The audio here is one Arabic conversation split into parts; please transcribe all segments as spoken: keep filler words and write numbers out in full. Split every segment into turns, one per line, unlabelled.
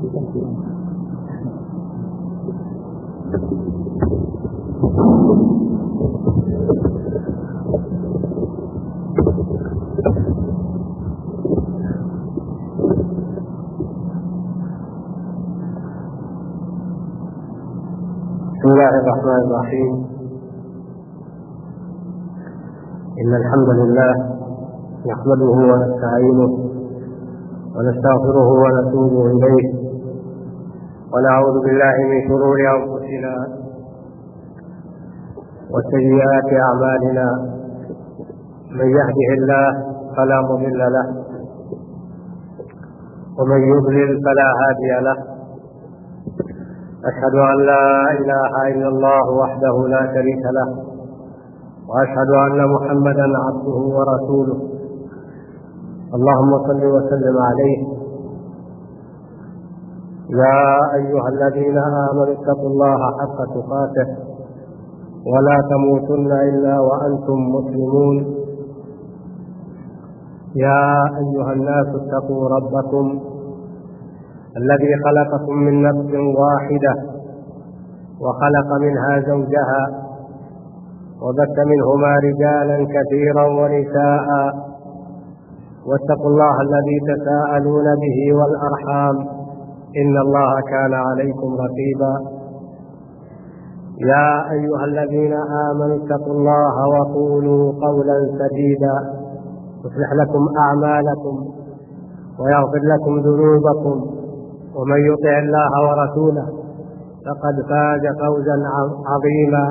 بسم الله الرحمن الرحيم. إن الحمد لله نحمده ونستعينه ونستغفره ونتوب إليه ونعوذ بالله من شرور أنفسنا وسيئات أعمالنا، من يهده الله فلا مضل له ومن يضلل فلا هادي له. أشهد أن لا إله إلا الله وحده لا شريك له، وأشهد أن محمدا عبده ورسوله. اللهم صل وسلم عليه. يا أيها الذين آمنوا اتقوا الله حق تقاته ولا تموتن إلا وأنتم مسلمون. يا أيها الناس اتقوا ربكم الذي خلقكم من نفس واحدة وخلق منها زوجها وبث منهما رجالا كثيرا ونساء، واتقوا الله الذي تساءلون به والأرحام إن الله كان عليكم رقيبا. يا أيها الذين آمنوا اتقوا الله وقولوا قولا سديدا يصلح لكم أعمالكم ويغفر لكم ذنوبكم، ومن يطع الله ورسوله فقد فاز فوزا عظيما.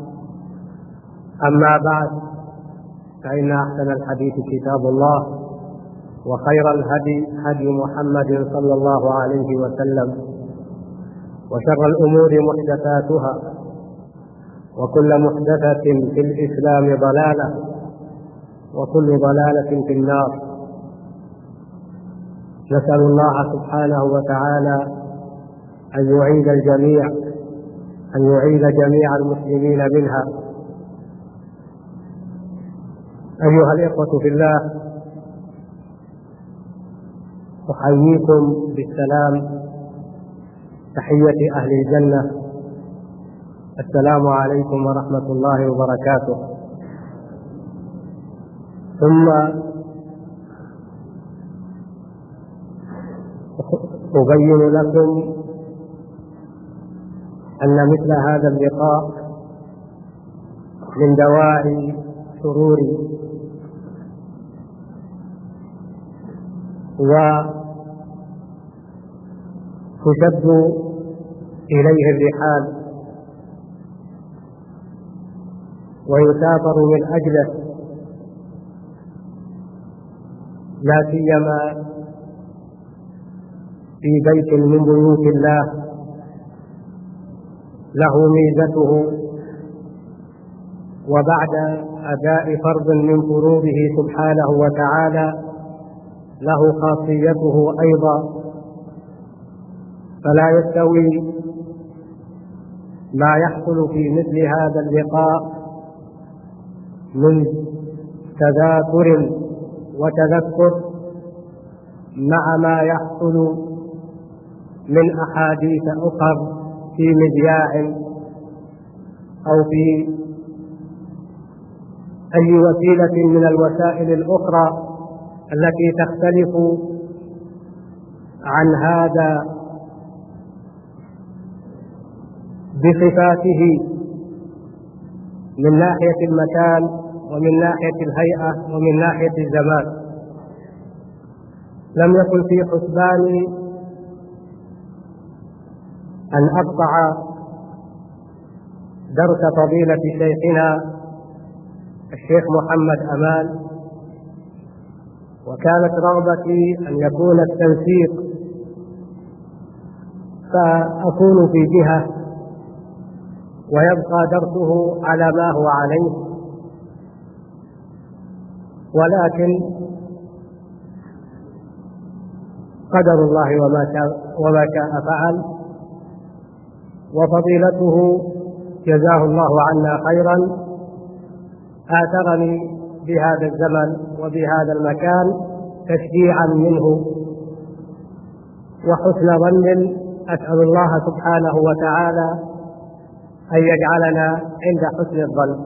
أما بعد، فإن أحسن الحديث كتاب الله، وخير الهدي هدي محمد صلى الله عليه وسلم، وشر الأمور محدثاتها، وكل محدثة في الإسلام ضلالة، وكل ضلالة في النار. نسأل الله سبحانه وتعالى أن يعيد الجميع أن يعيد جميع المسلمين منها. أيها الإخوة في الله، أحييكم بالسلام، تحية أهل الجنة. السلام عليكم ورحمة الله وبركاته. ثم أبين لكم أن مثل هذا اللقاء من دواعي سروري، وتشد إليه الرحال ويسافر من أجله، لا سيما في بيت من بيوت الله له ميزته، وبعد أداء فرض من فروضه سبحانه وتعالى له خاصيته أيضا. فلا يستوي ما يحصل في مثل هذا اللقاء من تذاكر وتذكر مع ما يحصل من أحاديث أخر في مذياع أو في أي وسيلة من الوسائل الأخرى التي تختلف عن هذا بصفاته من ناحية المكان ومن ناحية الهيئة ومن ناحية الزمان. لم يكن في حسباني أن أقطع درس فضيلة شيخنا الشيخ محمد أمان، وكانت رغبتي أن يكون التنسيق، فأكون في جهة ويبقى درسه على ما هو عليه، ولكن قدر الله وما شاء وما شاء فعل. وفضيلته جزاه الله عنا خيرا آثرني بهذا الزمن وبهذا المكان تشجيعا منه وحسن ظن. أسأل الله سبحانه وتعالى أن يجعلنا عند حسن الظن.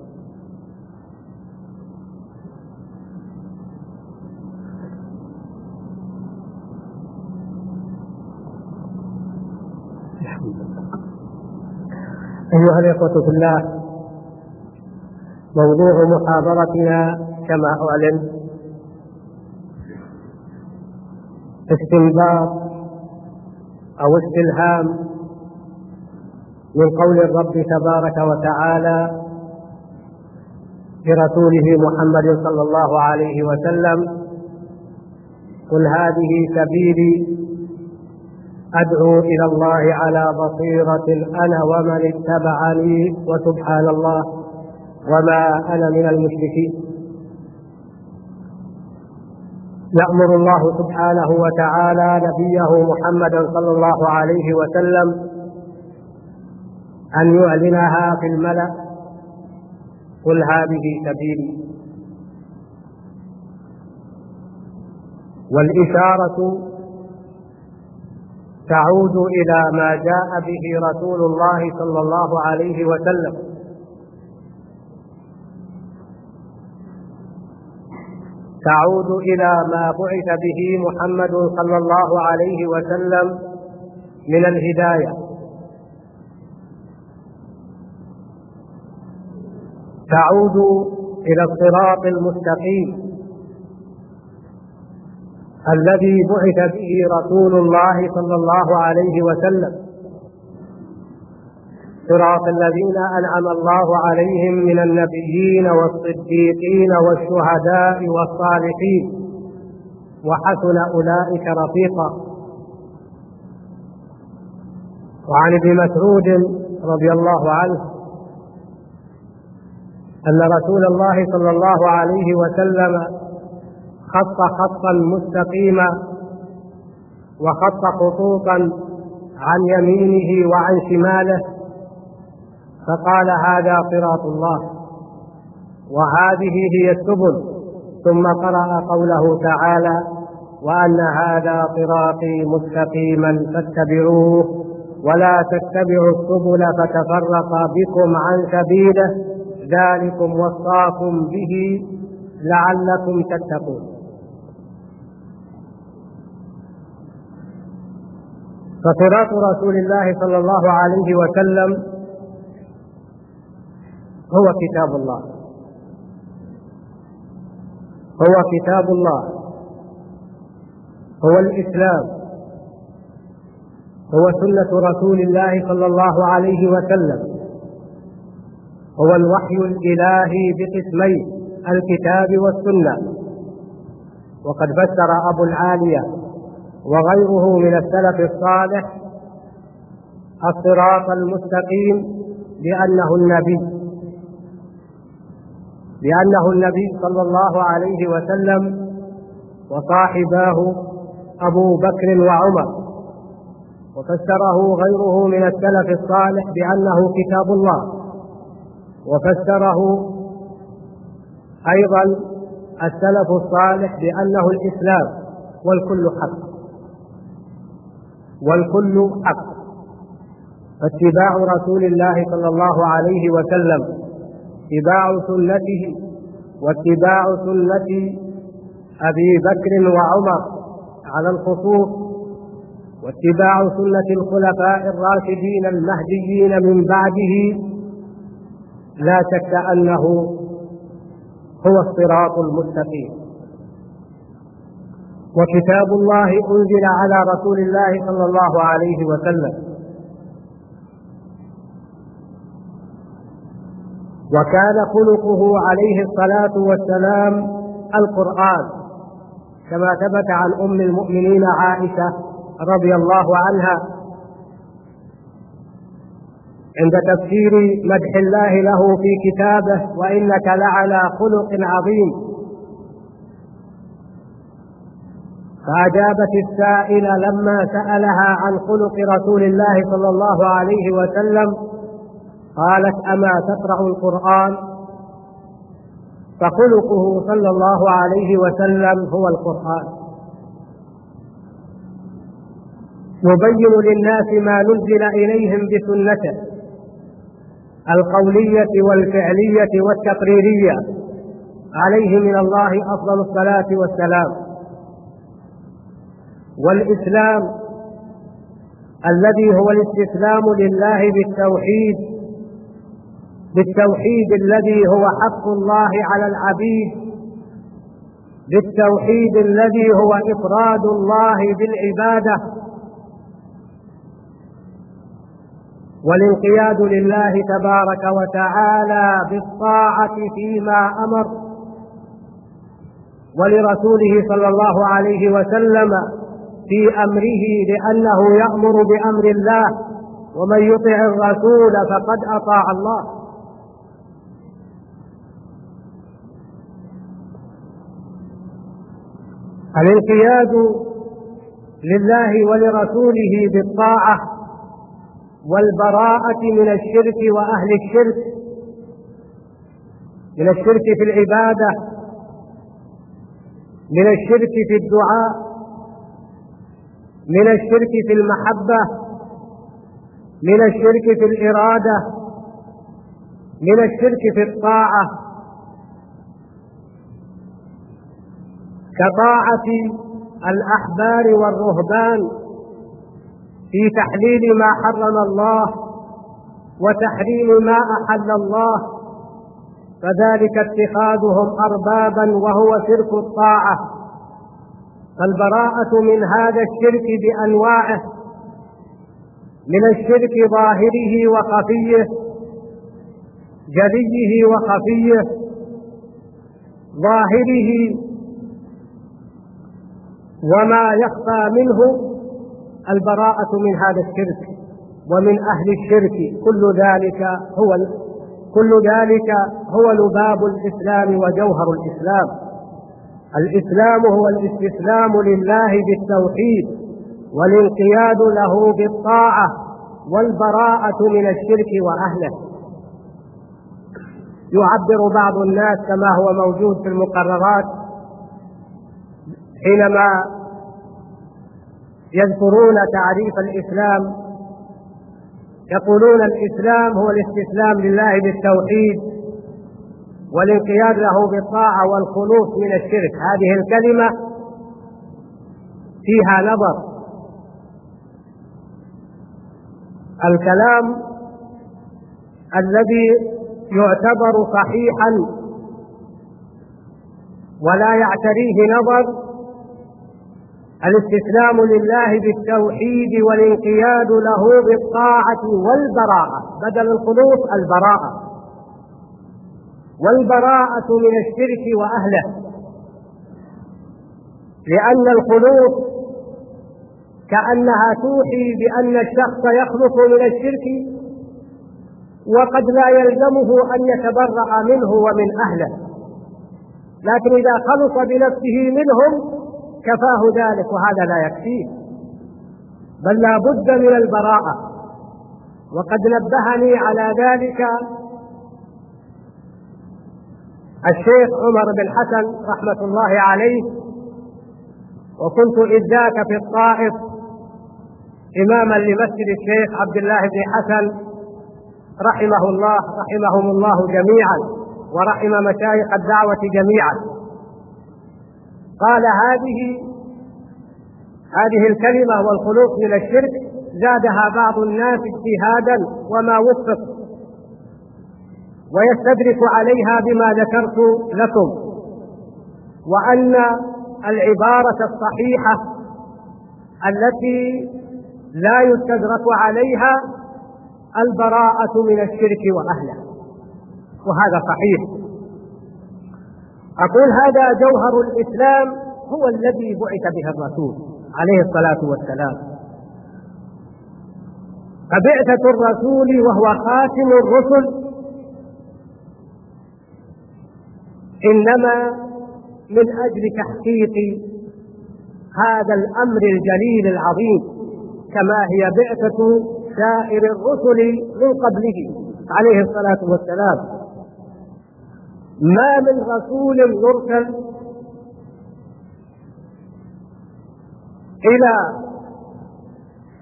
أيها الإخوة في الله، موضوع محاضرتنا كما أعلن استنباط أو استلهام من قول الرب تبارك وتعالى لرسوله محمد صلى الله عليه وسلم: قل هذه سبيلي أدعو إلى الله على بصيرة أنا ومن اتبعني وسبحان الله وما أنا من المشركين. يأمر الله سبحانه وتعالى نبيه محمدا صلى الله عليه وسلم أن يعلنها في الملأ: قل هذه سبيلي. والإشارة تعود إلى ما جاء به رسول الله صلى الله عليه وسلم، تعود إلى ما بعث به محمد صلى الله عليه وسلم من الهداية، تعود إلى الصراط المستقيم الذي بعث به رسول الله صلى الله عليه وسلم، صراط الذين أنعم الله عليهم من النبيين والصديقين والشهداء والصالحين وحسن أولئك رفيقا. وعن ابن مسعود رضي الله عنه أن رسول الله صلى الله عليه وسلم خط خطا مستقيما وخط خطوطا عن يمينه وعن شماله، فقال: هذا صراط الله وهذه هي السبل، ثم قرأ قوله تعالى: وأن هذا صراطي مستقيما فاتبعوه ولا تتبعوا السبل فتفرق بكم عن سبيله ذلكم وصاكم به لعلكم تتقون. فصراط رسول الله صلى الله عليه وسلم هو كتاب الله، هو كتاب الله، هو الإسلام، هو سنة رسول الله صلى الله عليه وسلم، هو الوحي الإلهي بقسمين: الكتاب والسنة. وقد فسر أبو العالية وغيره من السلف الصالح الصراط المستقيم بأنه النبي لأنه النبي صلى الله عليه وسلم وصاحباه أبو بكر وعمر. وفسره غيره من السلف الصالح بأنه كتاب الله، وفسره أيضا السلف الصالح بأنه الإسلام، والكل حق والكل حق. فاتباع رسول الله صلى الله عليه وسلم اتباع سنته، واتباع سنة أبي بكر وعمر على الخصوص، واتباع سنة الخلفاء الراشدين المهديين من بعده لا شك أنه هو الصراط المستقيم. وكتاب الله أنزل على رسول الله صلى الله عليه وسلم، وكان خلقه عليه الصلاة والسلام القرآن، كما ثبت عن أم المؤمنين عائشة رضي الله عنها عند تفسير مدح الله له في كتابه: وإنك لعلى خلق عظيم. فأجابت السائلة لما سألها عن خلق رسول الله صلى الله عليه وسلم قالت: أما تقرأ القرآن؟ فخلقه صلى الله عليه وسلم هو القرآن. يبين للناس ما نزل إليهم بسنته القولية والفعلية والتقريرية عليه من الله أفضل الصلاة والسلام. والإسلام الذي هو الاستسلام لله بالتوحيد بالتوحيد الذي هو حق الله على العبيد، بالتوحيد الذي هو إفراد الله بالعبادة، والانقياد لله تبارك وتعالى بالطاعة فيما أمر، ولرسوله صلى الله عليه وسلم في أمره لأنه يأمر بأمر الله، ومن يطع الرسول فقد أطاع الله. الانقياد لله ولرسوله بالطاعة والبراءة من الشرك وأهل الشرك، من الشرك في العبادة، من الشرك في الدعاء، من الشرك في المحبة، من الشرك في الإرادة، من الشرك في الطاعة، كطاعة الأحبار والرهبان في تحليل ما حرم الله وتحريم ما أحل الله، فذلك اتخاذهم أربابا وهو شرك الطاعة. فالبراءة من هذا الشرك بأنواعه، من الشرك ظاهره وخفيه، جليه وخفيه. ظاهره وما يخفى منه البراءة من هذا الشرك ومن أهل الشرك، كل ذلك هو كل ذلك هو لباب الإسلام وجوهر الإسلام. الإسلام هو الاستسلام لله بالتوحيد والانقياد له بالطاعة والبراءة من الشرك وأهله. يعبر بعض الناس كما هو موجود في المقررات حينما يذكرون تعريف الإسلام، يقولون الإسلام هو الاستسلام لله بالتوحيد والانقياد له بالطاعة والخلوص من الشرك. هذه الكلمة فيها نظر. الكلام الذي يعتبر صحيحا ولا يعتريه نظر الاستسلام لله بالتوحيد والانقياد له بالطاعة والبراءة، بدل الخلوص البراءة، والبراءة من الشرك وأهله، لأن الخلوص كأنها توحي بأن الشخص يخلص من الشرك وقد لا يلزمه أن يتبرأ منه ومن أهله، لكن إذا خلص بنفسه منهم كفاه ذلك، وهذا لا يكفيه، بل لا بد من البراءة. وقد نبهني على ذلك الشيخ عمر بن حسن رحمة الله عليه، وكنت إذ ذاك في الطائف إماما لمسجد الشيخ عبد الله بن حسن رحمه الله رحمهم الله جميعا ورحم مشايخ الدعوة جميعا. قال هذه هذه الكلمة والخلوص من الشرك زادها بعض الناس اجتهادا وما وفق، ويستدرك عليها بما ذكرت لكم، وأن العبارة الصحيحة التي لا يستدرك عليها البراءة من الشرك وأهله، وهذا صحيح. أقول هذا جوهر الإسلام، هو الذي بعث به الرسول عليه الصلاة والسلام. فبعثة الرسول وهو خاتم الرسل إنما من أجل تحقيق هذا الأمر الجليل العظيم، كما هي بعثة سائر الرسل من قبله عليه الصلاة والسلام. ما من رسول يرسل إلى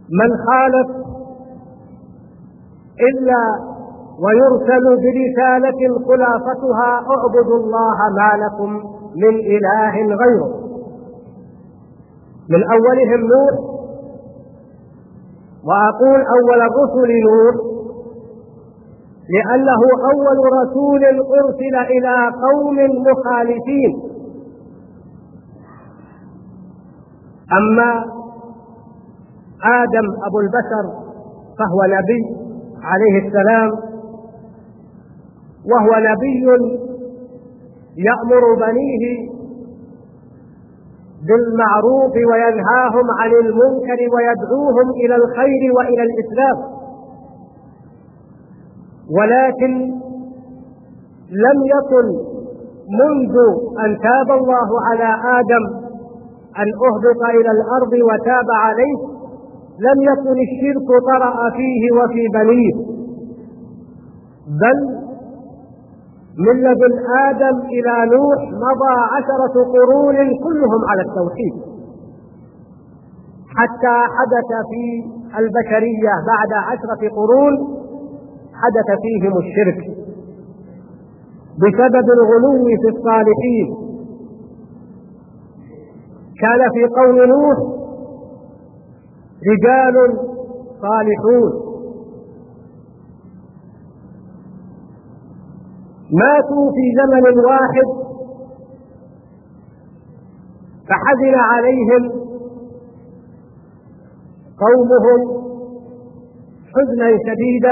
من خالف إلا ويرسل برسالة خلاصتها اعبدوا الله ما لكم من إله غيره. من أولهم نوح، وأقول أول الرسل نوح لأنه أول رسول أرسل إلى قوم مخالفين. أما آدم أبو البشر فهو نبي عليه السلام، وهو نبي يأمر بنيه بالمعروف وينهاهم عن المنكر ويدعوهم إلى الخير وإلى الإسلام، ولكن لم يكن منذ أن تاب الله على آدم أن أهبط إلى الأرض وتاب عليه لم يكن الشرك طرأ فيه وفي بنيه، بل من لدن آدم إلى نوح مضى عشرة قرون كلهم على التوحيد، حتى حدث في البشرية بعد عشرة قرون حدث فيهم الشرك بسبب الغلو في الصالحين. كان في قوم نوح رجال صالحون ماتوا في زمن واحد فحزن عليهم قومهم حزنا شديدا،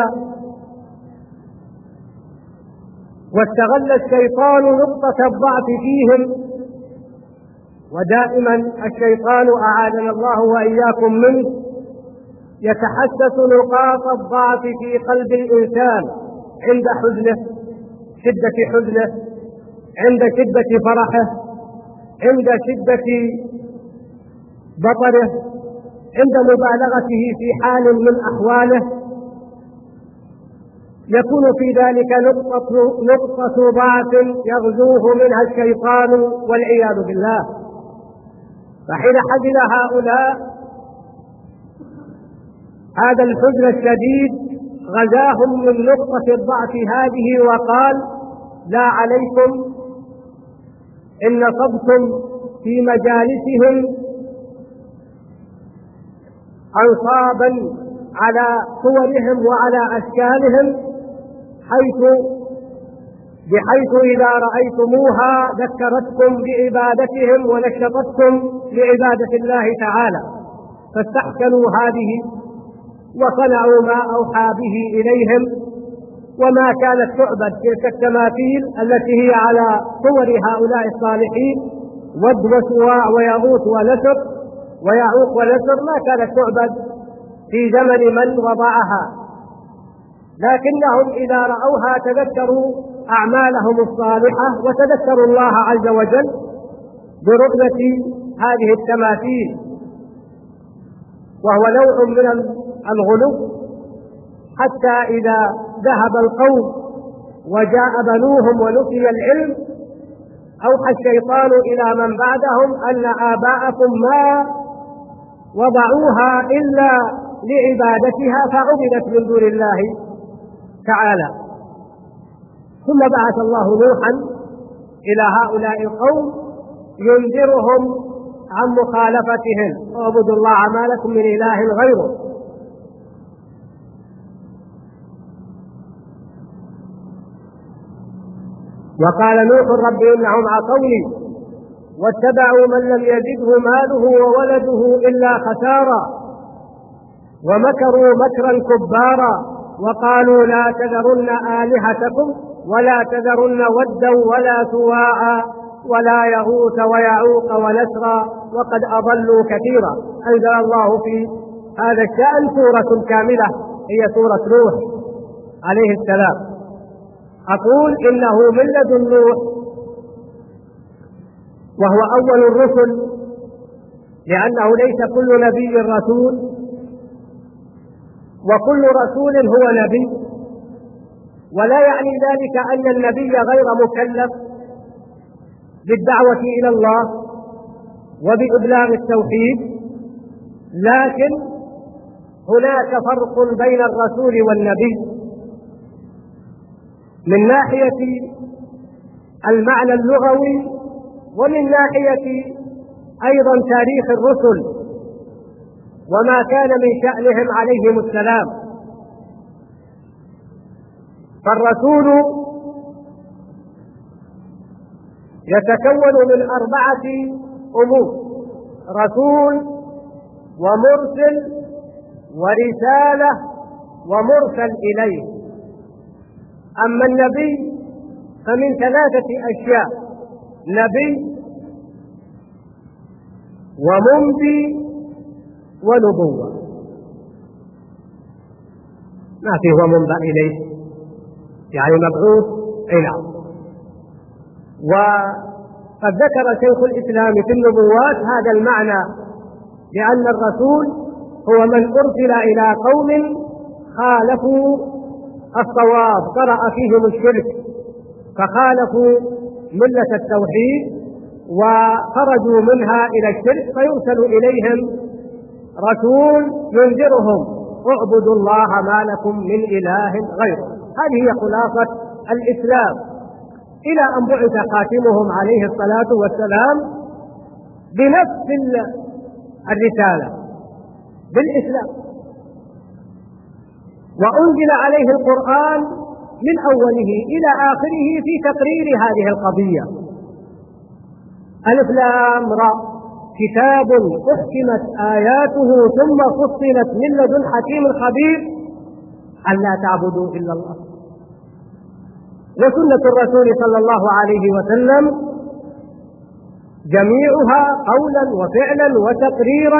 واستغل الشيطان نقطة الضعف فيهم، ودائما الشيطان أعاذنا الله وإياكم منه يتحسس نقاط الضعف في قلب الإنسان عند حزنه، شدة حزنه، عند شدة فرحه، عند شدة بطره، عند مبالغته في حال من أحواله، يكون في ذلك نقطة, نقطة ضعف يغزوه منها الشيطان والعياذ بالله. فحين حزن هؤلاء هذا الحزن الشديد غزاهم من نقطة الضعف هذه وقال: لا عليكم إن صبتم في مجالسهم أنصابا على صورهم وعلى أشكالهم حيث بحيث إذا رأيتموها ذكرتكم بعبادتهم ونشطتكم لعبادة الله تعالى، فاستحسنوا هذه وصنعوا ما أوحى به إليهم، وما كانت تعبد تلك التماثيل التي هي على صور هؤلاء الصالحين ود وسواع ويغوث ونسر ويعوق ونسر، ما كانت تعبد في زمن من وضعها، لكنهم إذا رأوها تذكروا أعمالهم الصالحة وتذكروا الله عز وجل برؤية هذه التماثيل، وهو نوع من الغلو، حتى إذا ذهب القوم وجاء بنوهم ونسي العلم أوحى الشيطان إلى من بعدهم أن آباءكم ما وضعوها إلا لعبادتها فعبدت من دون الله تعالى. ثم بعث الله نوحا إلى هؤلاء القوم ينذرهم عن مخالفتهم: اعبدوا الله ما لكم من إله غيره. وقال نوح: رب إنهم عصوني واتبعوا من لم يزده ماله وولده إلا خسارا ومكروا مكرا كبارا وقالوا لا تذرن آلهتكم ولا تذرن ودا ولا سواعا ولا يغوث ويعوق ونسرا وقد أضلوا كثيرا. أنزل الله في هذا الشأن سورة كاملة هي سورة نوح عليه السلام. أقول إنه من لدن نوح وهو أول الرسل، لأنه ليس كل نبي رسول، وكل رسول هو نبي، ولا يعني ذلك أن النبي غير مكلف بالدعوة إلى الله وبإبلاغ التوحيد، لكن هناك فرق بين الرسول والنبي من ناحية المعنى اللغوي، ومن ناحية أيضا تاريخ الرسل وما كان من شأنهم عليهم السلام. فالرسول يتكون من أربعة أمور: رسول ومرسل ورسالة ومرسل إليه. أما النبي فمن ثلاثة أشياء: نبي ومنبي ونبوة. ما فيه ومنبى إليه يعني مبعوث. أي نعم. وقد ذكر شيخ الإسلام في النبوات هذا المعنى، لأن الرسول هو من أرسل إلى قوم خالفوا الصواب، قرأ فيهم الشرك فخالفوا ملة التوحيد وخرجوا منها إلى الشرك، فيرسل إليهم رسول ينذرهم: اعبدوا الله ما لكم من إله غيره. هذه هي خلاصة الإسلام، إلى أن بعث خاتمهم عليه الصلاة والسلام بنفس الرسالة بالإسلام، وأنزل عليه القرآن من أوله إلى آخره في تقرير هذه القضية. ألف لام را، كتاب أحكمت آياته ثم فصلت من لدن حكيم خبير ألا تعبدوا إلا الله. وسنة الرسول صلى الله عليه وسلم جميعها قولا وفعلا وتقريرا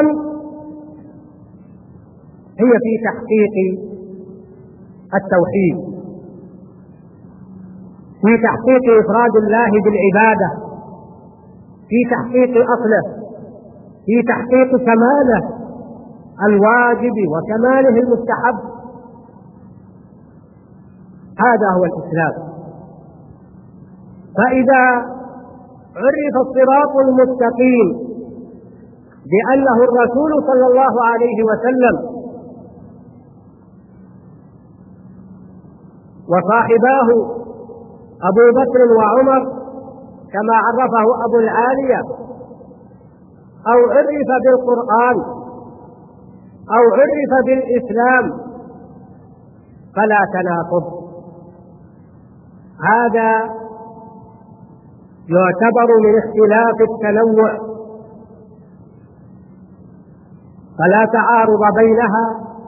هي في تحقيق التوحيد، في تحقيق إفراد الله بالعبادة، في تحقيق أصله، في تحقيق كماله الواجب وكماله المستحب. هذا هو الإسلام. فإذا عرف الصراط المستقيم بأنه الرسول صلى الله عليه وسلم وصاحباه أبو بكر وعمر كما عرفه أبو العالية، أو عرف بالقرآن أو عرف بالإسلام، فلا تناقض. هذا يعتبر من اختلاف التنوع، فلا تعارض بينها.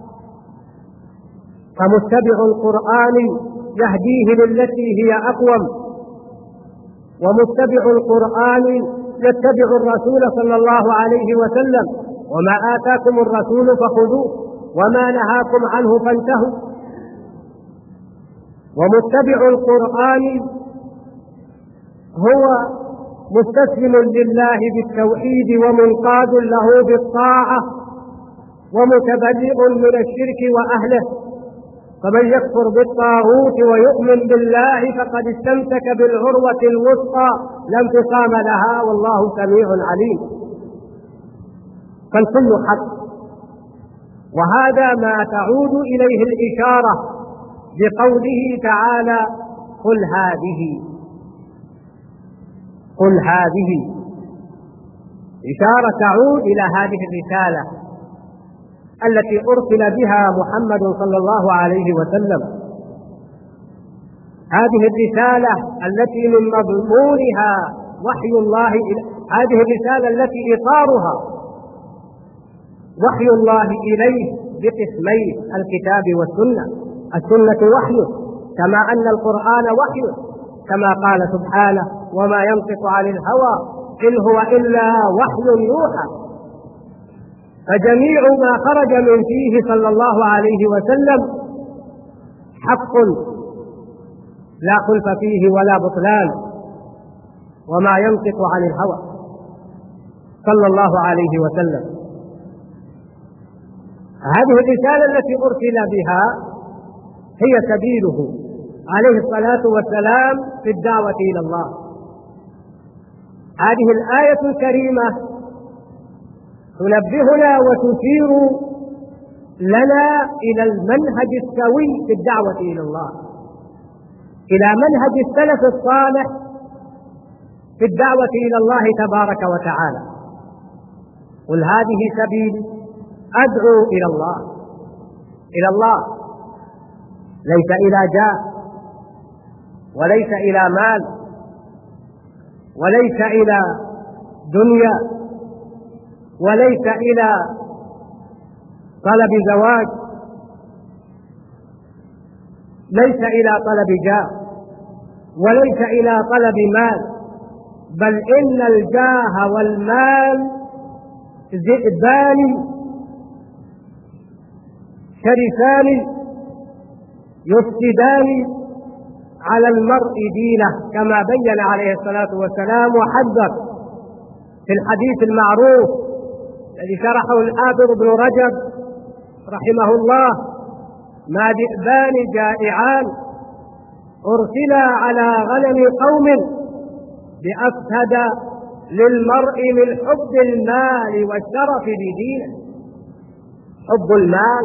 فمتبع القرآن يهديه للتي هي أقوم، ومتبع القرآن يتبع الرسول صلى الله عليه وسلم: وما آتاكم الرسول فخذوه وما نهاكم عنه فانتهوا. ومتبع القرآن هو مستسلم لله بالتوحيد ومنقاد له بالطاعة ومتبرئ من الشرك وأهله. فمن يكفر بالطاغوت ويؤمن بالله فقد استمسك بالعروة الوثقى لا انفصام لها، والله سميع عليم. فالكل حق، وهذا ما تعود إليه الإشارة بقوله تعالى: قل هذه قل هذه إشارة تعود إلى هذه الرسالة التي أرسل بها محمد صلى الله عليه وسلم. هذه الرسالة التي من مضمونها وحي الله، هذه الرسالة التي إطارها وحي الله إليه بقسمين: الكتاب والسنة. السنة وحي كما أن القرآن وحي، كما قال سبحانه: وما ينطق عن الهوى إن هو إلا وحي يوحى. فجميع ما خرج من فيه صلى الله عليه وسلم حق لا خلف فيه ولا بطلان. وما ينطق عن الهوى صلى الله عليه وسلم. هذه الرسالة التي أرسل بها هي سبيله عليه الصلاة والسلام في الدعوة إلى الله. هذه الآية الكريمة تنبهنا وتشير لنا إلى المنهج السوي في الدعوة إلى الله، إلى منهج السلف الصالح في الدعوة إلى الله تبارك وتعالى. قل هذه سبيلي أدعو إلى الله، إلى الله، ليس إلى جاه، وليس إلى مال، وليس إلى دنيا، وليس إلى طلب زواج، ليس إلى طلب جاه، وليس إلى طلب مال، بل إن الجاه والمال ذئبان شرسان يفسدان على المرء دينه، كما بين عليه الصلاة والسلام وحذر في الحديث المعروف الذي شرحه الحافظ ابن رجب رحمه الله: ما ذئبان جائعان أرسلا على غنم قوم بأفسد للمرء من حب المال والشرف بدينه. حب المال،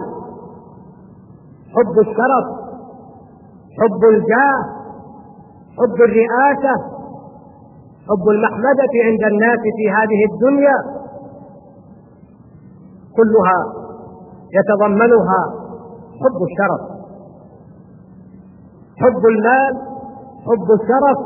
حب الشرف، حب الجاه، حب الرئاسة، حب المحمدة عند الناس في هذه الدنيا، كلها يتضمنها حب الشرف. حب المال، حب الشرف،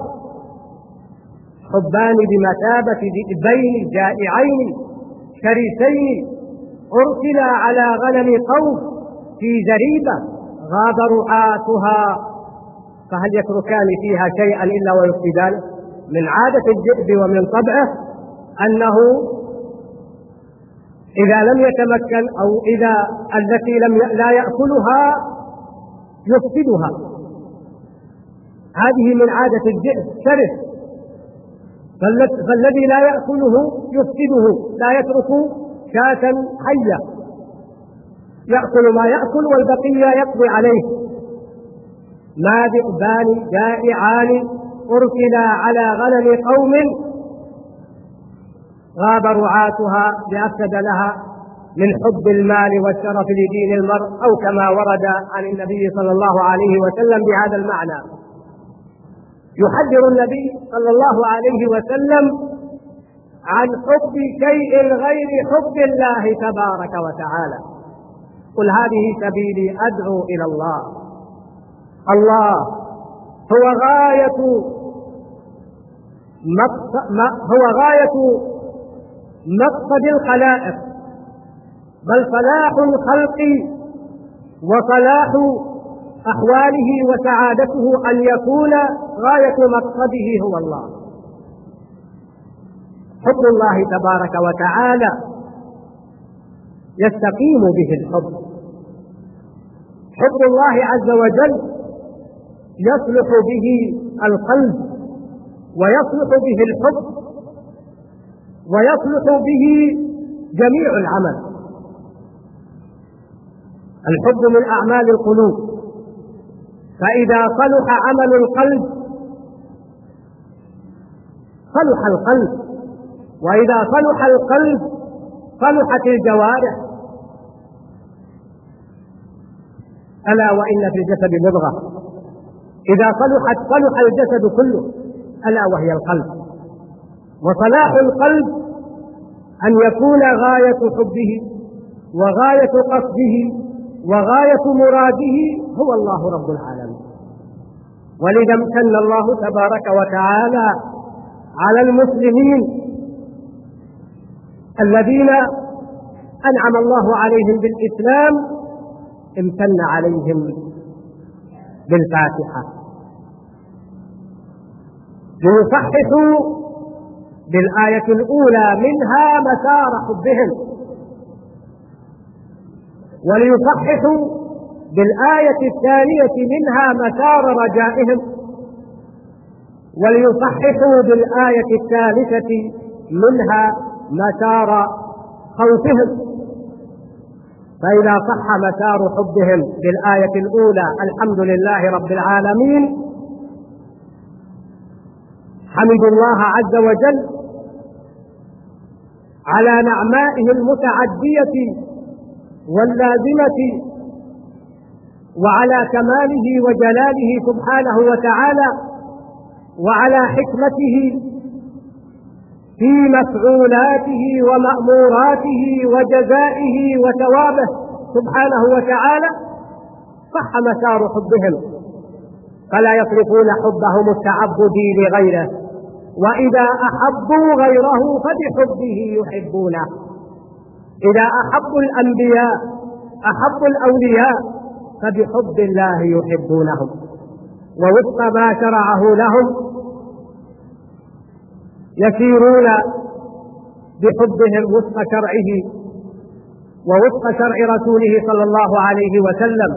حبان بمثابة ذئبين جائعين شرسين أرسلا على غنم قوم في زريبة غاب رعاتها فهل يتركان فيها شيئا إلا ويفسدانه. من عادة الذئب ومن طبعه أنه إذا لم يتمكن أو إذا التي لم لا يأكلها يفسدها. هذه من عادة الذئب شرس، فالذي لا يأكله يفسده، لا يترك شاة حية، يأكل ما يأكل والبقية يقضي عليه. ما ذئبان جائعان أرسلا على غنم قوم غاب رعاتها بأفسد لها من حب المال والشرف لدين المرء، أو كما ورد عن النبي صلى الله عليه وسلم بهذا المعنى. يحذر النبي صلى الله عليه وسلم عن حب شيء غير حب الله تبارك وتعالى. قل هذه سبيلي أدعو إلى الله. الله هو غاية هو غاية مقصد الخلائق، بل صلاح الخلق وصلاح أحواله وسعادته أن يكون غاية مقصده هو الله. حب الله تبارك وتعالى يستقيم به الحب. حب الله عز وجل يصلح به القلب، ويصلح به الحب، ويصلح به جميع العمل. الحب من أعمال القلوب، فإذا صلح عمل القلب صلح القلب، وإذا صلح القلب صلحت الجوارح. ألا وإن في الجسد مضغة إذا صلحت صلح الجسد كله، ألا وهي القلب. وصلاح القلب أن يكون غاية حبه وغاية قصده وغاية مراده هو الله رب العالمين. ولذا امتن الله تبارك وتعالى على المسلمين الذين أنعم الله عليهم بالإسلام، امتن عليهم بالفاتحة ليصححوا بالآية الأولى منها مسار حبهم، وليصححوا بالآية الثانية منها مسار رجائهم، وليصححوا بالآية الثالثة منها مسار خوفهم. فإذا صح مسار حبهم بالآية الأولى الحمد لله رب العالمين، حمدوا الله عز وجل على نعمائه المتعدية واللازمة وعلى كماله وجلاله سبحانه وتعالى وعلى حكمته في مفعولاته ومأموراته وجزائه وثوابه سبحانه وتعالى، صح مسار حبهم، فلا يصرفون حبهم التعبدي لغيره، وإذا أحبوا غيره فبحبه يحبونه. إذا أحبوا الأنبياء أحبوا الأولياء فبحب الله يحبونهم، ووفق ما شرعه لهم يسيرون بحبهم وفق شرعه ووفق شرع رسوله صلى الله عليه وسلم،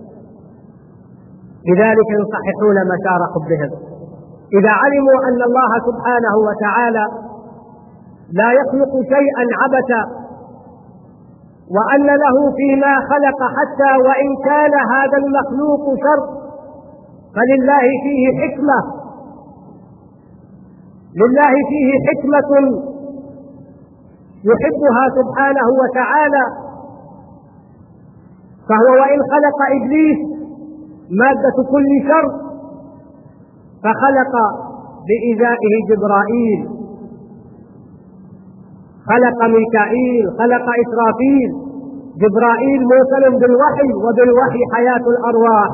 لذلك يصححون مسار حبهم. إذا علموا أن الله سبحانه وتعالى لا يخلق شيئا عبثا، وأن له فيما خلق حتى وإن كان هذا المخلوق شر فلله فيه حكمة، لله فيه حكمة يحبها سبحانه وتعالى، فهو وإن خلق إبليس مادة كل شر فخلق بإزائه جبرائيل، خلق ميكائيل، خلق إسرافيل. جبرائيل موصل بالوحي وبالوحي حياة الأرواح،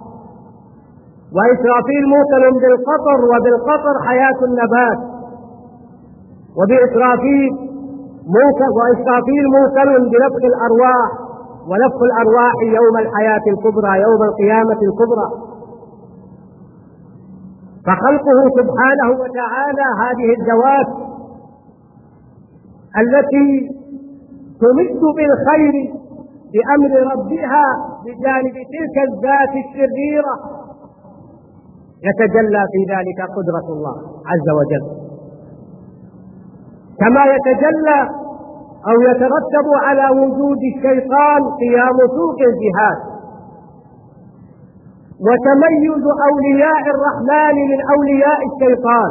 وإسرافيل موصل بالقطر وبالقطر حياة النبات، وبإسرافيل موصل وإسرافيل موصل بنفخ الأرواح، ونفخ الأرواح يوم الحياة الكبرى يوم القيامة الكبرى. فخلقه سبحانه وتعالى هذه الذوات التي تمد بالخير بأمر ربها بجانب تلك الذات الشريرة، يتجلى في ذلك قدرة الله عز وجل، كما يتجلى أو يترتب على وجود الشيطان قيام سوق الجهاد، وتميز أولياء الرحمن من أولياء الشيطان،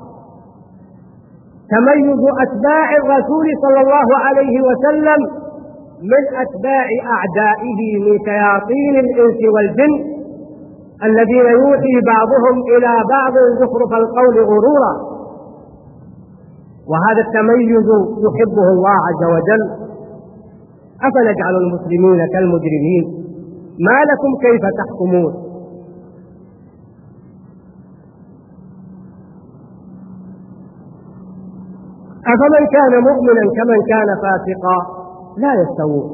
تميز أتباع الرسول صلى الله عليه وسلم من أتباع أعدائه من شياطين الإنس والجن الذين يوحي بعضهم إلى بعض زخرف القول غرورا. وهذا التميز يحبه الله عز وجل. أفنجعل المسلمين كالمجرمين؟ ما لكم كيف تحكمون؟ أفمن كان مؤمنا كمن كان فاسقا لا يستوون.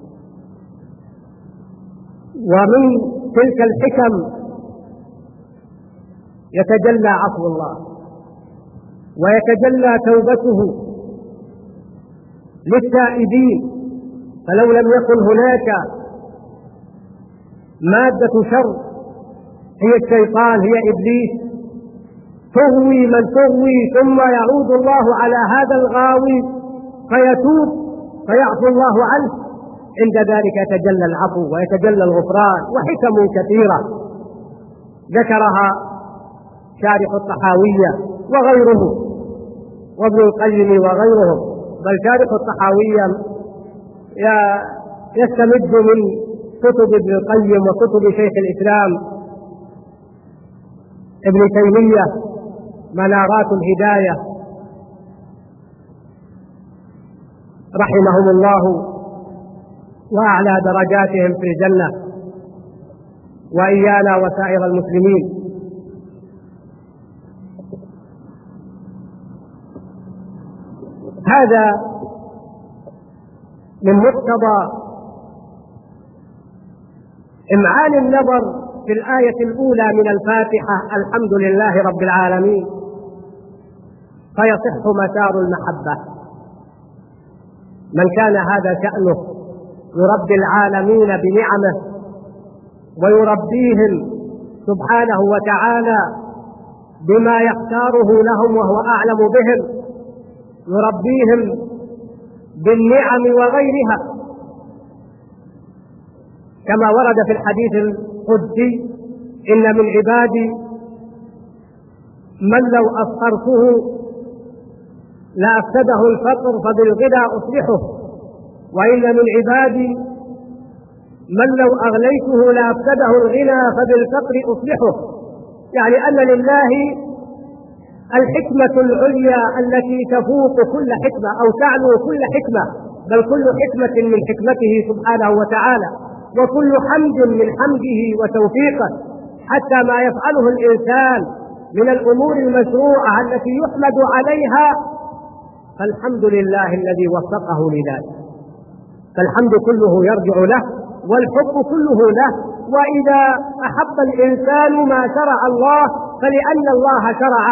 ومن تلك الحكم يتجلى عفو الله ويتجلى توبته للتائبين، فلو لم يكن هناك مادة شر هي الشيطان هي إبليس تغوي من تغوي، ثم يعود الله على هذا الغاوي فيتوب فيعفو الله عنه، عند ذلك يتجلى العفو ويتجلى الغفران، وحكم كثيرة ذكرها شارح الطحاوية وغيره وابن القيم وغيرهم، بل شارح الطحاوية يستمد من كتب ابن القيم وكتب شيخ الإسلام ابن تيمية منارات الهداية رحمهم الله وأعلى درجاتهم في الجنة، وإيانا وسائر المسلمين. هذا من مقتضى إمعان النظر في الآية الأولى من الفاتحة الحمد لله رب العالمين، فيصح مسار المحبة. من كان هذا شأنه يربي العالمين بنعمه ويربيهم سبحانه وتعالى بما يختاره لهم وهو أعلم بهم، يربيهم بالنعم وغيرها، كما ورد في الحديث القدسي: إن من عبادي من لو أفقرته لأفسده الفقر فبالغنى أصلحه، وإن من عبادي من لو أغنيته لأفسده الغنى فبالفقر أصلحه، يعني أن لله الحكمة العليا التي تفوق كل حكمة أو تعلو كل حكمة، بل كل حكمة من حكمته سبحانه وتعالى، وكل حمد من حمده وتوفيقه، حتى ما يفعله الإنسان من الأمور المشروعة التي يحمد عليها فالحمد لله الذي وفقه لذلك، فالحمد كله يرجع له والحب كله له. وإذا أحب الإنسان ما شرع الله فلأن الله شرعه،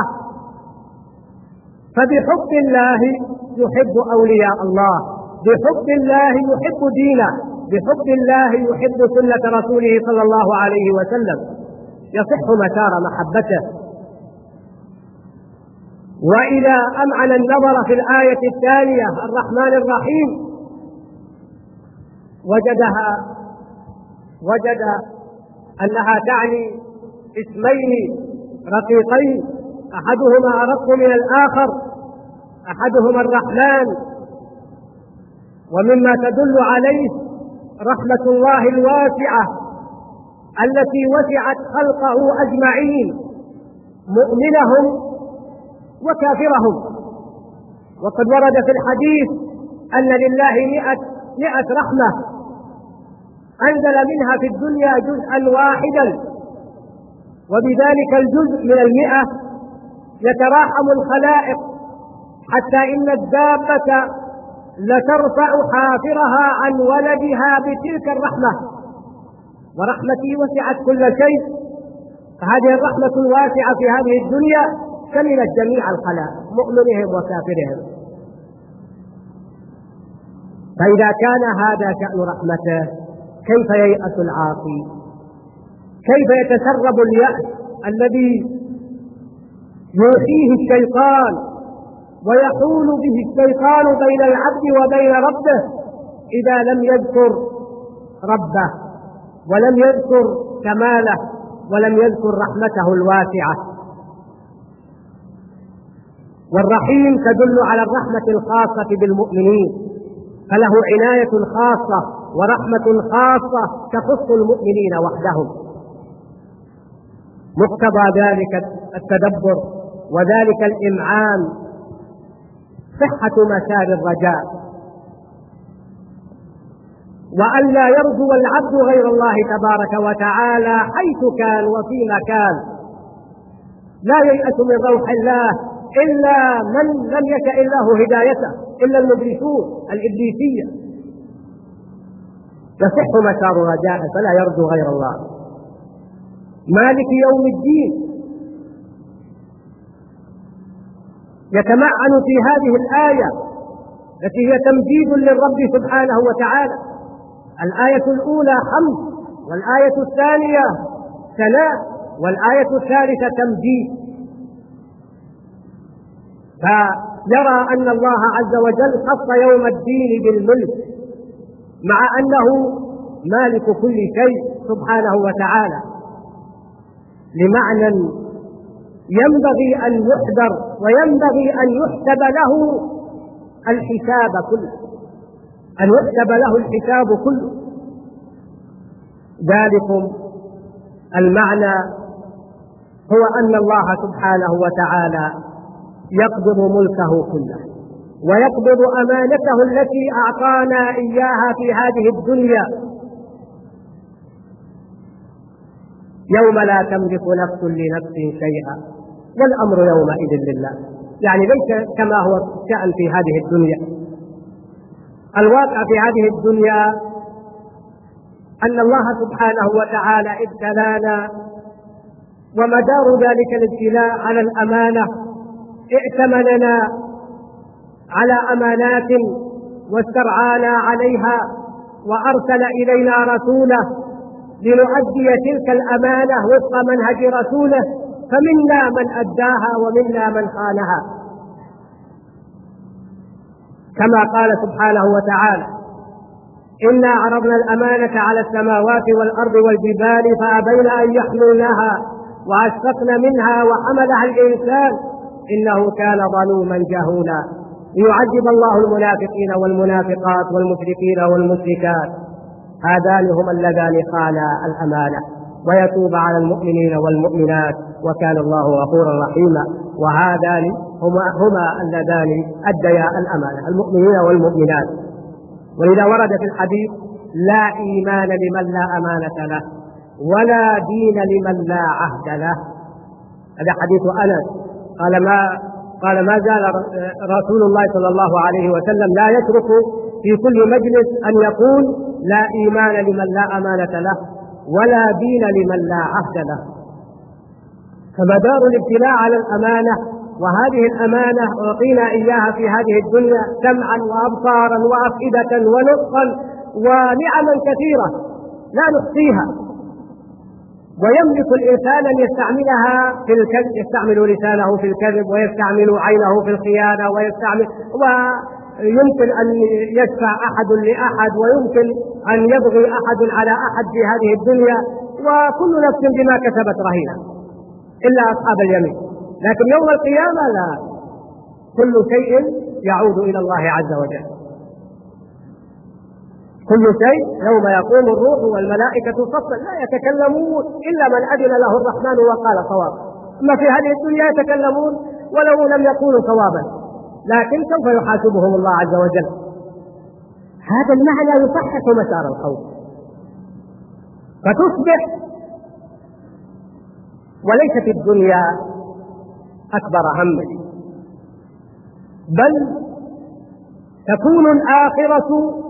فبحب الله يحب أولياء الله، بحب الله يحب دينه، بحب الله يحب سنة رسوله صلى الله عليه وسلم، يصح مسار محبته. وإذا أمعن النظر في الآية الثانية الرحمن الرحيم وجدها وجد أنها تعني اسمين رقيقين، أحدهما أرق من الآخر، أحدهما الرحمن، ومما تدل عليه رحمة الله الواسعة التي وسعت خلقه أجمعين مؤمنهم وكافرهم. وقد ورد في الحديث أن لله مئة, مئة رحمة أنزل منها في الدنيا جزءا واحدا، وبذلك الجزء من المئة يتراحم الخلائق حتى إن الدابة لترفع حافرها عن ولدها بتلك الرحمة، ورحمتي وسعت كل شيء، فهذه الرحمة الواسعة في هذه الدنيا شملت جميع الخلائق مؤمنهم وكافرهم. فإذا كان هذا شأن رحمته كيف ييأس العاصي؟ كيف يتسرب اليأس الذي يوحيه الشيطان ويحول به الشيطان بين العبد وبين ربه إذا لم يذكر ربه ولم يذكر كماله ولم يذكر رحمته الواسعة؟ والرحيم تدل على الرحمة الخاصة بالمؤمنين، فله عناية خاصة ورحمة خاصة تخص المؤمنين وحدهم. مقتضى ذلك التدبر وذلك الإمعان صحة مسار الرجاء، وألا يرجو العبد غير الله تبارك وتعالى حيث كان وفيما كان. لا ييأس من روح الله إلا من لم يشأ الله هدايته، إلا المبلسون الإبليسية. يصح مسار رجاء فلا يرجو غير الله. مالك يوم الدين يتمعن في هذه الآية التي هي تمجيد للرب سبحانه وتعالى. الآية الأولى حمد، والآية الثانية ثناء، والآية الثالثة تمجيد. فيرى أن الله عز وجل خص يوم الدين بالملك مع أنه مالك كل شيء سبحانه وتعالى، لمعنى ينبغي أن يحذر وينبغي أن يحسب له الحساب كله، أن يحسب له الحساب كله. ذلكم المعنى هو أن الله سبحانه وتعالى يقبض ملكه كله ويقبض أمانته التي أعطانا إياها في هذه الدنيا يوم لا تملك نفس لنفس شيئا والأمر يومئذ لله. يعني ليس كما هو الشأن في هذه الدنيا. الواقع في هذه الدنيا أن الله سبحانه وتعالى ابتلانا، ومدار ذلك الابتلاء على الأمانة. ائتمننا على أمانات واسترعانا عليها، وأرسل إلينا رسوله لنؤدي تلك الأمانة وفق منهج رسوله، فمنا من أداها ومنا من خانها، كما قال سبحانه وتعالى: إنا عرضنا الأمانة على السماوات والأرض والجبال فأبين أن يحملنها وأشفقن منها وحملها الإنسان إنه كان ظلوما جهولا، ليعذب الله المنافقين والمنافقات والمشركين والمشركات هذان هما اللذان خانا الأمانة، ويتوب على المؤمنين والمؤمنات وكان الله غفورا رحيما. وهذان هما, هما اللذان أديا الأمانة، المؤمنين والمؤمنات. ولذا ورد في الحديث: لا إيمان لمن لا أمانة له، ولا دين لمن لا عهد له. هذا حديث أنس قال ما قال ما زال رسول الله صلى الله عليه وسلم لا يترك في كل مجلس أن يقول: لا إيمان لمن لا أمانة له، ولا دين لمن لا عهد له. فمدار الابتلاء على الأمانة، وهذه الأمانة أعطينا إياها في هذه الدنيا سمعا وأبصارا وأفئدة ونطقا ونعما كثيرة لا نحصيها. ويملك الإنسان أن يستعملها في الكذب، يستعمل لسانه في الكذب، ويستعمل عينه في الخيانة، ويستعمل ويمكن أن يدفع أحد لأحد، ويمكن أن يبغي أحد على أحد في هذه الدنيا، وكل نفس بما كسبت رهينة إلا أصحاب اليمين. لكن يوم القيامة لا، كل شيء يعود إلى الله عز وجل. كل شيء يوم يقوم الروح والملائكة صفا لا يتكلمون إلا من أذن له الرحمن وقال صوابا. أما في هذه الدنيا يتكلمون ولو لم يقولوا صوابا، لكن سوف يحاسبهم الله عز وجل. هذا المعنى يصحح مسار القول، فتصبح وليست الدنيا أكبر همك، بل تكون الآخرة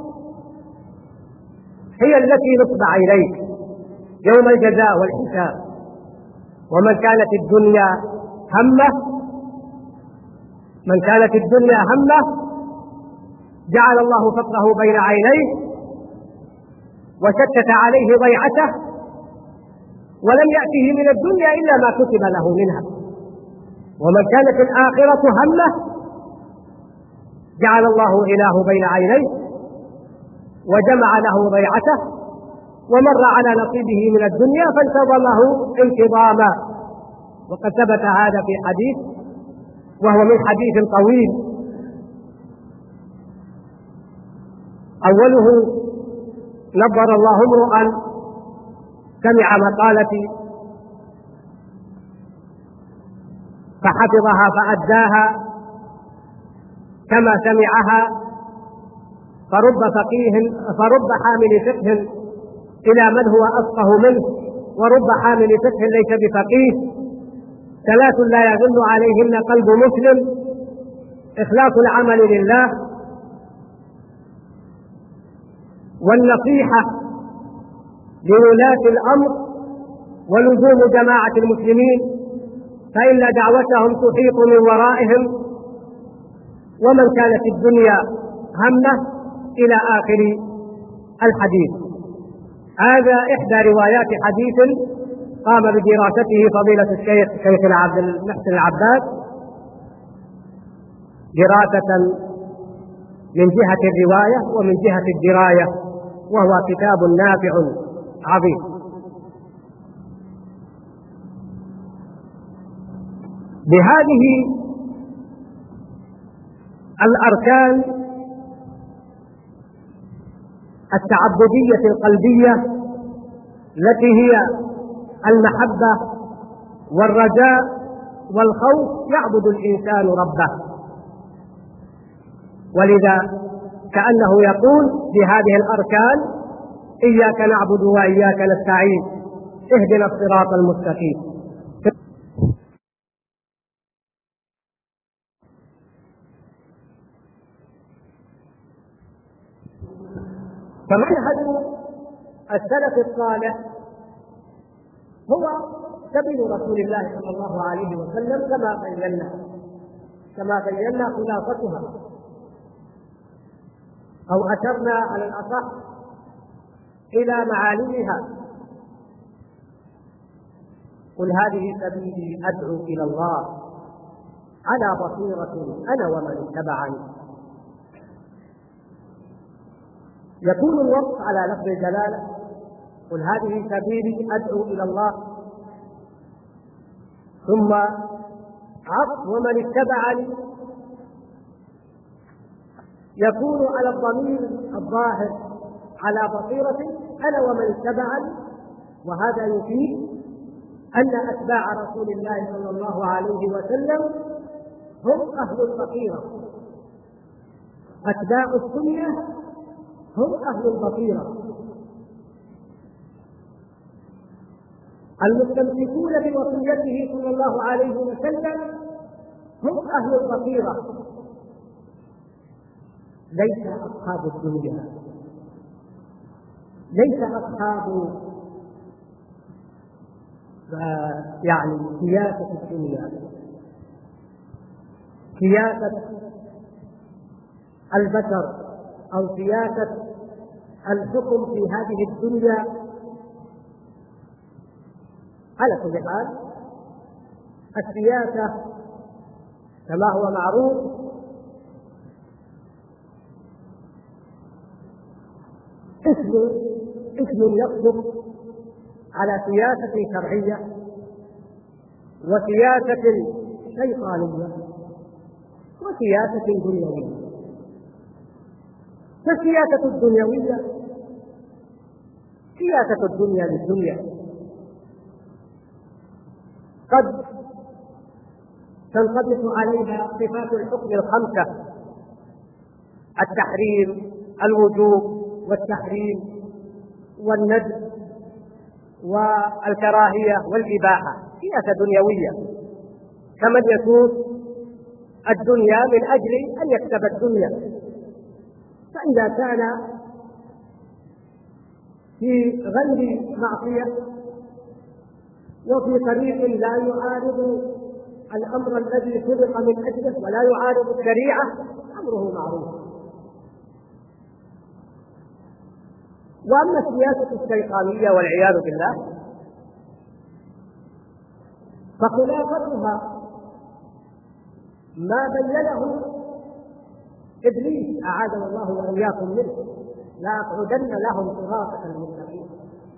هي التي نصب إليك يوم الجزاء والحساب. ومن كانت الدنيا همه من كانت الدنيا همه جعل الله فقره بين عينيه وشتت عليه ضيعته، ولم يأته من الدنيا إلا ما كتب له منها. ومن كانت الآخرة همه جعل الله غناه بين عينيه وجمع له ضيعته، ومر على نصيبه من الدنيا فانتظمه انتظاما. وقد ثبت هذا في حديث، وهو من حديث طويل، أوله: نبر الله امرؤا سمع مقالتي فحفظها فأداها كما سمعها، فرب فقيه فرب حامل فقه إلى من هو أفقه منه، ورب حامل فقه ليس بفقيه. ثلاث لا يغل عليهن قلب مسلم: إخلاص العمل لله، والنصيحة لولاة الأمر، ولزوم جماعة المسلمين فإن دعوتهم تحيط من ورائهم. ومن كانت الدنيا همه إلى آخر الحديث. هذا إحدى روايات حديث قام بدراسته فضيلة الشيخ شيخ عبد المحسن العباس دراسة من جهة الرواية ومن جهة الدراية، وهو كتاب نافع عظيم. بهذه الأركان التعبدية القلبية التي هي المحبة والرجاء والخوف يعبد الإنسان ربه. ولذا كأنه يقول بهذه الأركان: إياك نعبد وإياك نستعين، اهدنا الصراط المستقيم. فمنهج السلف الصالح هو سبيل رسول الله صلى الله عليه وسلم كما بينا كما بينا خلاصتها، أو أشرنا على الأصح إلى معالمها. قل هذه سبيلي أدعو إلى الله على بصيرة أنا ومن اتبعني. يكون الوصف على لفظ الجلالة: قل هذه سبيلي أدعو إلى الله، ثم عطف ومن اتبعني يكون على الضمير الظاهر على بصيرة أنا ومن اتبعني. وهذا يفيد أن أتباع رسول الله صلى الله عليه وسلم هم أهل البصيرة، أتباع السنة هم أهل البصيرة، المستمسكون بوصيته صلى الله عليه وسلم هم أهل البصيرة، ليس أصحاب الدنيا، ليس أصحاب يعني سياسة الدنيا، سياسة البشر أو سياسة الحكم في هذه الدنيا. على كل حال السياسة كما هو معروف اسم اسم يصدق على سياسة شرعية وسياسة شيطانية وسياسة دنيوية. فالسياسة الدنيوية سياسة الدنيا للدنيا، قد تنطبق عليها صفات الحكم الخمسة: التحريم، الوجوب، والتحريم، والندب، والكراهية، والإباحة. سياسة دنيوية، كمن يسوق الدنيا من أجل أن يكسب الدنيا. فإذا كان في غير معصية وفي طريق لا يعارض الأمر الذي خلق من أجله ولا يعارض الشريعة أمره معروف. وأما السياسة الشيطانية والعياذ بالله فخلافتها ما بينه إبليس أعاذنا الله وإياكم منه: لأقعدن لهم صراطك المستقيم.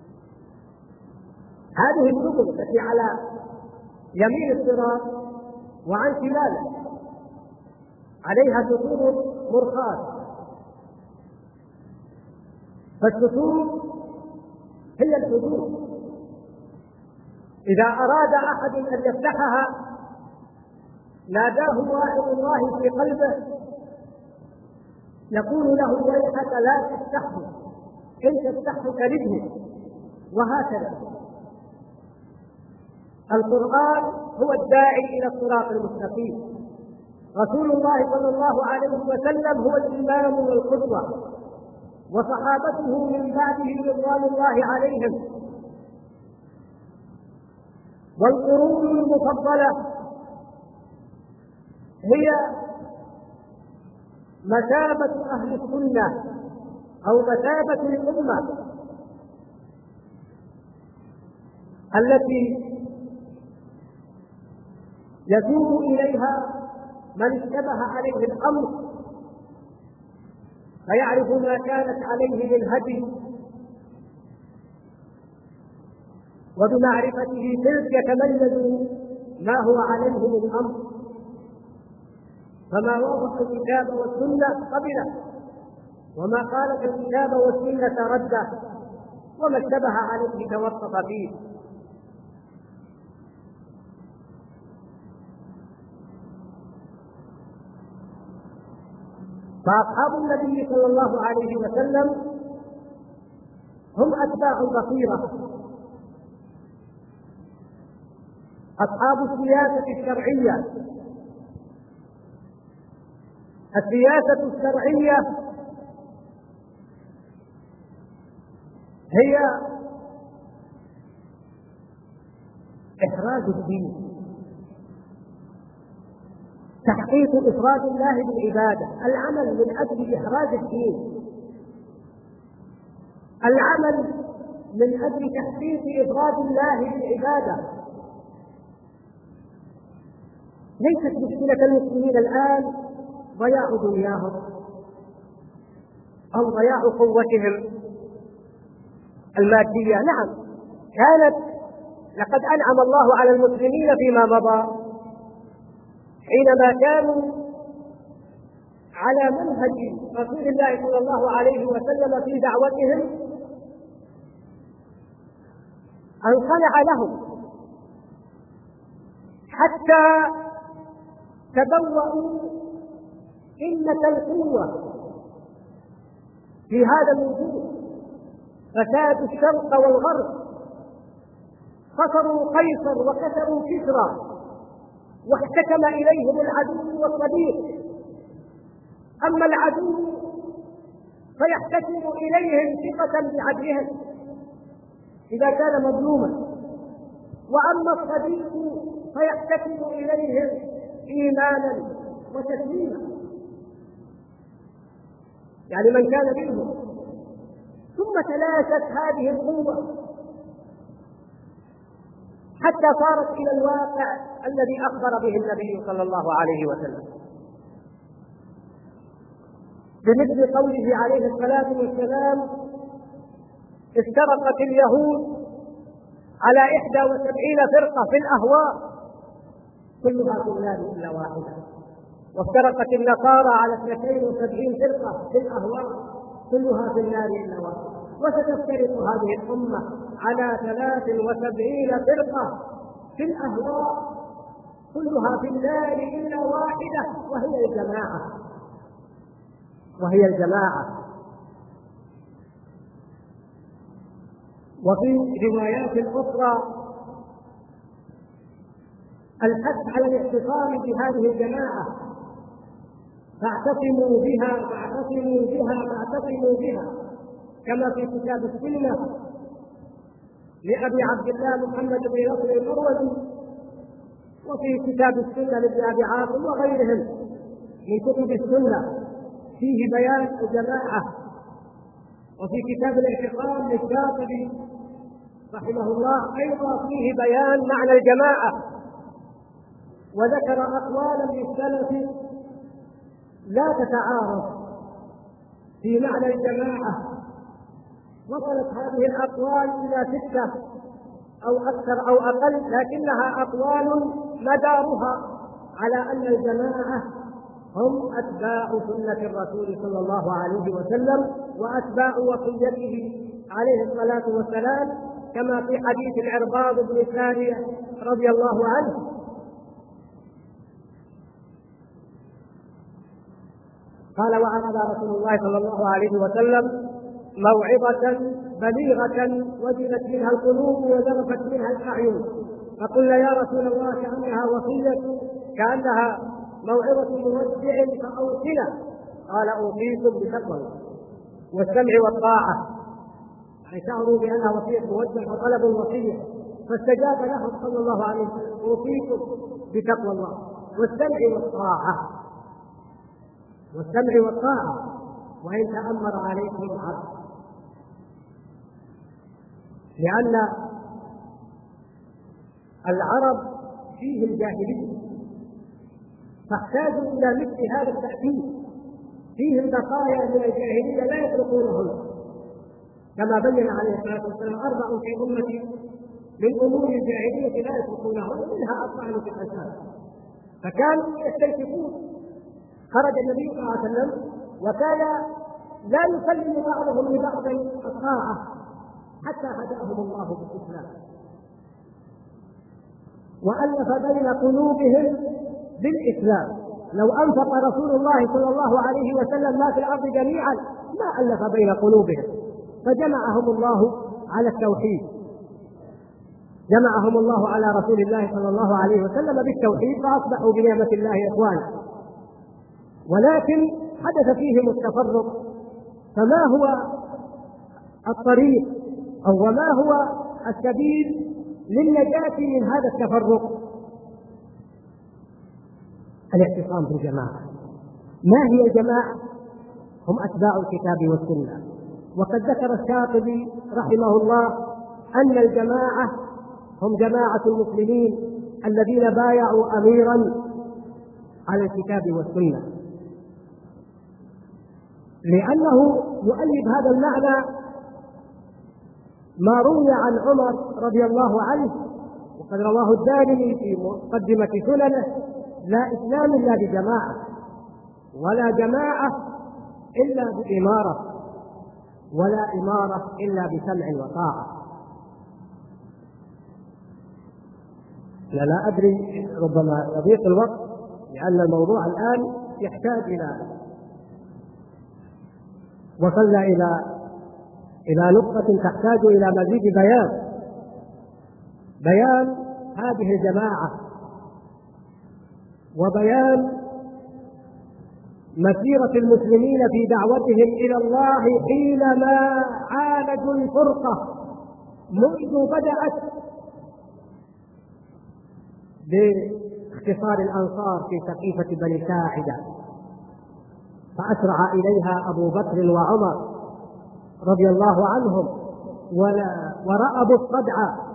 هذه السبل التي على يمين الصراط وعن شماله عليها سطور مرخاة، فالسطور هي الحدود. إذا أراد أحد أن يفتحها ناداه واحد الله في قلبه يقول له: ويحك لا تفتحه، إن تفتحه كرهه. وهكذا القرآن هو الداعي إلى الصراط المستقيم، رسول الله صلى الله عليه وسلم هو الإمام والقدوة، وصحابته من بعده رضوان الله عليهم، والقرون المفضلة هي مثابة أهل السنة أو مثابة الأمة التي يتوب إليها من اشتبه عليه الأمر فيعرف ما كانت عليه من هدي، وبمعرفته تلك يتميز ما هو عليه من أمر، فما وافق الكتاب والسنة قبله، وما خالف الكتاب والسنة رده، وما اشتبه عليه توسط فيه. فأصحاب النبي صلى الله عليه وسلم هم أتباع البصيرة، أصحاب السياسة الشرعية. السياسة الشرعية هي إحراز الدين، تحقيق إفراد الله بالعبادة، العمل من أجل إحراز الدين، العمل من أجل تحقيق إفراد الله بالعبادة. ليست مشكلة المسلمين الآن ضياع دنياهم أو ضياع قوتهم المادية. نعم، كانت لقد أنعم الله على المسلمين فيما مضى حينما كانوا على منهج رسول الله صلى الله عليه وسلم في دعوتهم انخلع لهم حتى تبوأوا قمة القوة في هذا الوجود، فساد الشرق والغرب، خسروا قيصر وكسروا كسرى واحتكم إليهم العدو والصديق. أما العدو فيحتكم إليهم ثقة بعدلهم إذا كان مظلوما، وأما الصديق فيحتكم إليهم إيمانا وتسليما، يعني من كان منهم. ثم تلاشت هذه القوة حتى صارت إلى الواقع الذي أخبر به النبي صلى الله عليه وسلم، بمثل قوله عليه الصلاة والسلام: افترقت اليهود على إحدى وسبعين فرقة في الأهواء كلها في النار إلا واحدة، وافترقت النصارى على اثنتين وسبعين فرقة في الأهواء كلها في النار إلا واحدة، وستفترق هذه الأمة على ثلاث وسبعين فرقة في الأهواء كلها في النار إلا واحدة، وهي الجماعة وهي الجماعة. وفي روايات أخرى الحث على الاعتصام بهذه الجماعة: فاعتصموا بها فاعتصموا بها فاعتصموا بها، كما في كتاب السنة لأبي عبد الله محمد بن نصر المروزي، وفي كتاب السنة لابن أبي عاصم وغيرهم من كتب السنة فيه بيان الجماعة. وفي كتاب الاعتصام للشاطبي رحمه الله أيضا فيه بيان معنى الجماعة، وذكر أقوالا للسلف لا تتعارض في معنى الجماعة. وصلت هذه الأقوال إلى ستة أو أكثر أو أقل، لكنها أقوال مدارها على أن الجماعة هم أتباع سنة الرسول صلى الله عليه وسلم وأتباع وصيته عليه الصلاة والسلام، كما في حديث العرباض بن سارية رضي الله عنه: قال: وعظنا رسول الله صلى الله عليه وسلم موعظة بليغة وجلت منها القلوب وذرفت منها الأعين، فقلنا: يا رسول الله كأنها وصية كأنها موعظة مودع فأوصنا. قال: أوصيكم بتقوى والسمع والطاعة، يعني شعروا بأنها وصية مودع وطلبوا الوصية، فاستجاب له صلى الله عليه وسلم: أوصيكم بتقوى الله والسمع والطاعة والسمع والطاعة وإن تأمر عليكم العبد. لأن العرب فيهم جاهلية، فاحتاجوا إلى مثل هذا التأكيد. فيهم بقايا من الجاهلية لا يتركونهن، كما بين عليه الصلاة والسلام: أربع في أمتي من أمور الجاهلية لا يتركونهن، منها الطعن في الأنساب. فكانوا يستيقظون. خرج النبي صلى الله عليه وسلم وكان لا يسلم بعضهم لبعض الطاعة حتى هداهم الله بالإسلام وألف بين قلوبهم بالإسلام. لو أنفق رسول الله صلى الله عليه وسلم ما في الأرض جميعا ما ألف بين قلوبهم، فجمعهم الله على التوحيد، جمعهم الله على رسول الله صلى الله عليه وسلم بالتوحيد، فأصبحوا بنعمة الله إخوانا. ولكن حدث فيهم التفرق، فما هو الطريق أو وما هو السبيل للنجاة من هذا التفرق؟ الاعتصام بالجماعة. ما هي الجماعة؟ هم أتباع الكتاب والسنة. وقد ذكر الشاطبي رحمه الله أن الجماعة هم جماعة المسلمين الذين بايعوا أميرا على الكتاب والسنة، لأنه يؤيد هذا المعنى ما روي عن عمر رضي الله عنه، وقد رواه الدارمي في مقدمة سننه: لا إسلام إلا بجماعة. ولا جماعة إلا بإمارة، ولا إمارة إلا بسمع وطاعة. لا, لا أدري، ربما يضيق الوقت لأن الموضوع الآن يحتاج إلى وصلنا إلى إلى نقطة تحتاج إلى مزيد بيان بيان هذه الجماعة، وبيان مسيرة المسلمين في دعوتهم إلى الله حينما عالجوا الفرقة منذ بدأت باختصار الأنصار في سقيفة بني ساعدة، فأسرع إليها أبو بكر وعمر رضي الله عنهم ورأبوا الصدع،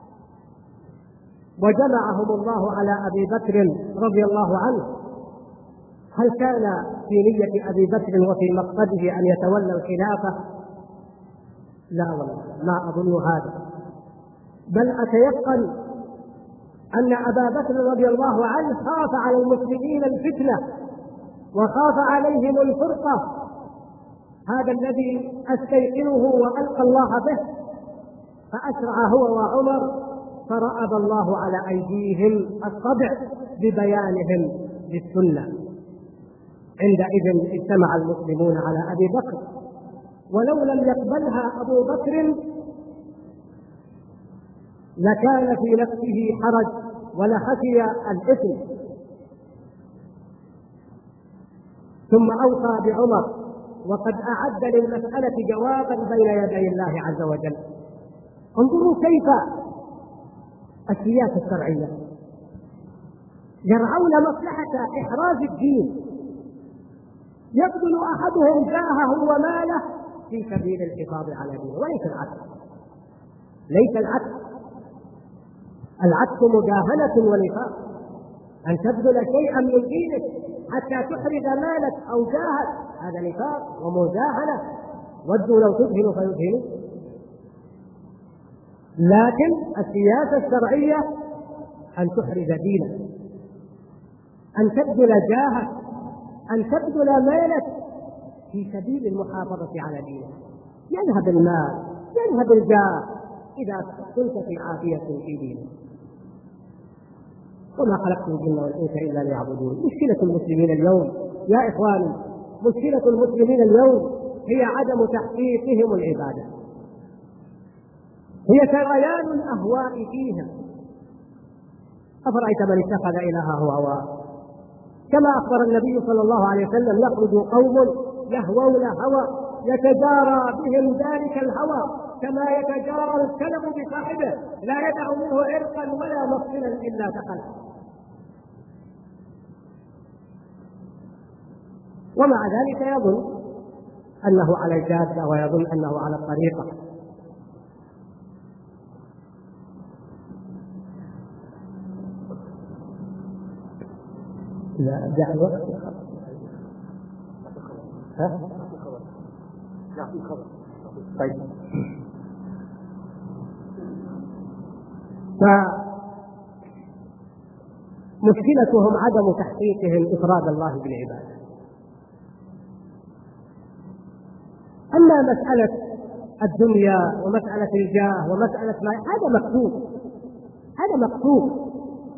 وجمعهم الله على أبي بكر رضي الله عنه. هل كان في نية أبي بكر وفي مقصده أن يتولى الخلافة؟ لا والله، ما أظن هذا، بل أتيقن أن أبا بكر رضي الله عنه خاف على المسلمين الفتنة وخاف عليهم الفرقة، هذا الذي أستيقنه وألقى الله به، فأسرع هو وعمر فرأب الله على أيديهم الصدع ببيانهم للسنة. عندئذ اجتمع المسلمون على أبي بكر، ولو لم يقبلها أبو بكر لكان في نفسه حرج ولخشي الإثم، ثم أوصى بعمر وقد أعد للمسألة جوابا بين يدي الله عز وجل. انظروا كيف السياسة الشرعية يرعون مصلحة إحراز الدين، يبذل أحدهم جاهه وماله في سبيل الحفاظ على دينه، وليس العكس. ليس العكس، العكس مداهنة ونفاق، أن تبذل شيئا من دينك حتى تحرز مالك أو جاهك، هذا نفاق ومداهنة، ودوا لو تدهنوا فيدهنوا. لكن السياسة الشرعية أن تحرز دينك، أن تبذل جاهك، أن تبذل مالك في سبيل المحافظة على دينك. يذهب المال، يذهب الجاه إذا كنت في عافية في دينك. وما خلقت الجن والإنس إلا ليعبدون. مشكلة المسلمين اليوم يا إخواني، مشكلة المسلمين اليوم هي عدم تحقيقهم العبادة، هي سريان الأهواء فيها. أفرأيت من اتخذ إلهه هواه، كما أخبر النبي صلى الله عليه وسلم: يخرج قوم يهوون هوى يتجارى بهم ذلك الهوى كما يتجارى الكلب بصاحبه، لا يدع منه عرقا ولا مفصلا إلا دخل. ومع ذلك يظن أنه على الجادة ويظن أنه على الطريقة. لا جاء الوقت. ها؟ لا في خبر. طيب. فمشكلتهم عدم تحقيقهم إفراد الله بالعبادة. أما مسألة الدنيا ومسألة الجاه ومسألة ما، هذا مكتوب، هذا مكتوب.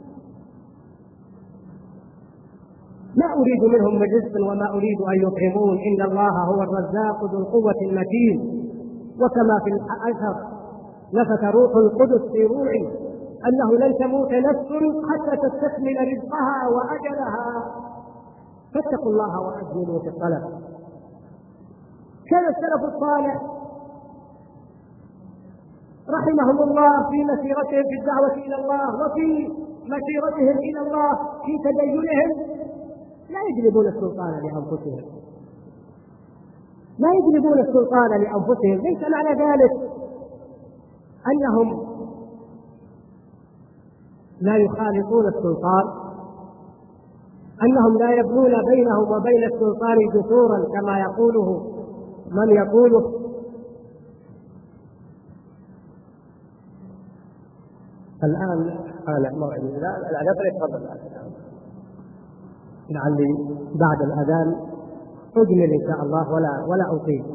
ما أريد منهم من رزق وما أريد أن يطعمون، إن الله هو الرزاق ذو القوة المتين. وكما في الأثر: نفث روح القدس في روعي أنه لن تموت نفس حتى تستكمل رزقها وأجلها، فاتقوا الله وأجملوا في الطلب. كان السلف الصالح رحمهم الله في مسيرتهم في الدعوة إلى الله وفي مسيرتهم إلى الله في تدينهم لا يجلبون السلطان لأنفسهم، لا يجلبون السلطان لأنفسهم. ليس معنى ذلك أنهم لا يخالطون السلطان، أنهم لا يبنون بينهم وبين السلطان جسورا كما يقوله من يقوله. الآن أنا موعد لا لا لا تفضل. لعلي بعد الأذان أجمل إن شاء الله ولا ولا أطيل.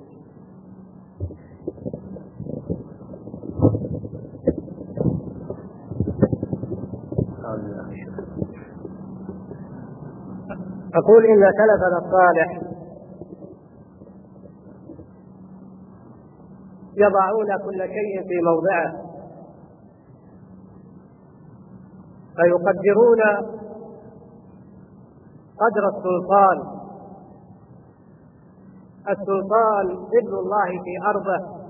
أقول إن سلفنا الصالح يضعون كل شيء في موضعه، فيقدرون قدر السلطان. السلطان ابن الله في أرضه،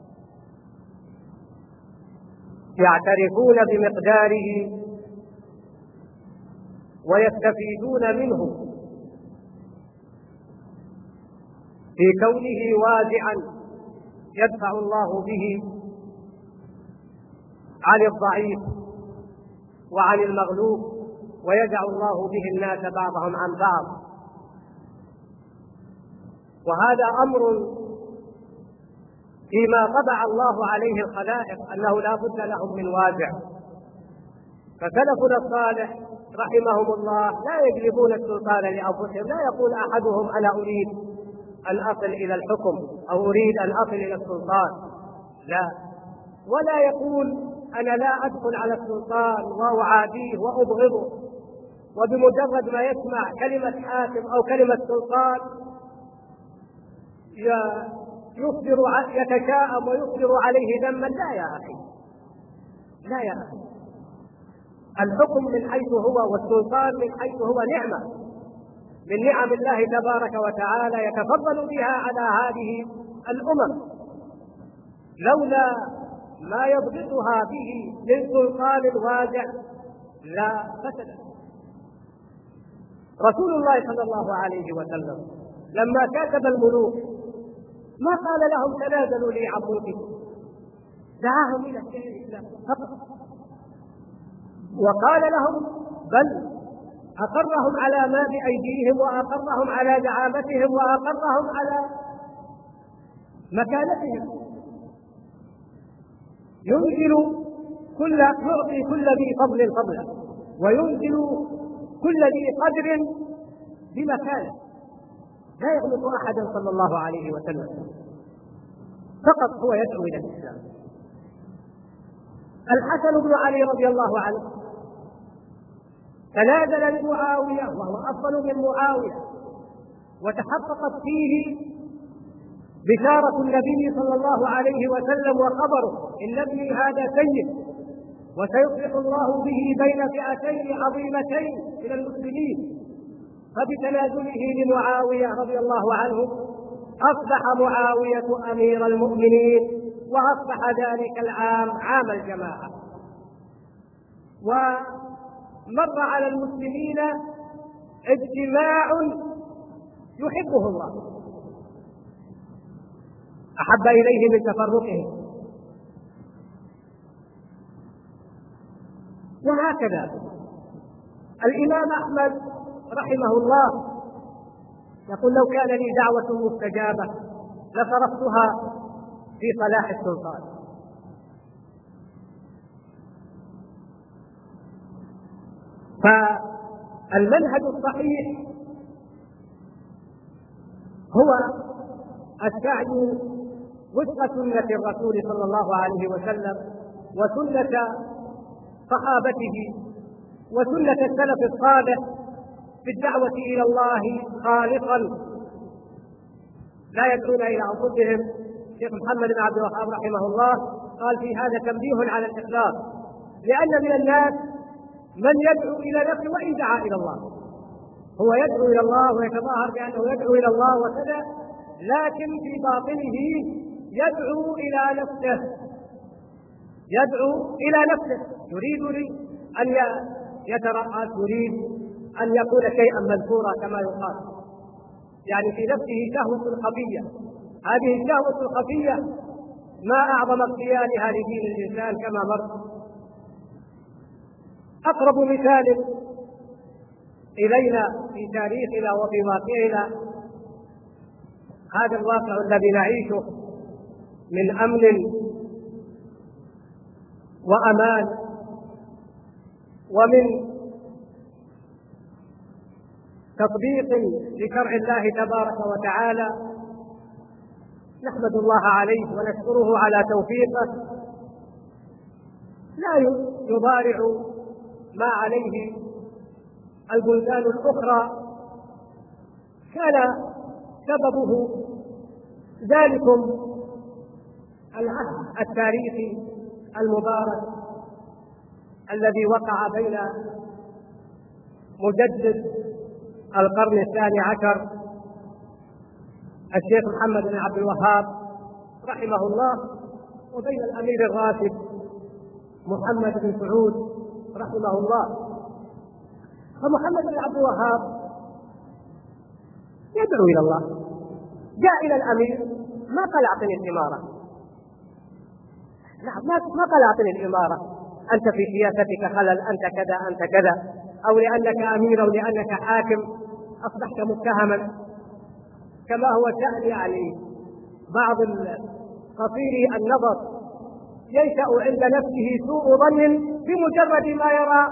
يعترفون بمقداره ويستفيدون منه في كونه واسعا يدفع الله به عن الضعيف وعن المغلوب، ويدع الله به الناس بعضهم عن بعض. وهذا أمر فيما طبع الله عليه الخلائق أنه لا بد لهم من واسع. فسلفنا الصالح رحمهم الله لا يجلبون السلطان لأنفسهم، لا يقول أحدهم أنا أريد أن أصل إلى الحكم أو أريد أن أصل إلى السلطان، لا، ولا يقول أنا لا أدخل على السلطان وأعاديه وأبغضه، وبمجرد ما يسمع كلمة حاكم أو كلمة سلطان يصدر يتشاءم ويصدر عليه ذما. لا يا أخي، لا يا أخي، الحكم من حيث هو والسلطان من حيث هو نعمة من نعم الله تبارك وتعالى يتفضل بها على هذه الأمم، لولا ما يضبطها به من سلطان واسع لا فسدت. رسول الله صلى الله عليه وسلم لما كاتب الملوك ما قال لهم تنازلوا لي عن ملككم، دعاهم إلى الإسلام فقط، وقال لهم بل أقرهم على ما بأيديهم وأقرهم على دعامتهم وأقرهم على مكانتهم. ينزل كل يعطي كل ذي فضل فضله، وينزل كل ذي قدر بمكانه، لا يغلط أحدا صلى الله عليه وسلم، فقط هو يدعو إلى الإسلام. الحسن بن علي رضي الله عنه تنازل لمعاوية وهو أفضل من معاوية، وتحققت فيه بشارة النبي صلى الله عليه وسلم وخبره إن ابني هذا سيد وسيصلح الله به بين فئتين عظيمتين من المسلمين. فبتنازله لمعاوية رضي الله عنه أصبح معاوية أمير المؤمنين، وأصبح ذلك العام عام الجماعة. ومر على المسلمين اجتماع يحبه الله، أحب إليه من تفرقهم. وهكذا الإمام أحمد رحمه الله يقول لو كان لي دعوة مستجابة لصرفتها في صلاح السلطان. فالمنهج الصحيح هو السعي وفق سنة الرسول صلى الله عليه وسلم وسنة صحابته وسنة السلف الصالح في الدعوة إلى الله خالصا، لا يدعون إلى أنفسهم. الشيخ محمد بن عبد الوهاب رحمه الله قال في هذا تنبيه على الإخلاص، لأن من الناس من يدعو إلى نفسه وإن دعا إلى الله، هو يدعو إلى الله ويتظاهر بأنه يدعو إلى الله وكذا، لكن في باطنه يدعو إلى نفسه، يدعو إلى نفسه، يريد أن يترأس، يريد أن يقول شيئا منثورا كما يقال، يعني في نفسه شهوة خفية. هذه الشهوة الخفية ما أعظم اغتيالها لدين الإنسان كما مر. أقرب مثال إلينا في تاريخنا وفي واقعنا هذا الواقع الذي نعيشه من أمن وأمان ومن تطبيق لشرع الله تبارك وتعالى، نحمد الله عليه ونشكره على توفيقه، لا يضارع ما عليه البلدان الأخرى. كان سببه ذلكم العهد التاريخي المبارك الذي وقع بين مجدد القرن الثاني عشر الشيخ محمد بن عبد الوهاب رحمه الله وبين الأمير الراشد محمد بن سعود رحمه الله. فمحمد بن عبد الوهاب يدعو إلى الله، جاء إلى الأمير ما قال أعطني الإمارة، نعم ما قال أعطني الإمارة، أنت في سياستك خلل، أنت كذا أنت كذا، أو لأنك أمير أو لأنك حاكم أصبحت متهما، كما هو شأن يعني بعض قصيري النظر ينشأ عند نفسه سوء ظن بمجرد ما يرى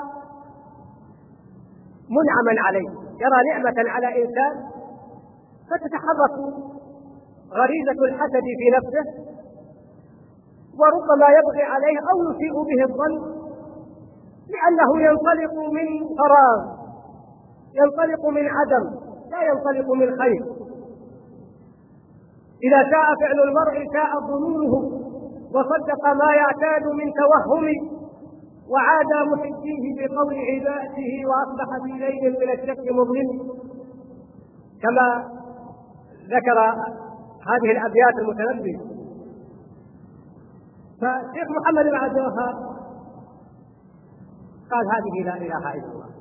منعما عليه، يرى نعمة على إنسان فتتحرك غريزة الحسد في نفسه، وربما يبغي عليه أو يسيء به الظن لأنه ينطلق من فراغ، ينطلق من عدم، لا ينطلق من خير. إذا شاء فعل المرء شاء ظنونه، وصدق ما يعتاد من توهم، وعاد محبيه بقول عباده وأصبح في ليل من الشك مظلم، كما ذكر هذه الأبيات المتنبي. فالشيخ محمد بن عبد الوهاب قال هذه لا إله إلا الله،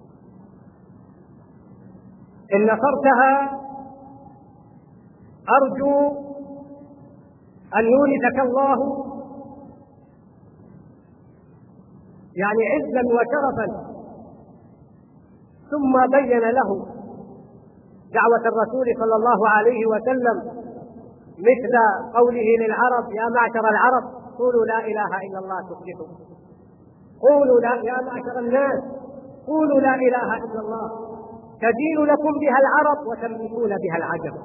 إن نصرتها أرجو أن يورثك الله يعني عزا وشرفا. ثم بين له دعوة الرسول صلى الله عليه وسلم مثل قوله للعرب يا معشر العرب قولوا لا إله إلا الله تفلحوا، قولوا لا يا معشر الناس قولوا لا إله إلا الله تدين لكم بها العرب وتملكون بها العجم.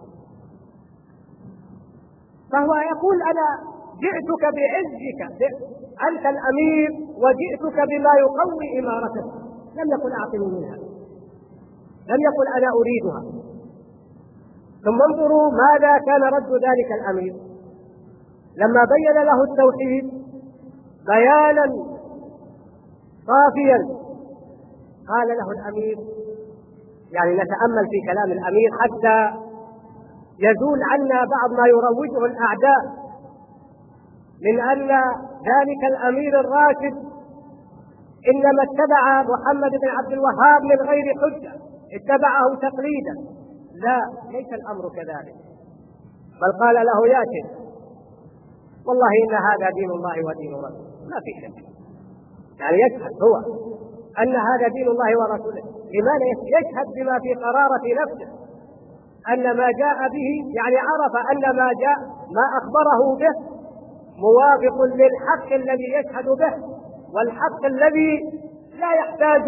فهو يقول أنا جئتك بعزك، أنت الأمير وجئتك بما يقوي إمارتك، لم يقل أعطني منها، لم يقل أنا أريدها. ثم انظروا ماذا كان رد ذلك الأمير لما بين له التوحيد بيانا صافيا. قال له الأمير، يعني نتأمل في كلام الأمير حتى يزول عنا بعض ما يروجه الأعداء من أن ذلك الأمير الراشد إنما اتبع محمد بن عبد الوهاب من غير حجة، اتبعه تقليدا. لا، ليس الأمر كذلك، بل قال له يا شيخ والله إن هذا دين الله ودين رسوله، ما في شك، يعني يشهد هو أن هذا دين الله ورسوله. لماذا يشهد بما في قرارة نفسه أن ما جاء به، يعني عرف أن ما جاء ما أخبره به موافق للحق الذي يشهد به، والحق الذي لا يحتاج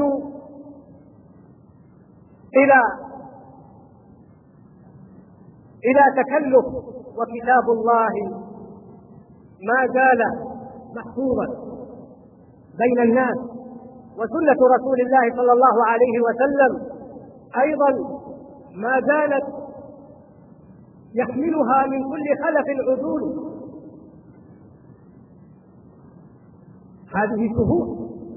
إلى إلى تكلف. وكتاب الله ما زال محفوظا بين الناس، وسنة رسول الله صلى الله عليه وسلم أيضا ما زالت يحملها من كل خلف عدول. هذه شهود.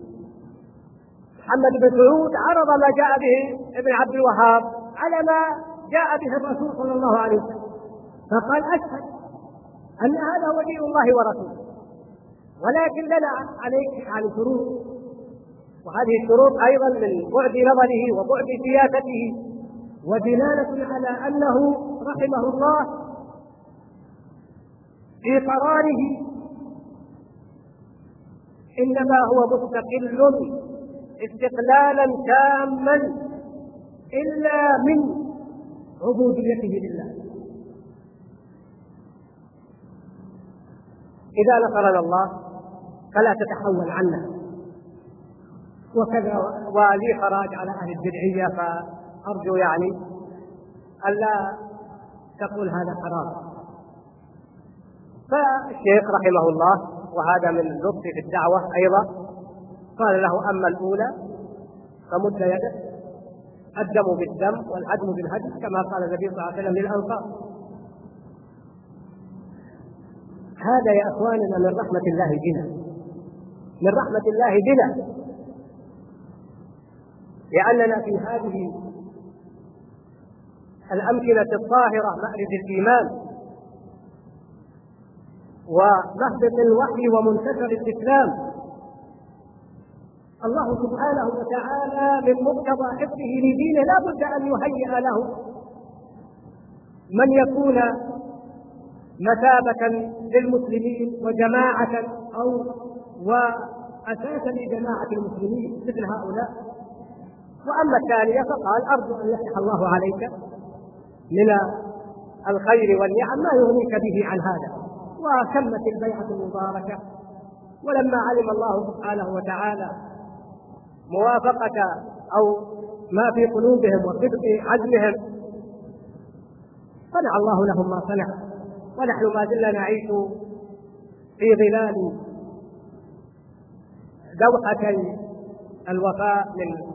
محمد بن سعود عرض ما جاء به ابن عبد الوهاب على ما جاء به الرسول صلى الله عليه وسلم، فقال أشهد أن هذا هو دين الله ورسوله، ولكن لنا عليك عن شروط، وهذه الشروط أيضا من بعد نظره وبعد سياسته ودلالة على أنه رحمه الله في قراره إنما هو مستقل استقلالا تاما إلا من عبوديته لله. إذا نصرنا الله فلا تتحول عنا، وكذا ولي خراج على أهل البدعية أرجو يعني ألا تقول هذا حرام. فالشيخ رحمه الله، وهذا من لطف في الدعوة أيضا، قال له: أما الأولى فمد يدك، الدم بالدم والهدم بالهدم، كما قال النبي صلى الله عليه وسلم للأنصار. هذا يا أخواننا من رحمة الله بنا، من رحمة الله بنا، لأننا في هذه الأمكنة الطاهرة مأرز الإيمان ومهبط الوحي ومنتشر الإسلام، الله سبحانه وتعالى من مقتضى حفظه لدينه لا بد أن يهيئ له من يكون مثابة للمسلمين وجماعة أو وأساسا لجماعة المسلمين مثل هؤلاء. وأما الثانية فقال: أرجو أن يفتح الله عليك من الخير والنعم ما يغنيك به عن هذا. وتمت البيعة المباركة. ولما علم الله سبحانه وتعالى موافقة أو ما في قلوبهم وصدق عزمهم صنع الله لهم ما صنع، ونحن ما زلنا نعيش في ظلال دوحتي الوفاء من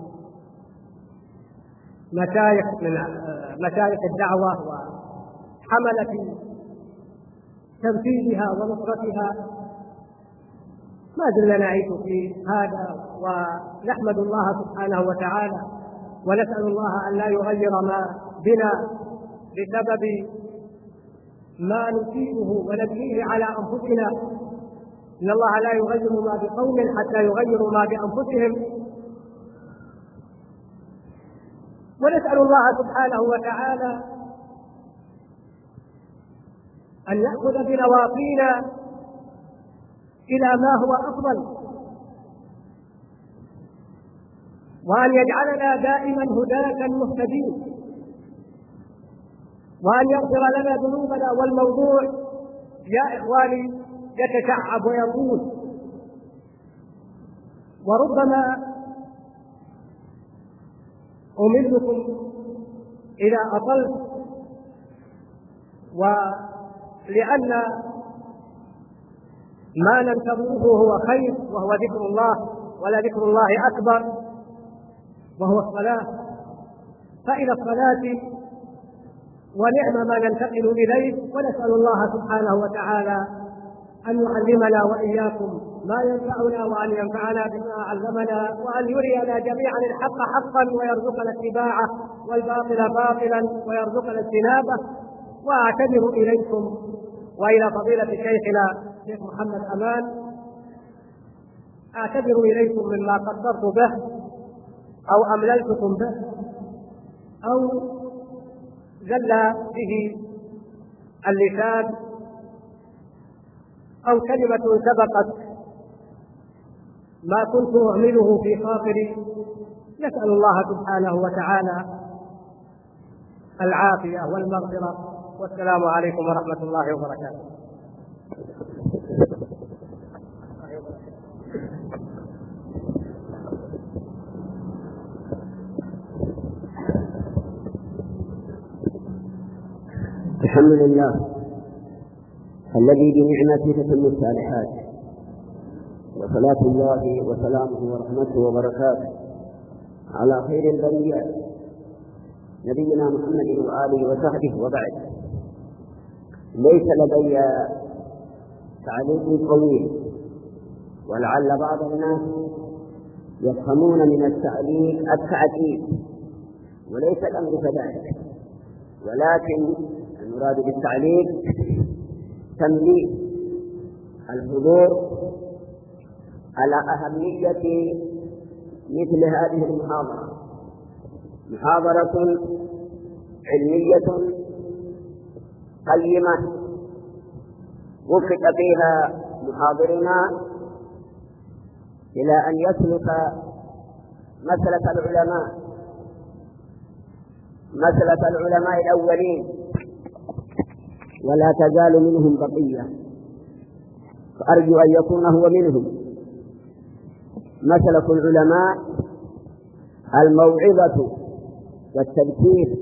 مشايخ من مشايخ الدعوة وحملة تنفيذها ونصرتها. ما زلنا نعيش في هذا، ونحمد الله سبحانه وتعالى ونسأل الله أن لا يغير ما بنا بسبب ما نسيئه ونبنيه على أنفسنا. إن الله لا يغير ما بقوم حتى يغيروا ما بأنفسهم. ونسأل الله سبحانه وتعالى أن يأخذ بنواصينا إلى ما هو أفضل، وأن يجعلنا دائما هداة مهتدين، وأن يغفر لنا ذنوبنا. والموضوع يا إخواني يتشعب ويطول، وربما أملكم إذا أطلت، ولأن ما ننتظره هو خير، وهو ذكر الله، ولا ذكر الله أكبر، وهو الصلاة. فإلى الصلاة ونعم ما ننتقل إليه. ونسأل الله سبحانه وتعالى أن يعلمنا وإياكم ما ينفعنا، وأن ينفعنا بما علمنا، وأن يرينا جميعا الحق حقا ويرزقنا اتباعه، والباطل باطلا ويرزقنا اجتنابه. وأعتذر إليكم وإلى فضيلة شيخنا شيخ محمد أمان، أعتذر إليكم مما قصرت به أو أمللتكم به أو زل به اللسان أو كلمة سبقت ما كنت أعمله في خاطري. نسأل الله سبحانه وتعالى العافية والمغفرة. والسلام عليكم ورحمة الله وبركاته.
الحمد لله الذي بنعمته تتم الصالحات، وصلاة الله وسلامه ورحمته وبركاته على خير البرية نبينا محمد وآله وصحبه. وبعد، ليس لدي تعليق طويل، ولعل بعض الناس يفهمون من التعليق التعقيد، وليس الأمر كذلك، ولكن المراد بالتعليق تنبيه الحضور على أهمية مثل هذه المحاضرة. محاضرة علمية قيمة وفق فيها محاضرنا إلى أن يسلك مسلك العلماء مسلك العلماء الأولين، ولا تزال منهم بقية، فأرجو أن يكون هو منهم. مسلك العلماء الموعظة والتذكير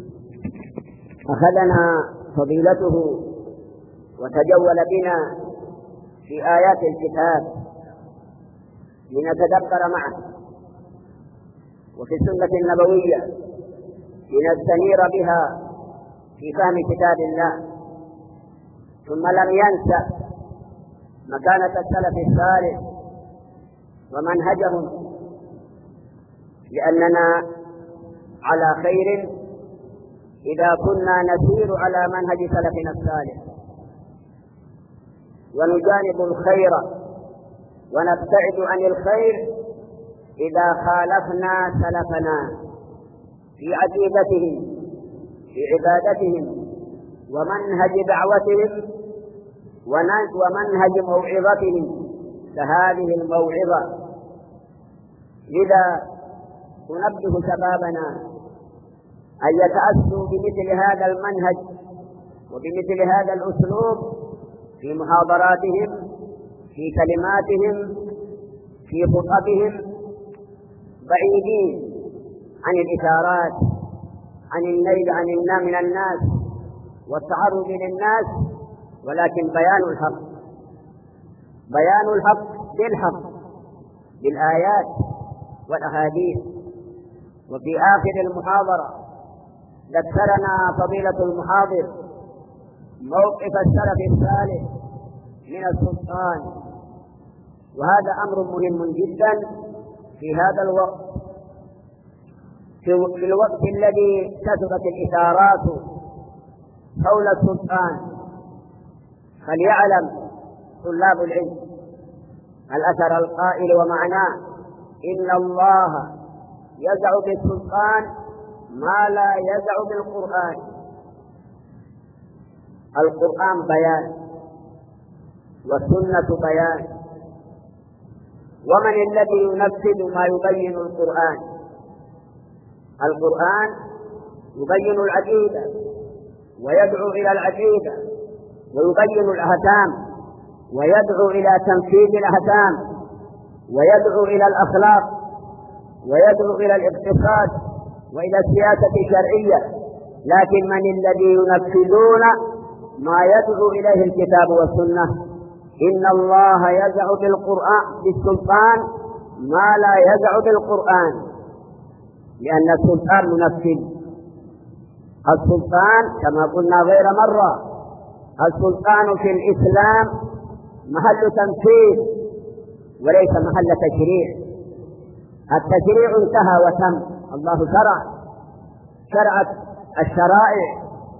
أخذنا فضيلته وتجول بنا في آيات الكتاب لنتدبر معه، وفي السنة النبوية لنستنير بها في فهم كتاب الله. ثم لم ينسى مكانة السلف الصالح ومنهجهم، لأننا على خير إذا كنا نسير على منهج سلفنا الصالح، ونجانب الخير ونبتعد عن الخير إذا خالفنا سلفنا في عقيدتهم في عبادتهم ومنهج دعوتهم ومنهج موعظتهم كهذه الموعظة. لذا ننبه شبابنا أن يتأسوا بمثل هذا المنهج وبمثل هذا الأسلوب في محاضراتهم، في كلماتهم، في خطبهم، بعيدين عن الإشارات، عن النيل عن النام من الناس والتعرض للناس، ولكن بيان الحق، بيان الحق بالحق بالآيات والأحاديث. وفي آخر المحاضرة ذكرنا فضيلة المحاضر موقف السلف الصالح من السلطان، وهذا أمر مهم جدا في هذا الوقت، في الوقت الذي كثرت الإثارات حول السلطان. فليعلم طلاب العلم الأثر القائل ومعناه: إن الله يزع بالسلطان ما لا يزع بالقرآن. القرآن بيان والسنة بيان، ومن الذي ينفذ ما يبين القرآن؟ القرآن يبين العقيدة ويدعو إلى العقيدة ويبين الأحكام ويدعو إلى تنفيذ الأحكام ويدعو إلى الأخلاق ويدعو إلى الاقتصاد وإلى السياسة الشرعية. لكن من الذي ينفذون ما يدعو إليه الكتاب والسنة؟ إن الله يزع بالقرآن بالسلطان ما لا يزع بالقرآن، لأن السلطان منفذ. السلطان كما قلنا غير مرة، السلطان في الإسلام محل تنفيذ وليس محل تشريع. التشريع انتهى وتم، الله شرع شرعت الشرائع،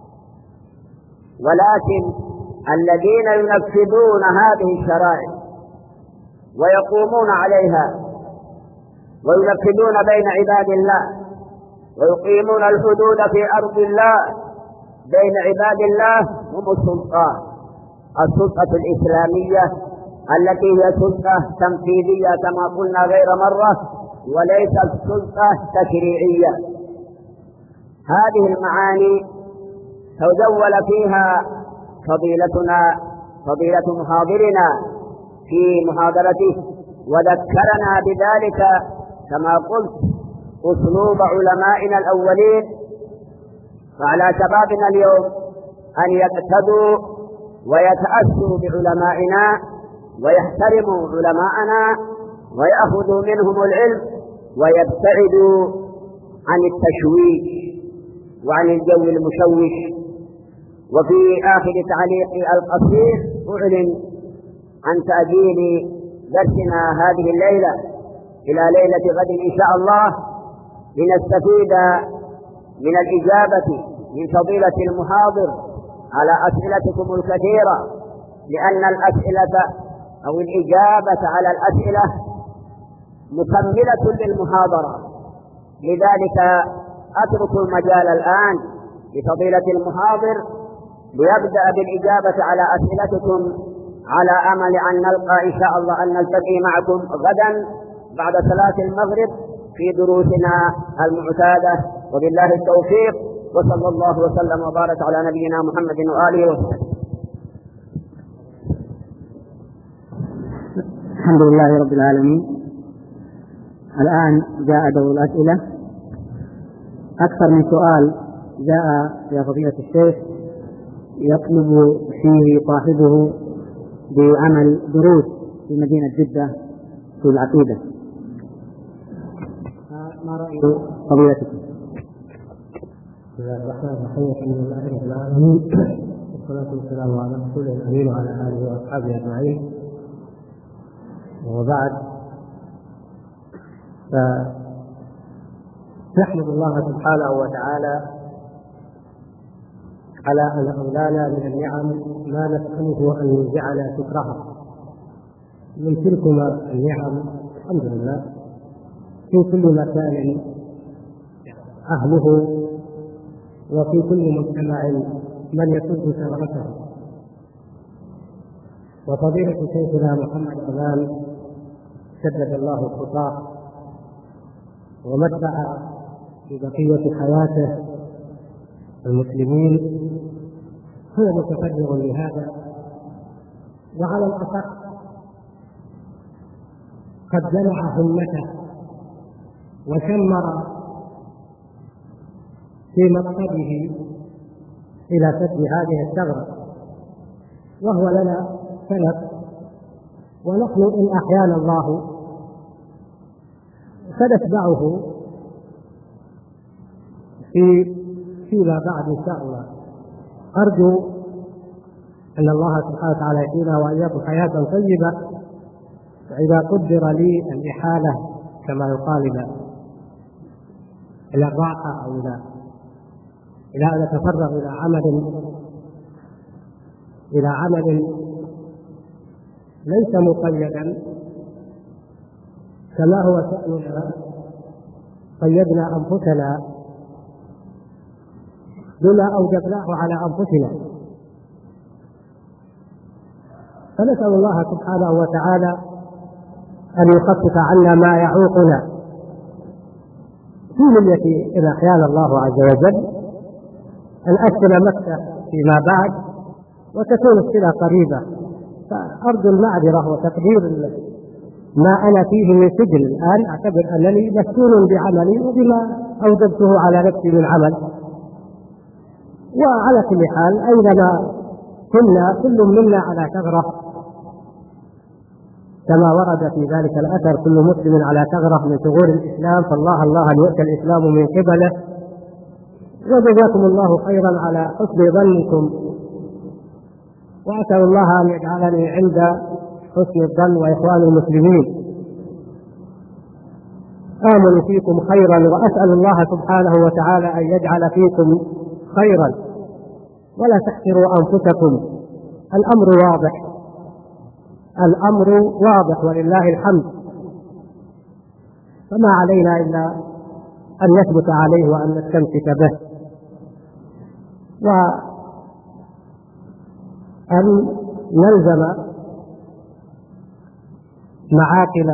ولكن الذين ينفذون هذه الشرائع ويقومون عليها وينفذون بين عباد الله ويقيمون الحدود في أرض الله بين عباد الله هم السلطة، السلطة الإسلامية التي هي سلطة تنفيذية كما قلنا غير مرة، وليست سلطة تشريعية. هذه المعاني تجول فيها فضيلتنا فضيلة محاضرنا في محاضرته، وذكرنا بذلك كما قلت أسلوب علمائنا الأولين. فعلى شبابنا اليوم أن يقتدوا ويتأسوا بعلمائنا ويحترموا علماءنا ويأخذوا منهم العلم ويبتعدوا عن التشويش وعن الجو المشوش. وفي آخر تعليق القصير أعلن عن تأجيل درسنا هذه الليلة إلى ليلة غد إن شاء الله، لنستفيد من الإجابة من فضيلة المحاضر على أسئلتكم الكثيرة، لأن الأسئلة أو الإجابة على الأسئلة مكملة للمحاضرة. لذلك أترك المجال الآن لفضيلة المحاضر ليبدأ بالإجابة على أسئلتكم، على أمل أن نلقى إن شاء الله أن نلتقي معكم غدا بعد صلاة المغرب في دروسنا المعتادة. وبالله التوفيق، وصلى الله وسلم وبارك على نبينا محمد وآله وسلم.
الحمد لله رب العالمين. الآن جاء دور الأسئلة، أكثر من سؤال جاء يا فضيلة الشيخ يطلب فيه صاحبه بعمل دروس في مدينة جدة في العقيدة، ما رأي فضيلتكم؟
بسم الله الرحمن الرحيم. الحمد لله رب العالمين، والصلاة والسلام على رسوله الأمين وعلى آله وأصحابه أجمعين، وبعد، فنحمد الله سبحانه وتعالى على أن أولانا من النعم ما نسأله أن ينزعنا شكرها. من تلكما النعم الحمد لله في كل مكان أهله وفي كل مجتمع من يسد ثمرته. وفضيلة شيخنا محمد إمام سدد الله خطاه ومتع ببقية حياته المسلمين هو متفرغ لهذا، وعلى الأصح قد جمع همته وشمر في مقصده إلى سد هذه الثغرة، وهو لنا سلف، ونحن إن أحيانا الله سنتبعه في فيما بعد إن شاء الله. أرجو أن الله سبحانه وتعالى يحيينا وإياكم حياة طيبة، فإذا قدر لي الإحالة كما يقال إلى الراحة أو إلى إلى أن أتفرغ إلى عمل إلى عمل ليس مقيدا كما هو شأننا، قيدنا أنفسنا بما أوجبناه على أنفسنا، فنسأل الله سبحانه وتعالى أن يخفف عنا ما يعوقنا في نية إن أحيانا الله عز وجل أن أسكن مكة فيما بعد وتكون الصلة قريبة. فأرجو المعذرة وتقدير ما أنا فيه من سجن الآن، أعتبر أنني مسؤول بعملي وبما أوجبته على نفسي من عمل. وعلى كل حال أينما كنا كل منا على ثغرة كما ورد في ذلك الأثر: كل مسلم على ثغرة من ثغور الإسلام، فالله الله أن يؤتى الإسلام من قبله. وجزاكم الله خيرا على حسن ظنكم، وأسأل الله أن يجعلني عند حسن الظن وإخوان المسلمين. آمل فيكم خيرا، وأسأل الله سبحانه وتعالى أن يجعل فيكم خيرا، ولا تحقروا أنفسكم. الأمر واضح، الأمر واضح ولله الحمد، فما علينا إلا أن نثبت عليه وأن نستمسك به، وأن نلزم معاقل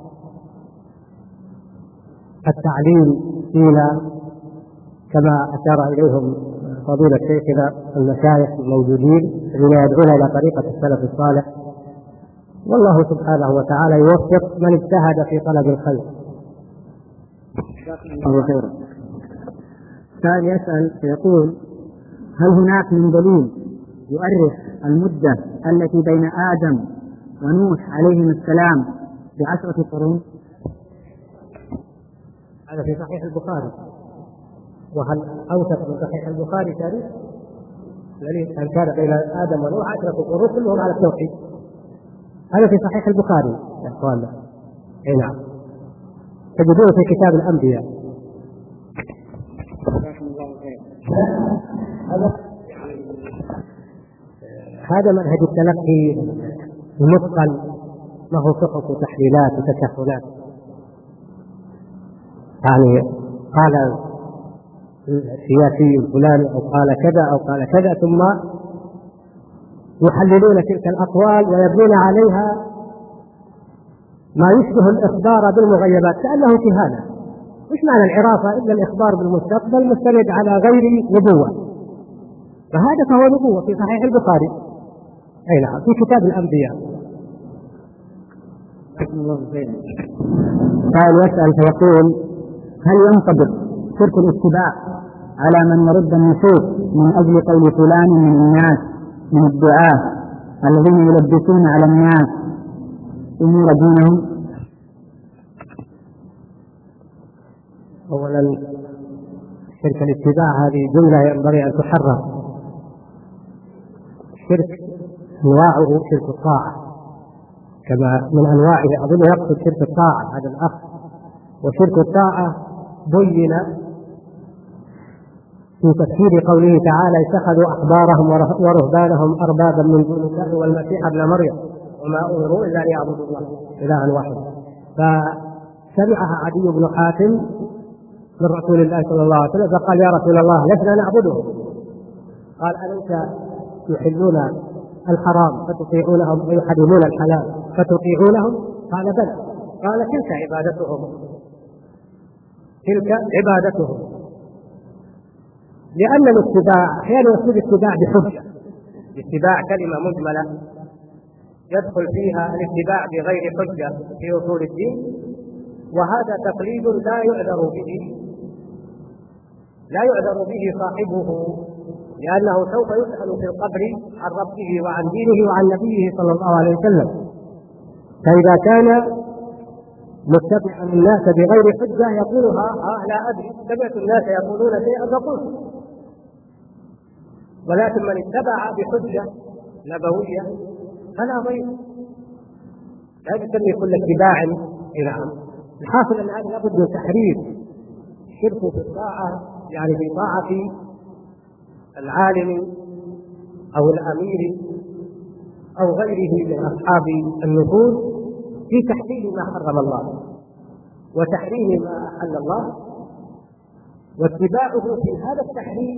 التعليم فينا كما أشار إليهم فضيلة شيخنا المشايخ الموجودين الذين يدعون إلى طريقة السلف الصالح. والله سبحانه وتعالى يوفق من اجتهد في طلب الخير.
الله خيرا. سائل يسأل فيقول: هل هناك من دليل يؤرخ المدة التي بين آدم ونوح عليهم السلام بعشرة قرون؟
هذا في صحيح البخاري. وهل أوثق من صحيح البخاري تاريخ الذي هل كان بين آدم ونوح عشرة قرون كلهم على التوحيد؟ هذا في صحيح البخاري يا اخواننا. اي نعم، تجدونه في كتاب الانبياء. هذا منهج التلقي المتقن، له صحف وتحليلات وتسهلات. يعني قال السياسي الفلاني او قال كذا او قال كذا، ثم يحللون تلك الأقوال ويبنون عليها ما يشبه الإخبار بالمغيبات كأنه كهانة. مش معنى العرافة إلا الإخبار بالمستقبل مستند على غير نبوة، فهذا فهو نبوة في صحيح البخاري. أي نعم، في كتاب الأنبياء.
سائل يسأل فيقول: هل ينطبق شرك الاتباع على من يرد النصوص من أجل قول فلان من الناس من الدعاة الذين يلبسون على الناس أمور دينهم؟
أولا شرك الاتباع هذه جملة ينبغي أن تحرر. الشرك أنواعه شرك الطاعة، كما من أنواعه أظن يقصد شرك الطاعة هذا الأخ. وشرك الطاعة بين في تفسير قوله تعالى: اتخذوا أحبارهم ورهبانهم أربابا من دون الله والمسيح ابن مريم وما أمروا إلا ليعبدوا الله إلها واحدا. فسمعها عدي بن حاتم من رسول الله صلى الله عليه وسلم فقال: يا رسول الله لسنا نعبده. قال: أليس يحلون الحرام فتطيعونهم ويحرمون الحلال فتطيعونهم؟ قال: بلى. قال: تلك عبادتهم تلك عبادتهم لأن الاتباع أحيانا يصير اتباع بحجة. الاتباع كلمة مجملة يدخل فيها الاتباع بغير حجة في أصول الدين، وهذا تقليد لا يعذر به لا يعذر به صاحبه، لأنه سوف يسأل في القبر عن ربه وعن دينه وعن نبيه صلى الله عليه وسلم. فإذا كان متبعا الناس بغير حجة يقولها ها لا أدري، سمعت الناس يقولون شيئا فقلت. ولكن من اتبع بحجة نبوية فلا ضير، لا يسمي كل اتباع إلى عام. الحاصل أن هذا لابد من تحرير. الشرك في الطاعة يعني في طاعة العالم أو الأمير أو غيره من أصحاب النفوذ في تحليل ما حرم الله وتحريم ما أحل الله، واتباعه في هذا التحريم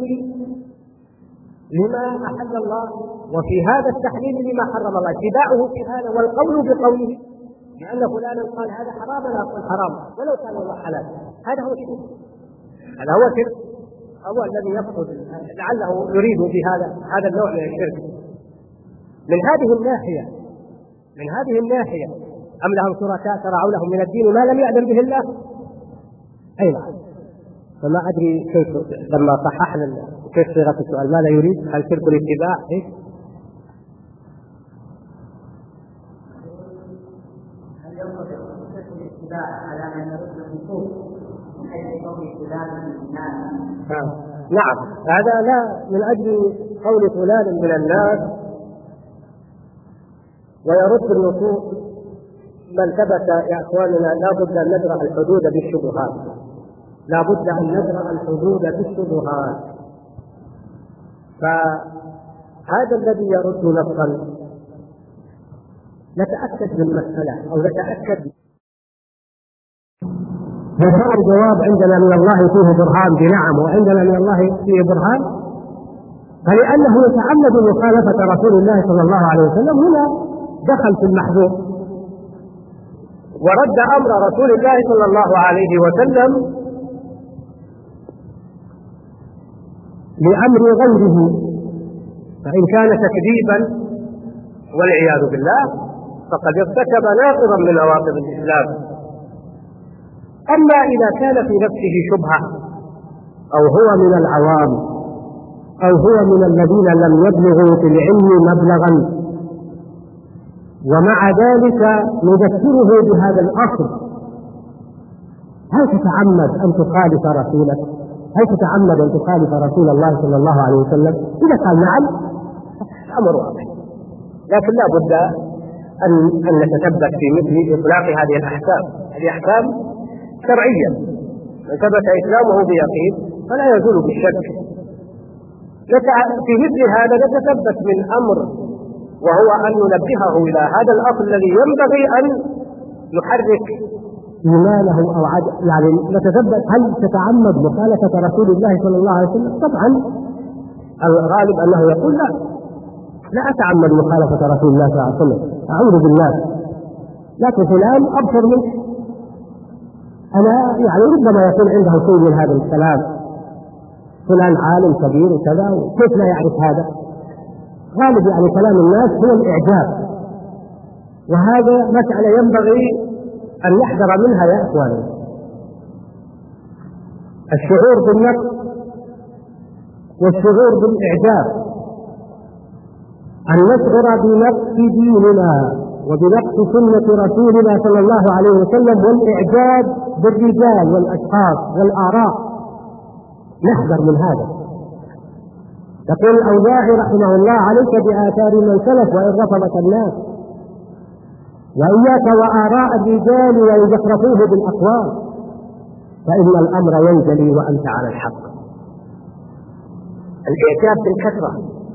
لما أحل الله وفي هذا التحريم لما حرم الله، اتباعه في هذا والقول بقوله، لأن فلانا قال هذا حرام لا أقول حرام ولو كان الله حلال. هذا هو الشرك، هذا هو الشرك هو الذي يقصد لعله يريد بهذا هذا النوع من الشرك. من هذه الناحية من هذه الناحية أم لهم شركاء شرعوا لهم من الدين ما لم يأذن به الله؟ أي نعم. فما أدري كيف لما صححنا كيف صيغة السؤال ماذا يريد؟ هل شرك الاتباع؟ إيه؟
هل ينطبق شرك الاتباع على من يرد النصوص من أجل قول فلان من الناس؟
نعم، هذا لا من أجل قول فلان من الناس ويرد النصوص، بل ثبت يا اخواننا لا بد ان ندرع الحدود بالشبهات، لا بد ان ندرع الحدود بالشبهات. فهذا الذي يرد نصا نتاكد من مساله او نتاكد فصار الجواب عندنا من الله فيه برهان بنعم وعندنا من الله فيه برهان، فلانه يتعمد مخالفه رسول الله صلى الله عليه وسلم هنا دخل في المحظور ورد أمر رسول الله صلى الله عليه وسلم لأمر غيره، فإن كان تكذيبا والعياذ بالله فقد ارتكب ناقضا من نواقض الإسلام. أما إذا كان في نفسه شبهة أو هو من العوام أو هو من الذين لم يبلغوا في العلم مبلغا ومع ذلك نذكره بهذا الأصل، هل تتعمد أن تخالف رسولك؟ هل تتعمد أن تخالف رسول الله صلى الله عليه وسلم؟ إذا قال نعم الأمر واضح، لكن لا بد أن أن نتثبت في مثل إطلاق هذه الأحكام. هذه أحكام شرعية، من ثبت إسلامه بيقين فلا يزول بالشك. في مثل هذا نتثبت من أمر، وهو أن ننبهه إلى هذا الأصل الذي ينبغي أن نحرك إيمانه أو عد... يعني نتثبت هل تتعمد مخالفة رسول الله صلى الله عليه وسلم؟ طبعا الغالب أنه يقول لا لا أتعمد مخالفة رسول الله صلى الله عليه وسلم، أعوذ بالله، لكن فلان أبصر منه، أنا يعني ربما يكون عنده شيء من هذا الكلام، فلان عالم كبير وكذا، كيف لا يعرف هذا؟ غالب يعني كلام الناس هو الإعجاب، وهذا مسألة ينبغي أن نحذر منها يا إخواني. الشعور بالنقص والشعور بالإعجاب، أن نشعر بنقص ديننا وبنقص سنة رسولنا صلى الله عليه وسلم، والإعجاب بالرجال والأشخاص والآراء. نحذر من هذا. يقول الأوزاعي رحمه الله: عليك بآثار من سلف وإن رفضك الناس، وإياك وآراء الرجال وإن زخرفوه بالأقوال، فإن الأمر ينجلي وأنت على الحق. الإعجاب بالكثرة،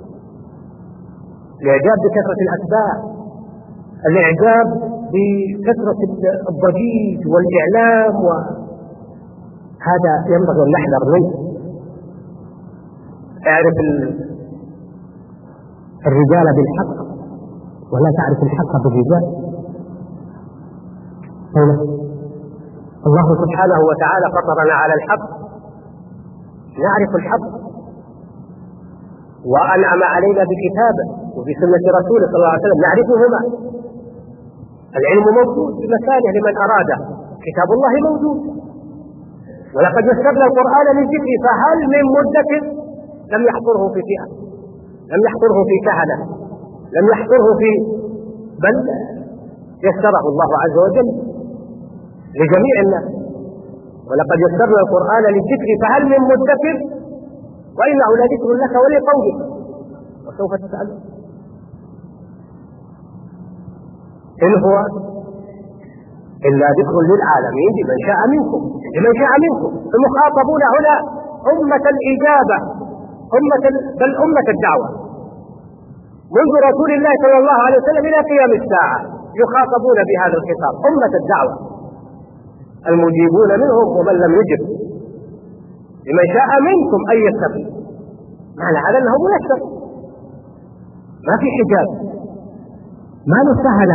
الإعجاب بكثرة الأتباع، الإعجاب بكثرة الضجيج والإعلام، وهذا ينبغي أن نحذر منه. اعرف الرجال بالحق ولا تعرف الحق بالرجال. الله سبحانه وتعالى فطرنا على الحق، نعرف الحق، وأنعم علينا بكتابه وبسنة رسوله صلى الله عليه وسلم نعرفهما. العلم موجود بمكانه لمن أراده، كتاب الله موجود، ولقد يسرنا القرآن للذكر فهل من مدكر؟ لم يحضره في فئة، لم يحضره في كهنة، لم يحضره في، بل يسره الله عز وجل لجميع الناس. ولقد يسرنا القرآن للذكر فهل من مدكر؟ وإنه لذكر لك ولقومك وسوف تسألون. إن هو إلا ذكر للعالمين لمن شاء منكم، لمن شاء منكم. المخاطبون هنا أمة الإجابة، أمة بل أمة الدعوة، منذ رسول الله صلى الله عليه وسلم إلى قيام الساعة يخاطبون بهذا الخطاب، أمة الدعوة، المجيبون منهم ومن لم يجب، لمن شاء منكم أن يستقيم. معنى هذا أنه ميسر، ما في حجاب، ما له سهلة،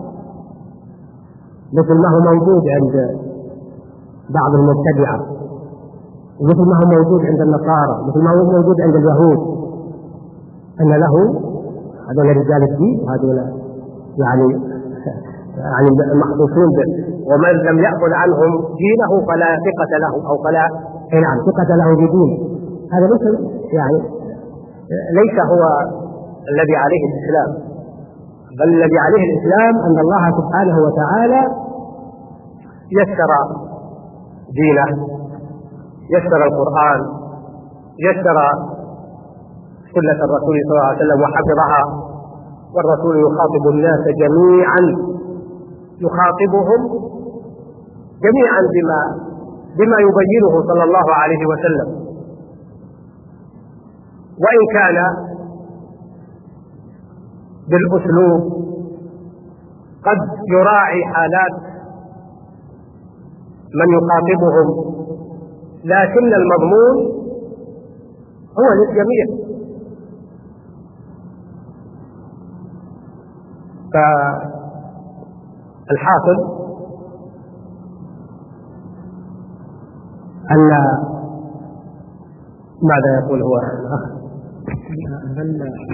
مثل ما هو موجود عند بعض المبتدعة، مثل ما هو موجود عند النصارى، مثل ما هو موجود عند اليهود، أن له هذول رجال الدين، هذول يعني يعني مخصوصون به، ومن لم يأخذ عنهم دينه فلا ثقة له أو فلا نعم ثقة له بدينه. هذا ليس يعني ليس هو الذي عليه الإسلام، بل الذي عليه الإسلام أن الله سبحانه وتعالى يسر دينه، يسر القرآن، يسر سنة الرسول صلى الله عليه وسلم وحفظها، والرسول يخاطب الناس جميعا، يخاطبهم جميعا بما بما يبينه صلى الله عليه وسلم، وإن كان بالأسلوب قد يراعي حالات من يخاطبهم، لكن المضمون هو للجميع. فالحاصل أن ماذا يقول هو الأخ؟ أن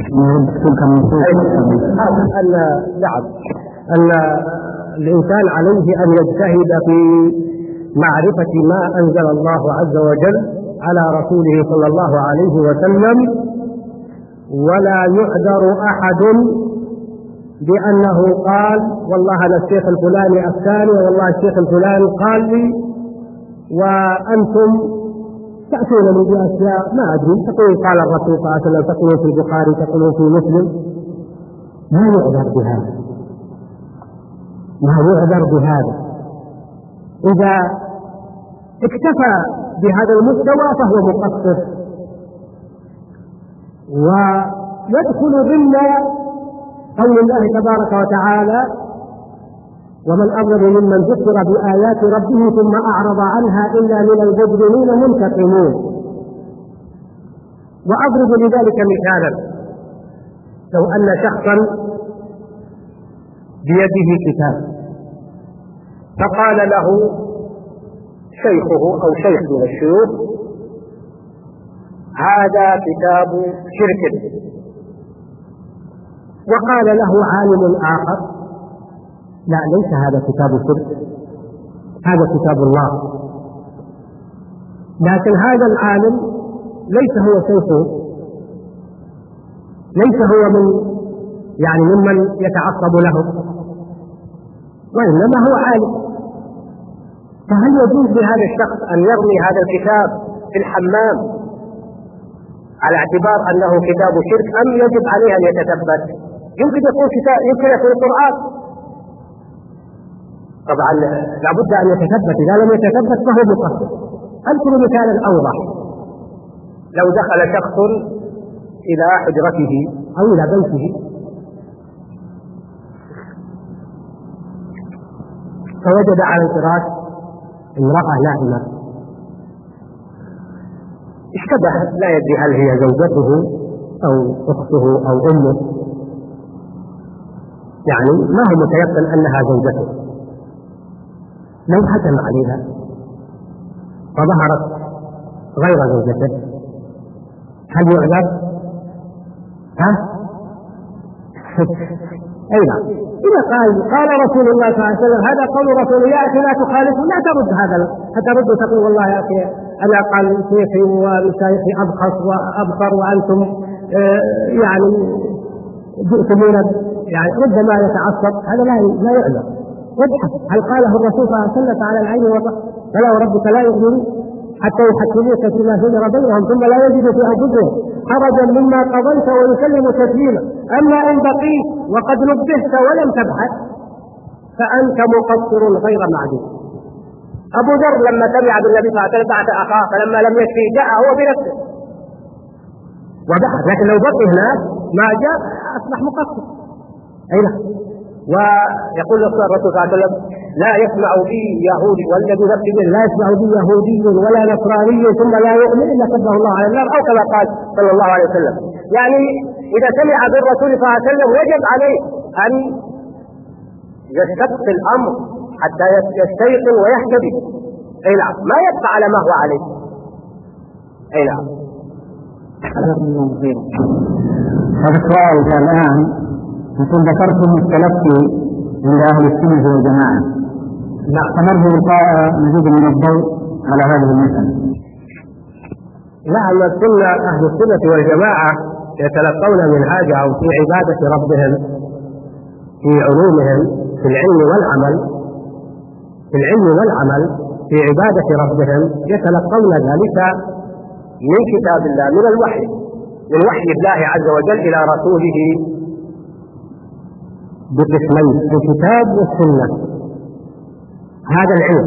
نعم أن الإنسان عليه أن يجتهد في معرفة ما أنزل الله عز وجل على رسوله صلى الله عليه وسلم، ولا يعذر أحد بأنه قال والله أنا الشيخ الفلاني الثاني والله الشيخ الفلاني قال لي، وأنتم تأتونني بأشياء ما أدري، تقول قال الرسول صلى الله عليه وسلم، تقولون في البخاري، تقولون في مسلم. ما يعذر بهذا، ما يعذر بهذا. إذا اكتفى بهذا المستوى فهو مقصر، ويدخل ضمن قول الله تبارك وتعالى: ومن أظلم ممن ذكر بآيات ربه ثم أعرض عنها إلا من المجرمين منتقمون. وأضرب لذلك مثالا: لو أن شخصا بيده كتاب فقال له شيخه أو شيخ من الشيوخ: هذا كتاب شرك. وقال له عالم آخر: لا، ليس هذا كتاب شرك، هذا كتاب الله. لكن هذا العالم ليس هو شيخه، ليس هو من يعني ممن يتعصب له، وإنما هو عالم. فهل يجوز لهذا الشخص أن يرمي هذا الكتاب في الحمام على اعتبار أنه كتاب شرك، أم يجب عليه أن يتثبت؟ يمكن يكون كتاب، يمكن يكون القرآن. طبعا لابد أن يتثبت، إذا لم يتثبت فهو مقصر. أذكر مثالا أوضح: لو دخل شخص إلى حجرته أو إلى بيته فوجد على الفراش امرأة نائمة، اشتبه، لا يدري هل هي زوجته أو أخته أو أمه، يعني ما هو متيقن أنها زوجته. لو حكم عليها فظهرت غير زوجته هل يعذر؟ ها؟ أي نعم. إذا قال قال رسول الله صلى الله عليه وسلم هذا قول رسول الله، يا أخي لا تخالف، لا ترد هذا، ترد تقول والله يا أخي أنا قال شيخي ومشايخي أبخص وأبصر وأنتم آه يعني جئتمون يعني ربما يتعصب، هذا لا لا يعذر. وابحث هل قاله الرسول صلى الله عليه وسلم على العين والرأس: فلا وربك لا يؤمنون حتى يحكموك فيما شجر بينهم ثم لا يجدوا في أنفسهم حرجا مما قضيت ويسلموا تسليما. أما إن بقيت وقد نبهت ولم تبحث فأنت مقصر غير معدوم. أبو ذر لما سمع بالنبي صلى الله عليه وسلم بعث أخاه، فلما لم يكفي جاء هو بنفسه وبحث، لكن لو بقي هناك ما جاء أصبح مقصر. أي نعم. ويقول الرسول صلى الله عليه وسلم: لا يسمع بي يهودي، والذي نفسي به لا يسمع بي يهودي ولا نصراني ثم لا يؤمن الا كبه الله على النار، او كما قال صلى الله عليه وسلم. يعني اذا سمع بالرسول صلى الله عليه وسلم وجب عليه ان يستبق الامر حتى يستيقن ويهتدي. اي نعم، ما يبقى على ما هو عليه. اي نعم.
هذا السؤال الان يكون ذكرتم التلقي عند أهل السنة والجماعة. لا فنرجو لقاء مزيد من الضوء على هذه المسألة.
نعم، السنة أهل السنة والجماعة يتلقون منهاج أو في عبادة ربهم، في علومهم، في العلم والعمل، في العلم والعمل في عبادة ربهم يتلقون ذلك من كتاب الله، من الوحي، من وحي الله عز وجل إلى رسوله بقسمين: الكتاب والسنة. هذا العلم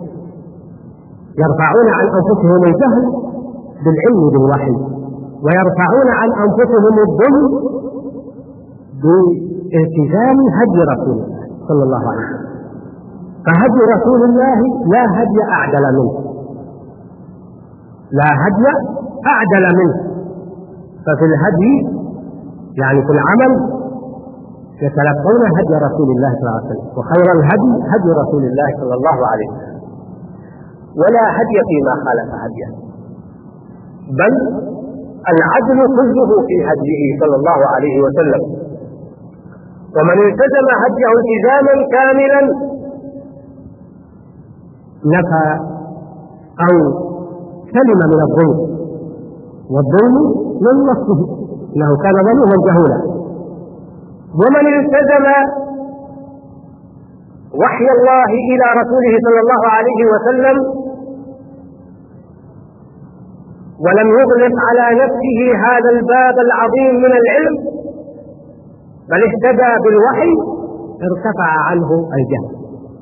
يرفعون عن أنفسهم الجهل بالعلم بالوحي، ويرفعون عن أنفسهم الظلم بالتزام هدي رسول الله صلى الله عليه وسلم. فهدي رسول الله لا هدي أعدل منه، لا هدي أعدل منه. ففي الهدي يعني في العمل يتلقون هدي رسول الله صلى الله عليه وسلم، وخير الهدي هدي رسول الله صلى الله عليه وسلم، ولا هدي فيما خالف هديه، بل العدل كله في هديه صلى الله عليه وسلم. ومن التزم هديه التزاما كاملا نفى أو سلم من الظلم، والظلم من نفسه انه كان ظلوما جهولا. ومن التزم وحي الله إلى رسوله صلى الله عليه وسلم ولم يغلق على نفسه هذا الباب العظيم من العلم، بل اهتدى بالوحي، ارتفع عنه الجهل.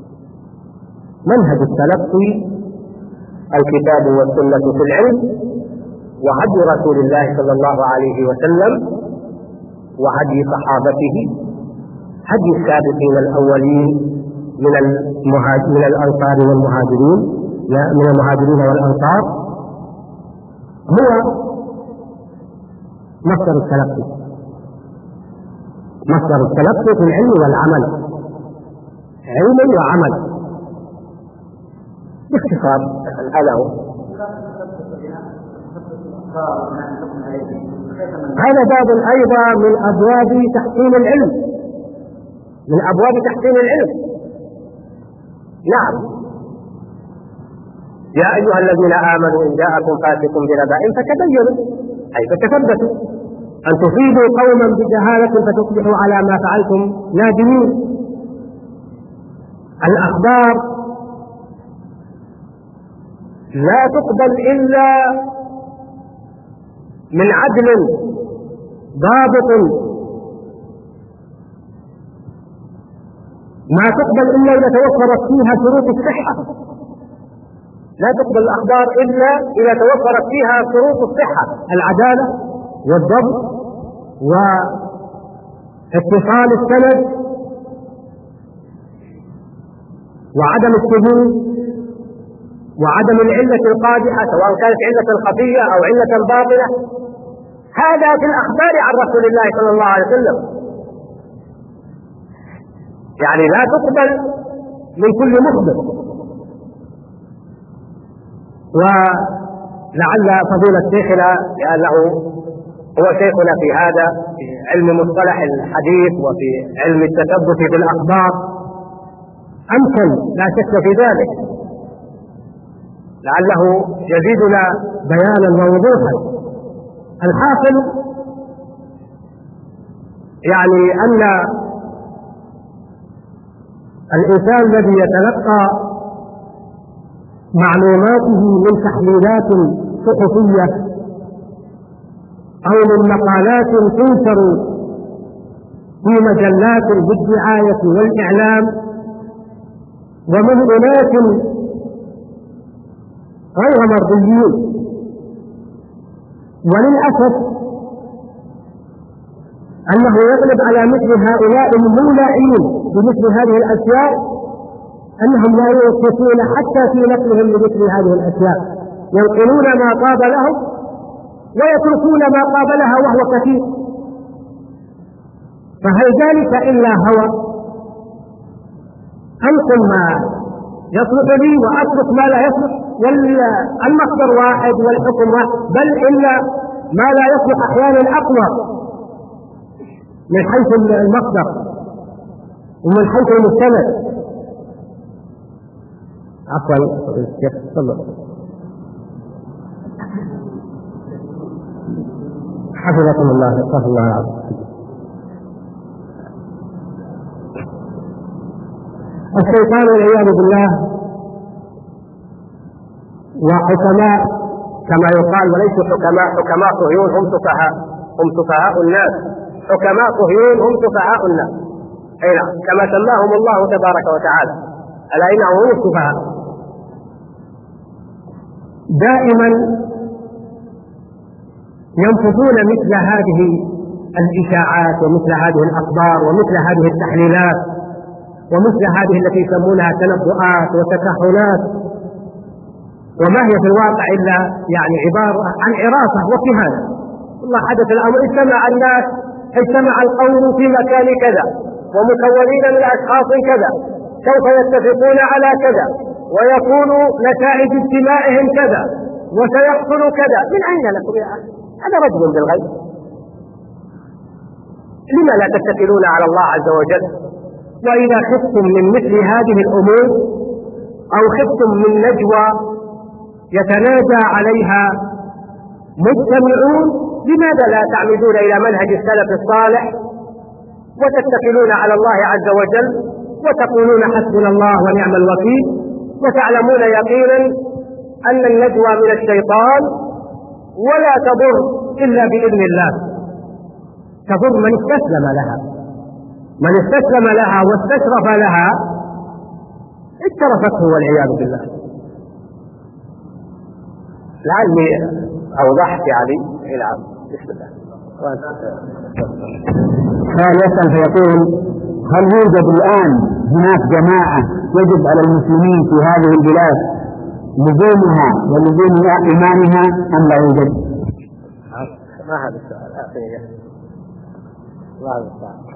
منهج التلقي الكتاب والسنة في العلم، وهدي رسول الله صلى الله عليه وسلم، وهدي صحابته، هدي السابقين الأولين من من الأنصار والمهاجرين، من المهاجرين والأنصار، هو مصدر التلقي، مصدر التلقي في العلم والعمل، علم وعمل باختصار. هذا هو. هذا باب أيضا من أبواب تحسين العلم، من أبواب تحسين العلم. نعم، يا أيها الذين آمنوا إن جاءكم فاسق بنبأ فتبينوا أي فتثبتوا أن تصيبوا قوما بجهالة فتصبحوا على ما فعلتم نادمين. الأخبار لا تقبل إلا من عدل ضابط، ما تقبل إلا إذا توفرت فيها شروط الصحة. لا تقبل الأخبار إلا إذا توفرت فيها شروط الصحة: العدالة والضبط واتصال السند وعدم الشذوذ وعدم العلة القادحة سواء كانت علة خفية أو علة باطنة. هذا في الأخبار عن رسول الله صلى الله عليه وسلم. يعني لا تقبل من كل مخبر. ولعل فضيلة شيخنا لأنه هو شيخنا في هذا في علم مصطلح الحديث وفي علم التثبت في الأخبار أمثل لا شك في ذلك، لعله يزيدنا بيانا ووضوحا. الحاصل يعني أن الإنسان الذي يتلقى معلوماته من تحليلات صحفية أو من مقالات تنشر في مجلات بالدعاية والإعلام ومن أناس غير مرضيين، وللأسف أنه يغلب على مثل هؤلاء المولعين بمثل هذه الأشياء أنهم لا يوقفون حتى في نقلهم لمثل هذه الأشياء، ينقلون ما طاب لهم ويتركون ما قابلها وهو كثير. فهل ذلك إلا هوى؟ أنقل ما يصلح لي وأترك ما لا يصلح، والمصدر واحد والحكم واحد، بل إلا ما لا يصلح أحيانا أقوى من حيث المصدر ومن حيث المستند. عفوا الشيخ تفضل. حفظكم الله استغفر الله العظيم. الشيطان والعياذ بالله وحكماء كما يقال، وليسوا حكماء، حكماء صهيون هم سفهاء، هم سفهاء الناس، حكماء صهيون هم سفهاء الناس، أي نعم كما سماهم الله تبارك وتعالى، ألا إنهم هم السفهاء. دائما ينفذون مثل هذه الإشاعات ومثل هذه الأخبار ومثل هذه التحليلات ومثل هذه التي يسمونها تنبؤات وتكهنات، وما هي في الواقع إلا يعني عبارة عن عرافة وكهانة. والله حدث الأمر، اجتمع الناس، اجتمع القوم في مكان كذا ومكونين من أشخاص كذا، سوف يتفقون على كذا ويكون نتائج اجتماعهم كذا وسيحصل كذا. من أين لكم يا أخي؟ هذا رجل بالغيب. لما لا تتكلون على الله عز وجل؟ وإذا خفتم من مثل هذه الأمور أو خفتم من نجوى يتناجى عليها مجتمعون، لماذا لا تعمدون إلى منهج السلف الصالح وتتكلون على الله عز وجل وتقولون حسبنا الله ونعم الوكيل، وتعلمون يقينا أن النجوى من الشيطان ولا تضر إلا بإذن الله، تضر من استسلم لها، من استسلم لها واستشرف لها اجترفته والعياذ بالله. لعلي أوضحت يعني. نعم بسم الله.
كان يسأل فيقول: هل يوجد الآن هناك جماعة يجب على المسلمين في هذه البلاد لزومها ولزوم إيمانها أم لا يوجد؟
ما هذا السؤال أخي؟ الله المستعان.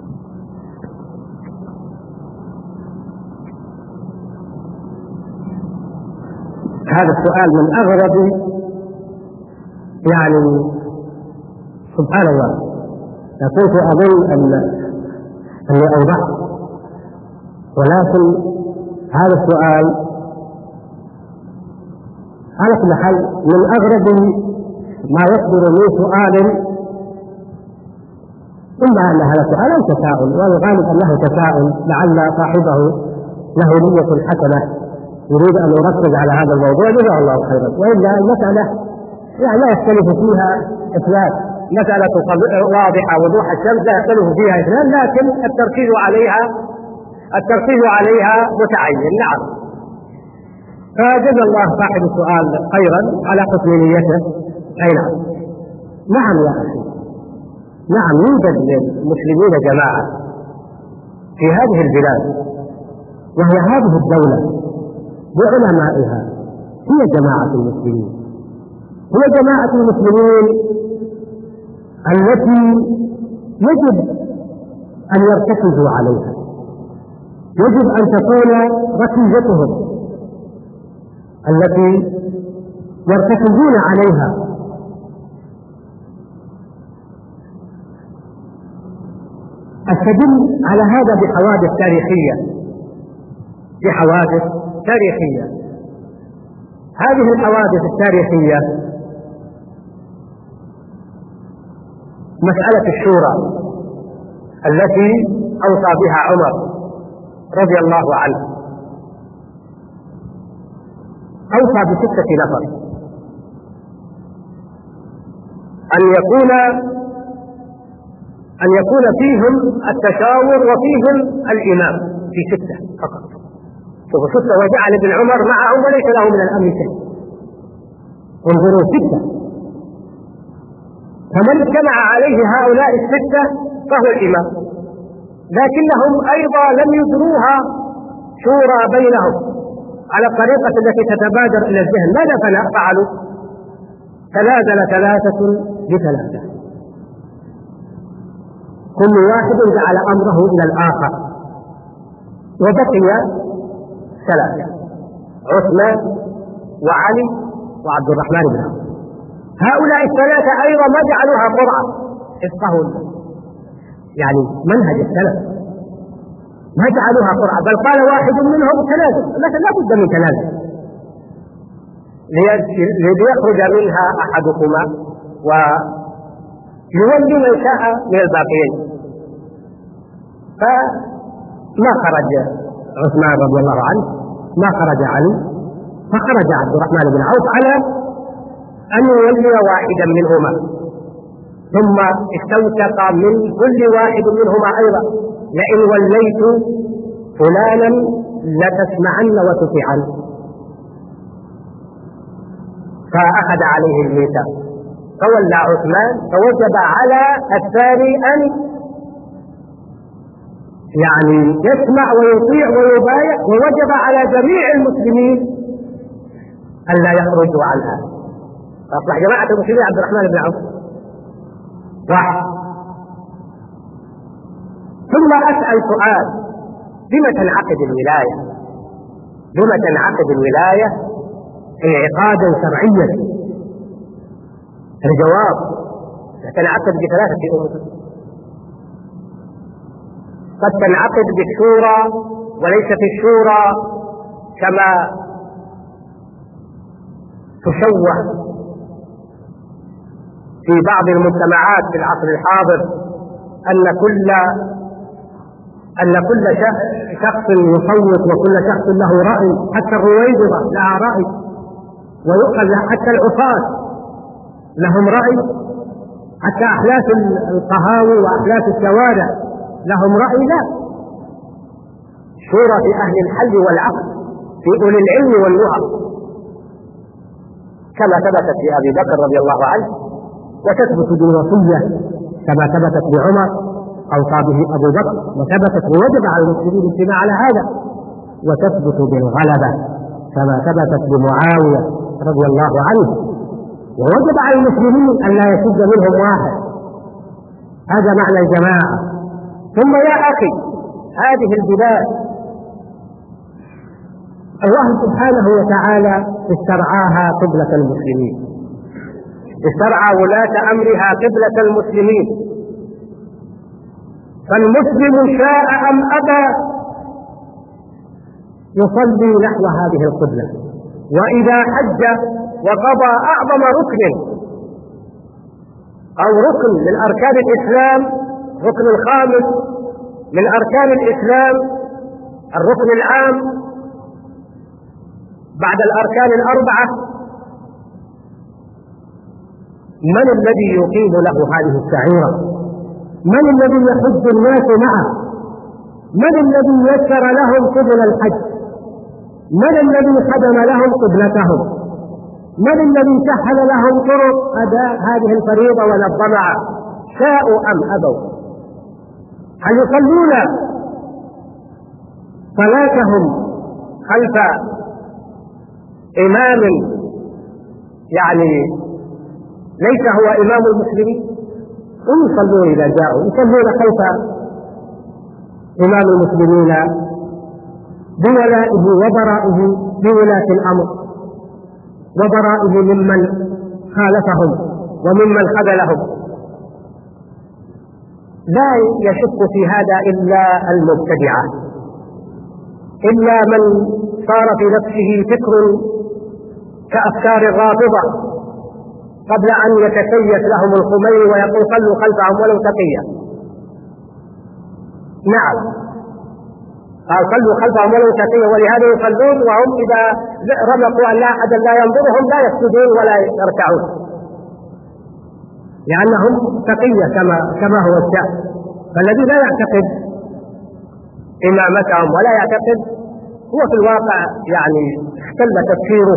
هذا السؤال من أغرب، يعني سبحان الله. كنت أظن أني أوضحت، ولكن هذا السؤال على كل حال من أغرب ما يصدر من سؤال، إما أن هذا سؤال أو تساؤل، والغالب أنه تساؤل لعل صاحبه له نية حسنة يريد أن يركز على هذا الموضوع، جزاه الله خيرا. وإلا المسألة يعني لا يختلف فيها اثنان، مسألة واضحة وضوح الشمس لا يختلف فيها اثنان، لكن التركيز عليها التركيز عليها متعين. نعم، فجزا الله صاحب السؤال خيرا على حسن نيته. أي نعم، نعم يا أخي، نعم يوجد للمسلمين جماعة في هذه البلاد، وهي هذه الدولة بعلمائها، هي جماعة المسلمين، هي جماعة المسلمين التي يجب أن يرتكزوا عليها، يجب أن تكون ركيزتهم التي يرتكزون عليها. أستدل على هذا بحوادث تاريخية بحوادث تاريخية هذه الحوادث التاريخية مسألة الشورى التي أوصى بها عمر رضي الله عنه، أوصى بستة نفر أن يكون أن يكون فيهم التشاور وفيهم الإمام، في ستة فقط. شوفوا ستة وجعل ابن عمر معهم وليس له من الأمر شيء. انظروا ستة، فمن اجتمع عليه هؤلاء الستة فهو الإمام، لكنهم أيضا لم يدروها شورى بينهم على الطريقة التي تتبادر إلى الذهن. ماذا فعلوا؟ تنازل ثلاثة بثلاثة، كل واحد جعل أمره إلى الآخر، وبقي ثلاثة: عثمان وعلي وعبد الرحمن بن عوف. هؤلاء الثلاثة أيضا ما جعلوها قرعة، افقهوا يعني منهج السلف، ما جعلوها قرعة، بل قال واحد منهم تنازل، لكن لا بد من تنازل ليخرج منها أحدكما ويولي من شاء من الباقيين. فما خرج عثمان رضي الله عنه، ما خرج علي، فخرج عبد الرحمن بن عوف على أن يولي واحدا منهما، ثم استوثق من كل واحد منهما أيضا: لئن وليت فلانا لتسمعن وتطيعن. فأخذ عليه الميثاق، فولى عثمان، فوجب على الثاني أن يعني يسمع ويطيع ويبايع، ووجب على جميع المسلمين أن لا يخرجوا عنها. فأصبح جماعة المسلمين عبد الرحمن بن عوف واحد. ثم أسأل سؤال: بما تنعقد الولاية؟ بما تنعقد الولاية انعقادا شرعيا؟ الجواب: تنعقد بثلاثة أمور. قد تنعقد بالشورى، وليست الشورى كما تشوه في بعض المجتمعات في العصر الحاضر أن كل أن كل شخص يصوت وكل شخص له رأي، حتى الرويبضة لها رأي، ويؤخذ حتى العصاة لهم رأي، حتى أحلاف القهاوي وأحلاف الشوارع لهم رأي. لا، شورى في أهل الحل والعقل، في أولي العلم والنهى، كما ثبتت في أبي بكر رضي الله عنه، وتثبت بالوصية كما ثبتت بعمر أوصى به أبو بكر، وثبتت ووجب على المسلمين الاجتماع على هذا، وتثبت بالغلبة كما ثبتت بمعاوية رضي الله عنه، ووجب على المسلمين أن لا يشد منهم واحد. هذا معنى الجماعة. ثم يا أخي، هذه البلاد الله سبحانه وتعالى استرعاها قبلة المسلمين، استرعى ولاة أمرها قبلة المسلمين، فالمسلم شاء أم أبى يصلي نحو هذه القبلة. وإذا حج وقضى أعظم ركن أو ركن من أركان الإسلام، ركن الخامس من أركان الإسلام، الركن العام بعد الأركان الأربعة. من الذي يقيم له هذه الشعيرة؟ من الذي يحج الناس معه؟ من الذي يسر لهم سبل الحج؟ من الذي خدم لهم قبلتهم؟ من الذي سهل لهم طرق أداء هذه الفريضة ونظمها شاءوا أم أبوا؟ هل يصلون صلاتهم خلف إمام يعني ليس هو إمام المسلمين؟ هم يصلون إذا جاءوا، يصلون خلف إمام المسلمين بولائه وبرائه بولاة الأمر وبرائه ممن خالفهم وممن خذلهم. لا يشك في هذا إلا المبتدعة، إلا من صار في نفسه فكر كأفكار الرافضة قبل أن يتكيف لهم الخميني ويقول صلوا خلفهم ولو تقيا. نعم، قال صلوا خلفهم ولو تقيا، ولهذا يصلون وهم إذا رمقوا أن لا أحد لا ينظرهم لا يسجدون ولا يركعون، لأنهم تقية كما كما هو الشأن. فالذي لا يعتقد إمامتهم ولا يعتقد هو في الواقع يعني اختل تفكيره.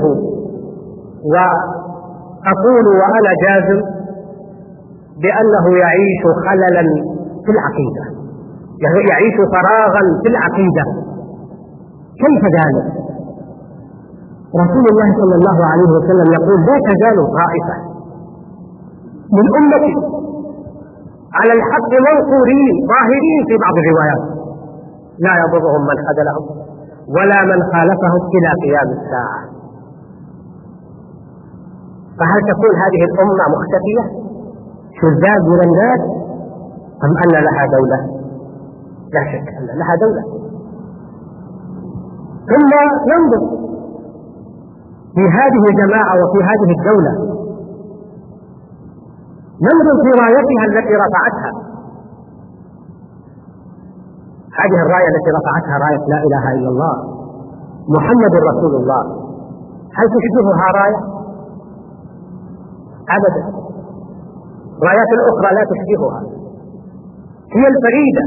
وأقول وأنا جازم بأنه يعيش خللا في العقيدة، يعيش فراغا في العقيدة. كيف ذلك؟ رسول الله صلى الله عليه وسلم يقول لا تزال طائفة من أمتي على الحق منصورين ظاهرين في بعض الروايات لا يضرهم من خذلهم ولا من خالفهم إلى قيام الساعة. فهل تكون هذه الأمة مختفية شذاذ من الناس أم أن لها دولة؟ لا شك أن لها دولة. ثم ننظر في هذه الجماعة وفي هذه الدولة، ننظر في رايتها التي رفعتها. هذه الراية التي رفعتها راية لا إله إلا الله محمد رسول الله، هل تشبهها راية؟ أبدا. رايات الأخرى لا تشبهها، هي الفريدة،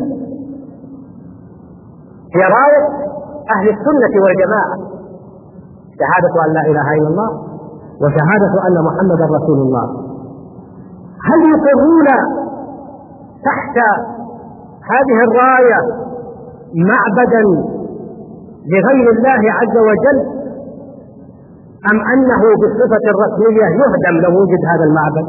هي راية أهل السنة والجماعة، شهادة أن لا إله إلا الله وشهادة أن محمد رسول الله. هل يقرون تحت هذه الراية معبدا لغير الله عز وجل أم أنه بالصفة الرسمية يهدم لو وجد هذا المعبد؟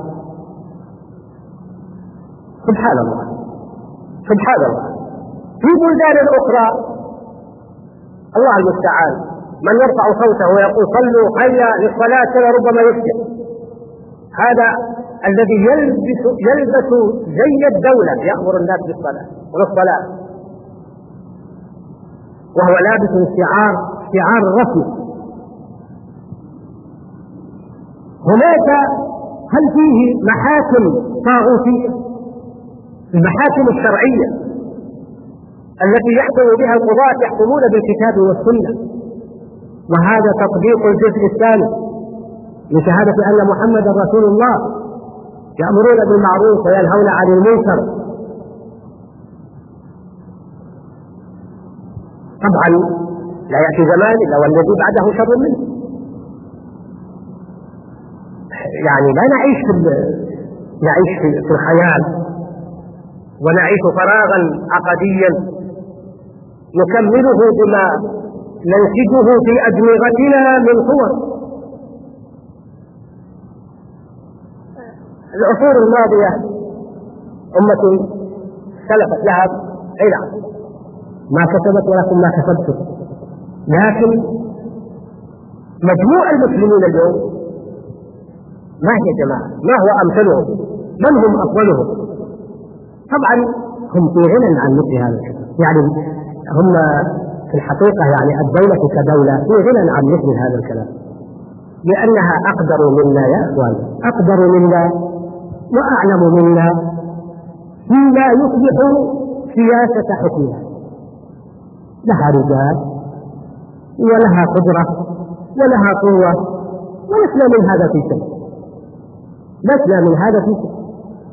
سبحان الله سبحان الله. في بلدان أخرى الله المستعان من يرفع صوته ويقول صلوا حي للصلاة كذا ربما يفتح. هذا الذي يلبس يلبس زي الدولة يأمر الناس بالصلاة والصلاة وهو لابس شعار شعار الرسم. هناك هل فيه محاكم طاغوتية؟ المحاكم الشرعية التي يحكم بها القضاة يحكمون بالكتاب والسنة، وهذا تطبيق الجزء الثاني من شهادة أن محمد رسول الله، يأمرون بالمعروف وينهون عن المنكر. طبعا لا يأتي زمان إلا والذي بعده شر منه. يعني لا نعيش في نعيش في الخيال ونعيش فراغا عقديا نكمله بما ننسجه في أدمغتنا من صور. العصور الماضية أمة سلفت لها عيلة ما كسبت ولكم ما كسبتم، لكن مجموع المسلمين اليوم ما هي جماعة، ما هو أمثلهم، من هم أفضلهم؟ طبعا هم في غنى عن مثل هذا الكلام، يعني هم في الحقيقة يعني الدولة كدولة في غنى عن مثل هذا الكلام. لأنها أقدر منا يا أخوان، أقدر منا وأعلم منا فيما يصلح سياسة حكمها. لها رجال ولها قدرة ولها قوة، ولسنا من هذا في شيء، لسنا من هذا في شيء.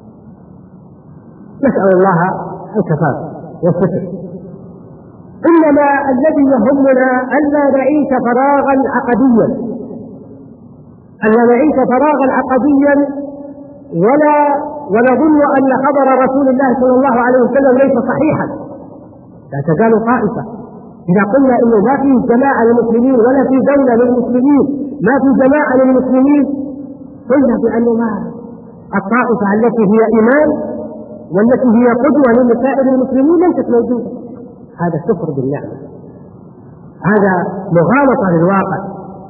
نسأل الله الكفاف والستر. إنما الذي يهمنا ألا نعيش فراغا عقديا، ألا نعيش فراغا عقديا ولا ونظن أن خبر رسول الله صلى الله عليه وسلم ليس صحيحا. لا تزال طائفة إذا قلنا إنه ما في جماعة للمسلمين ولا في دولة للمسلمين، ما في جماعة للمسلمين، قلنا بأنه ما الطائفة التي هي إمام والتي هي قدوة لسائر المسلمين ليست موجودة. هذا كفر بالنعمة، هذا مغالطة للواقع.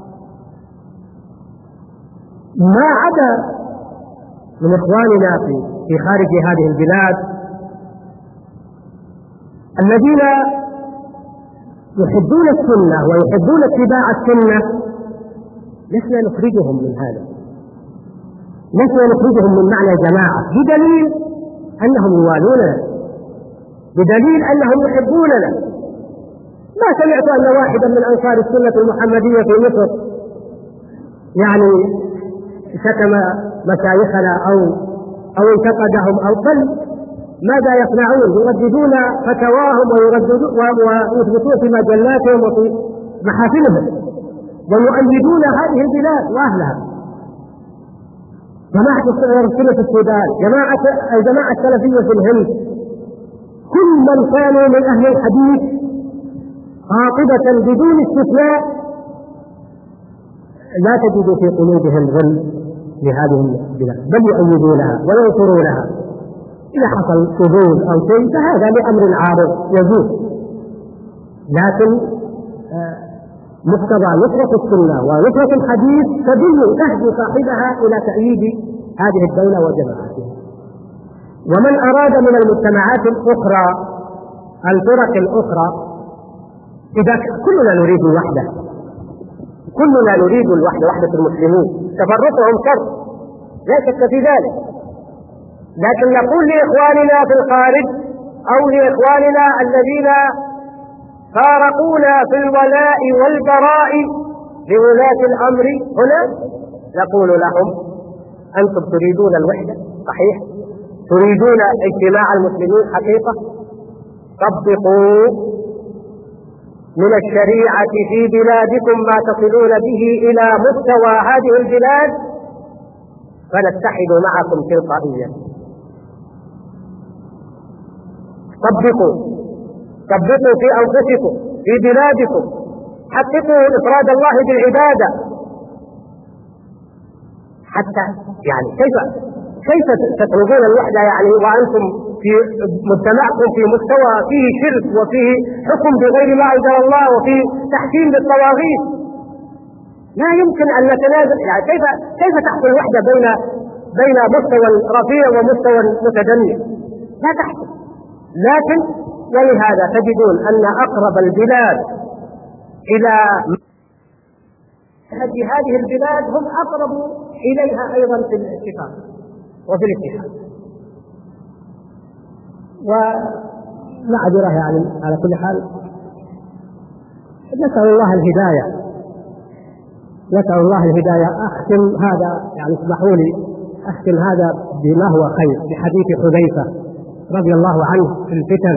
ما عدا من إخواننا في في خارج هذه البلاد الذين يحبون السنة ويحبون اتباع السنة، لسنا نخرجهم من هذا، لسنا نخرجهم من معنى جماعة، بدليل أنهم يوالوننا، بدليل أنهم يحبوننا. ما سمعت أن واحدا من أنصار السنة المحمدية في مصر يعني شتم مشايخنا أو أو انتقدهم أو بل ماذا يصنعون؟ يرددون فتواهم ويرددون ويثبتون في مجلاتهم وفي محافلهم ويؤيدون هذه البلاد وأهلها. جماعة السنة في السودان، جماعة الجماعة السلفية في الهند، كل من كانوا من أهل الحديث قاطبة بدون استثناء لا تجد في قلوبهم ظل لهذه البلاد، بل يؤيدونها وينصرونها. إذا حصل شذوذ أو شيء فهذا لأمر عارض يجوز، لكن مقتضى نصرة السنة ونصرة الحديث تدل تهدي صاحبها إلى تأييد هذه الدولة وجماعتها. ومن أراد من المجتمعات الأخرى الفرق الأخرى، إذا كلنا نريد الوحدة، كلنا نريد الوحدة، وحدة المسلمين، تفرقهم شر لا شك في ذلك، لكن نقول لإخواننا في الخارج أو لإخواننا الذين فارقونا في الولاء والبراء لولاة الأمر هنا، نقول لهم أنتم تريدون الوحدة صحيح، تريدون اجتماع المسلمين حقيقة، طبقوا من الشريعة في بلادكم ما تصلون به إلى مستوى هذه البلاد فنتحد معكم تلقائيا. طبقوا طبقوا في أنفسكم في بلادكم، حققوا إفراد الله بالعبادة. حتى يعني كيف كيف تطلبون الوحدة يعني وأنتم في مجتمعكم في مستوى فيه شرك وفيه حكم بغير ما أنزل الله وفيه تحكيم بالطواغيت؟ لا يمكن أن نتنازل. يعني كيف كيف تحصل وحدة بين بين مستوى الرفيع ومستوى المتدني؟ لا تحصل. لكن ولهذا تجدون أن أقرب البلاد إلى هذه البلاد هم أقرب إليها أيضا في الاتفاق وفي الاتحاد. ومعذرة يعني على كل حال نسأل الله الهداية، نسأل الله الهداية. أختم هذا يعني اسمحوا لي أختم هذا بما هو خير بحديث حذيفة رضي الله عنه في الفتن.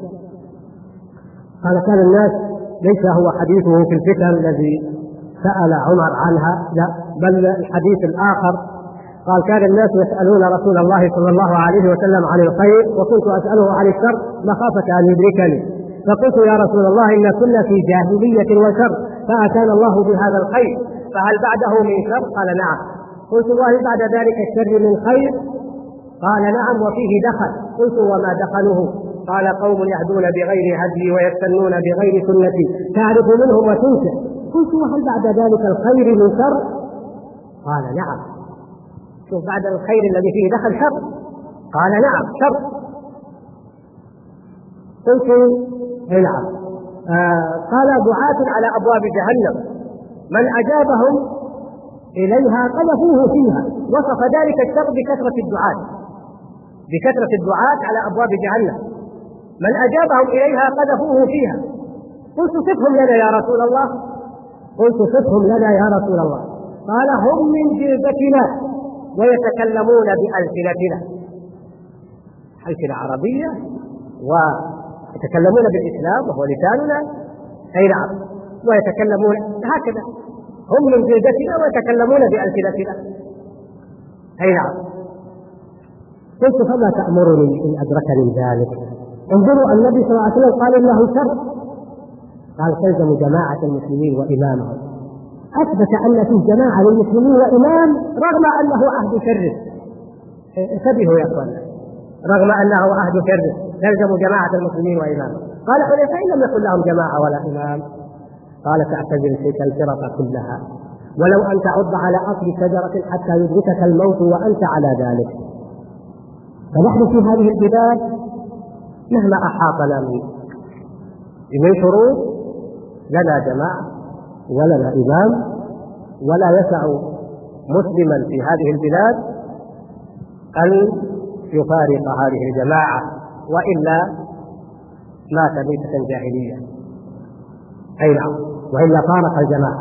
قال كان الناس ليس هو حديثه في الفتن الذي سأل عمر عنها، لا بل الحديث الآخر قال كان الناس يسألون رسول الله صلى الله عليه وسلم عن الخير وكنت أسأله عن الشر مخافة أن يدركني، فقلت يا رسول الله إن كنا في جاهلية وشر فأتانا الله بهذا الخير فهل بعده من شر؟ قال نعم. قلت وهل بعد ذلك الشر من خير؟ قال نعم وفيه دخل. قلت وما دخله؟ قال قوم يهدون بغير هدي ويستنون بغير سنتي تعرف منهم وتنكر. قلت وهل بعد ذلك الخير من شر؟ قال نعم. شوف بعد الخير الذي فيه دخل شر، قال نعم شر. قلت نعم. آه قال دعاة على أبواب جهنم من أجابهم إليها قذفوه فيها. وصف ذلك الشر بكثرة الدعاة بكثرة الدعاة على أبواب جهنم، من أجابهم إليها قذفوه فيها. قلت صفهم لنا يا رسول الله قلت صفهم لنا يا رسول الله قال هم من جلدتنا ويتكلمون بألسنتنا، ألسنة عربية ويتكلمون بالإسلام وهو لساننا، أي نعم، ويتكلمون هكذا، هم من جلدتنا ويتكلمون بألسنتنا، أي نعم. قلت فما تأمرني إن أدركني ذلك؟ انظروا النبي صلى الله عليه وسلم قال إنه شر، قال تلزم جماعة المسلمين وإمامهم، أثبت أن فيه جماعة للمسلمين وإمام رغم أنه عهد شر. انتبهوا يا أخوان، رغم أنه عهد شر تلزم جماعة المسلمين وإمامهم. قال حذيفة فإن لم يكن لهم جماعة ولا إمام، قال تعتزل تلك الفرق كلها ولو أن تعض على أصل شجرة حتى يدركك الموت وأنت على ذلك. فنحن في هذه البلاد مهما أحاطنا من شروط لنا جماعة ولنا إمام، ولا يسع مسلما في هذه البلاد أن يفارق هذه الجماعة وإلا مات ميتة جاهلية، أي نعم، وإلا فارق الجماعة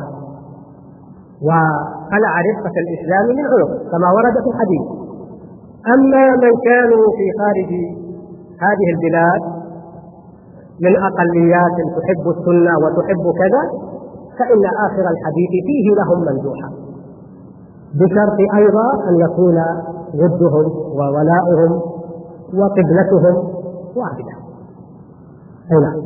وخلع رفقة الإسلام من عنق كما ورد في الحديث. أما من كانوا في خارج هذه البلاد من أقليات تحب السنة وتحب كذا فإن آخر الحديث فيه لهم مندوحة، بشرط أيضا أن يكون ودهم وولاؤهم وقبلتهم واحدة. أي نعم.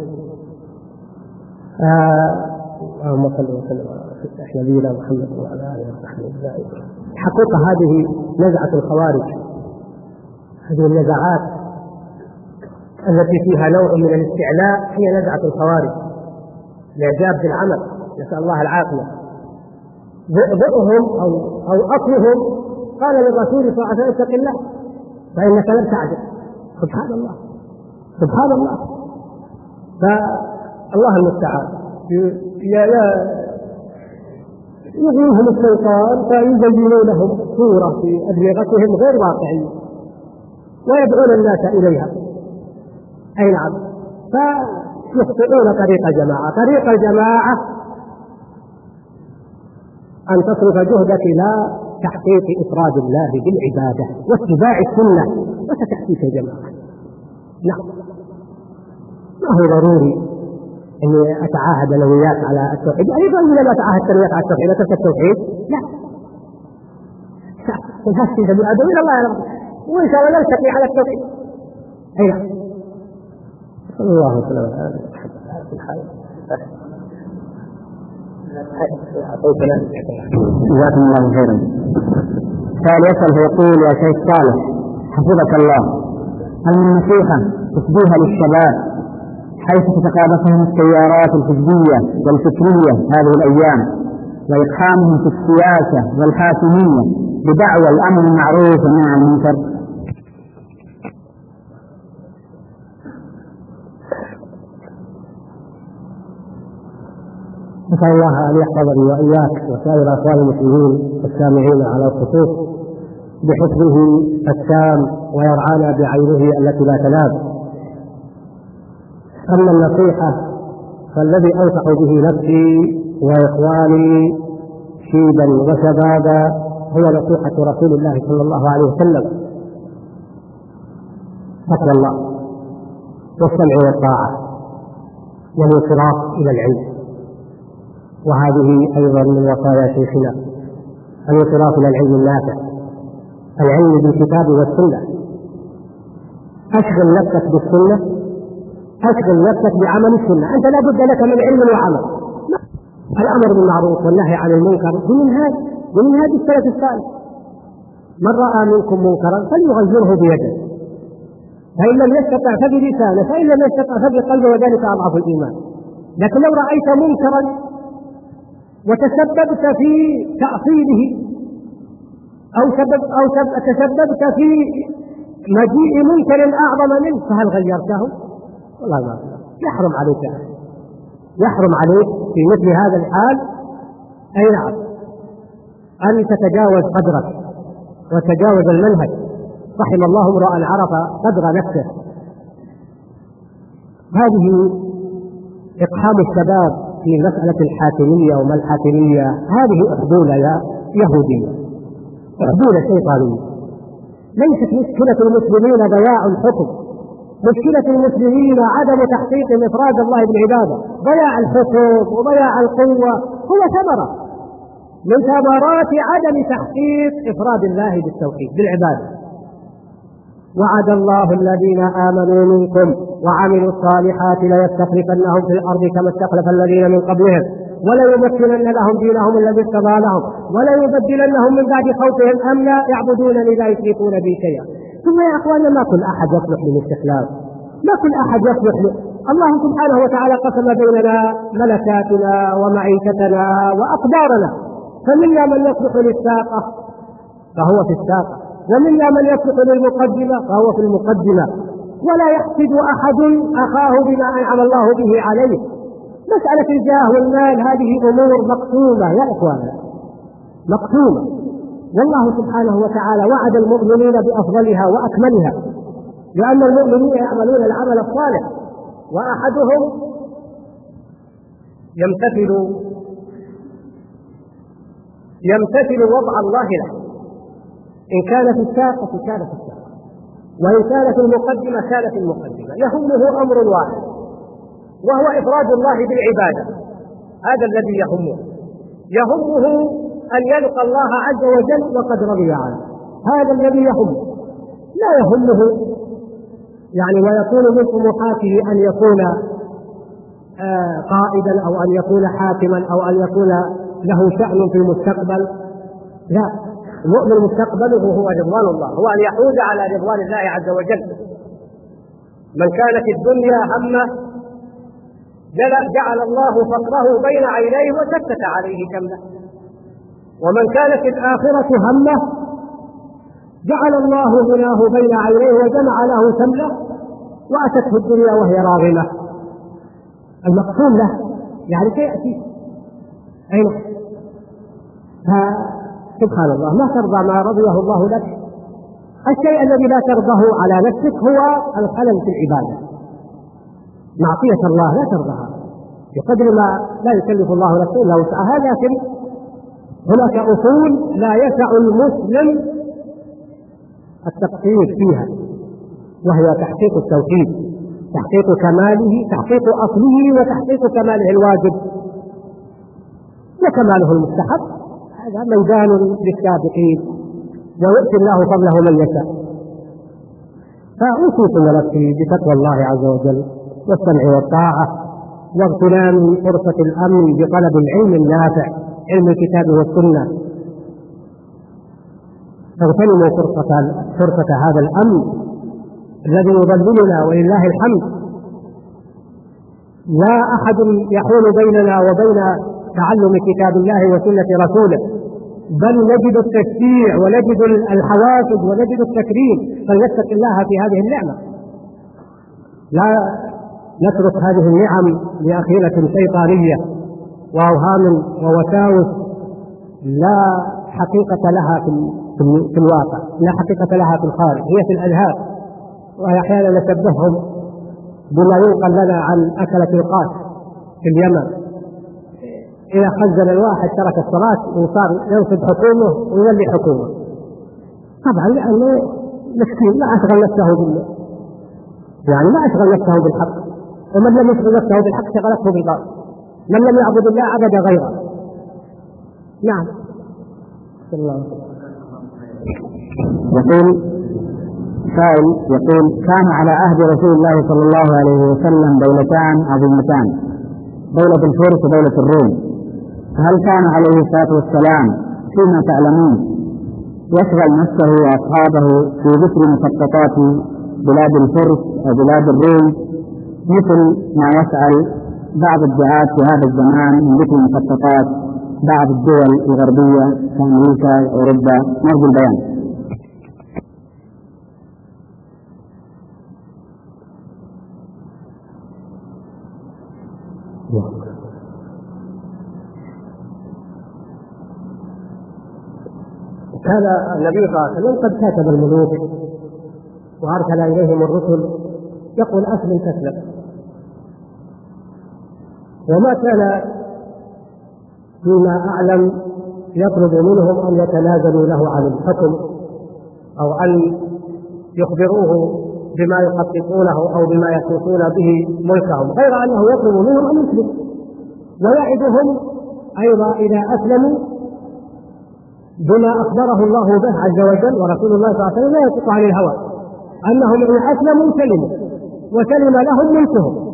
اللهم صل وسلم على نبينا محمد وعلى آله وصحبه أجمعين. حقيقة هذه نزعة الخوارج، هذه النزعات التي فيها نوع من الاستعلاء هي نزعة الخوارج، الإعجاب بالعمل، نسأل الله العافية. ذئبهم أو أو أصلهم قال للرسول صلى الله عليه وسلم اتق الله فإنك لم تعجب. سبحان الله سبحان الله. فالله المستعان يغويهم الشيطان فيزينون لهم صورة في أدمغتهم غير واقعية ويدعون الناس إليها، أي نعم، فيخطئون طريق الجماعة. طريق الجماعة أن تصرف جهدك إلى تحقيق إفراد الله بالعبادة واتباع السنة وستأتيك جماعة. نعم، ما هو ضروري أني أتعاهد نويات على التوحيد، أيضا لما أتعاهد نويات على التوحيد أترك التوحيد، لا، تنهشي سبيل أدعو إلى الله يا رب وإن شاء الله نلتقي على التوحيد. أي نعم. صلى الله عليه وسلم
جزاكم الله خيرا. كان يسأل فيقول يا شيخ صالح حفظك الله، هل من نصيحة تسديها للشباب حيث تتقاذفهم التيارات الحزبية والفكرية هذه الأيام وإقحامهم في السياسة والحاكمية بدعوى الأمر المعروف والنهي عن المنكر؟
نسأل الله أن يحفظني وإياك وسائر أخوان المسلمين السامعين على الخصوص بحفظه التام ويرعانا بعينه التي لا تنام. أما النصيحة فالذي أنصح به نفسي وإخواني شيبا وشبابا هي نصيحة رسول الله صلى الله عليه وسلم: تقوى الله والسمع والطاعة والانصراف إلى العلم. وهذه أيضا من وصايا شيخنا الانصراف إلى العلم النافع، العلم بالكتاب والسنة. أشغل نفسك بالسنة، أشغل نفسك بعمل السنة. أنت لا بد لك من علم وعمل. الأمر بالمعروف والنهي عن المنكر بمنهاج بمنهاج السلف الصالح: من رأى منكم منكرا فليغيره بيده، فإن لم يستطع فبلسانه، فإن لم يستطع فبقلبه، وذلك أضعف الإيمان. لكن لو رأيت منكرا وتسببت في تأصيله أو سبب أو تسببت في مجيء منكر أعظم منه فهل غيرته؟ والله ما يحرم عليك، يحرم عليك في مثل هذا الحال. أي نعم، أن تتجاوز قدرك وتجاوز المنهج. رحم الله امرأ عرف قدر نفسه. هذه إقحام الشباب في مسألة الحاكمية وما الحاكمية، هذه أحدولة يهودية، أحدولة شيطانية. ليست مشكلة المسلمين ضياع الحكم، مشكلة المسلمين عدم تحقيق إفراد الله بالعبادة. ضياع الحكم وضياع القوة هو ثمرة من ثمرات عدم تحقيق إفراد الله بالتوحيد بالعبادة. وعد الله الذين آمنوا منكم وعملوا الصالحات ليستخلفنهم في الأرض كما استخلف الذين من قبلهم وليمكنن لهم دينهم الذي ارتضى لهم وليبدلنهم من بعد خوفهم أمنا يعبدونني لا يشركون بي شيئا. ثم يا أخوانا ما كل أحد يصلح للاستخلاف، ما كل أحد يصلح ل... الله سبحانه وتعالى قسم بيننا ملكاتنا ومعيشتنا وأقدارنا، فمنا من يصلح للساقة فهو في الساقة، ومنا من يصلح للمقدمة فهو في المقدمة. ولا يحسد أحد أخاه بما أنعم الله به عليه. مسألة الجاه والمال هذه أمور مقسومة يا إخوانا، مقسومة. والله سبحانه وتعالى وعد المؤمنين بأفضلها وأكملها، لأن المؤمنين يعملون العمل الصالح، وأحدهم يمتثل يمتثل وضع الله له، إن كان في الساقة كان في الساقة، وإن كان في المقدمة كان في المقدمة. يهمه أمر واحد وهو إفراد الله بالعبادة، هذا الذي يهمه. يهمه أن يلقى الله عز وجل وقد رضي عنه، هذا الذي يهمه. لا يهمه يعني ويكون من طموحاته أن يكون آه قائدا أو أن يكون حاكما أو أن يكون له شأن في المستقبل. لا، المؤمن مستقبله هو رضوان الله، هو أن يحوز على رضوان الله عز وجل. من كانت الدنيا همه جعل الله فقره بين عينيه وسكت عليه كمله، ومن كانت الآخرة همه جعل الله غناه بين عينيه وجمع له سمله وأتته الدنيا وهي راغمة. المقسوم له يعني سيأتي أين سبحان الله. ما ترضى ما رضيه الله لك. الشيء الذي لا ترضاه على نفسك هو الخلل في العبادة، معصية الله لا ترضاها بقدر ما لا يكلف الله نفسا الا وسعها. لكن هناك اصول لا يسع المسلم التقصير فيها، وهي تحقيق التوحيد، تحقيق كماله، تحقيق اصله، وتحقيق كماله الواجب وكماله المستحب. هذا ميدان للسابقين ويؤتي الله فضله من يشاء. فأوصيكم ونفسي بتقوى الله عز وجل والسمع والطاعة واغتنام فرصة الأمن بطلب العلم النافع، علم الكتاب والسنة. اغتنموا فرصة, فرصة هذا الأمن الذي يظللنا ولله الحمد. لا أحد يحول بيننا وبين تعلم كتاب الله وسنة رسوله، بل نجد التشجيع ونجد الحوافز ونجد التكريم، فلنتق الله في هذه النعمة. لا نترك هذه النعم لأخيلة شيطانية وأوهام ووساوس لا حقيقة لها في الواقع، لا حقيقة لها في الخارج، هي في الأذهان. وأحيانا نشبههم بما ينقل لنا عن أكلة القاس في اليمن، إذا خزن الواحد ترك الصلاة وصار ينصب حكومه ويولي حكومه، طبعا لأنه مسكين لا أشغل نفسه بالله، يعني لا أشغل نفسه بالحق، ومن لم يشغل نفسه بالحق شغلته بالباطل، من لم يعبد الله عبد غيره. نعم. الله
يقول سائل يقول: كان على عهد رسول الله صلى الله عليه وسلم دولتان عظيمتان، دولة الفرس ودولة الروم، فهل كان عليه الصلاة والسلام فيما تعلمون يشغل نفسه وأصحابه في ذكر مخططات بلاد الفرس وبلاد الروم مثل ما يفعل بعض الدعاة في هذا الزمان من ذكر مخططات بعض الدول الغربية كأمريكا وأوروبا؟ نرجو البيان.
كان النبي صلى الله عليه وسلم قد كاتب الملوك وأرسل إليهم الرسل يقول أسلم تسلم، وما كان فيما أعلم يطلب منهم أن يتنازلوا له عن الحكم أو أن يخبروه بما يخططونه أو بما يخططون به ملكهم، غير أنه يطلب منهم أن يسلموا، ويعدهم أيضا إذا أسلموا بما أخبره الله به عز وجل ورسول الله صلى الله عليه وسلم لا ينطق عن الهوى، أنهم إن أسلموا سلموا وسلم لهم ملكهم،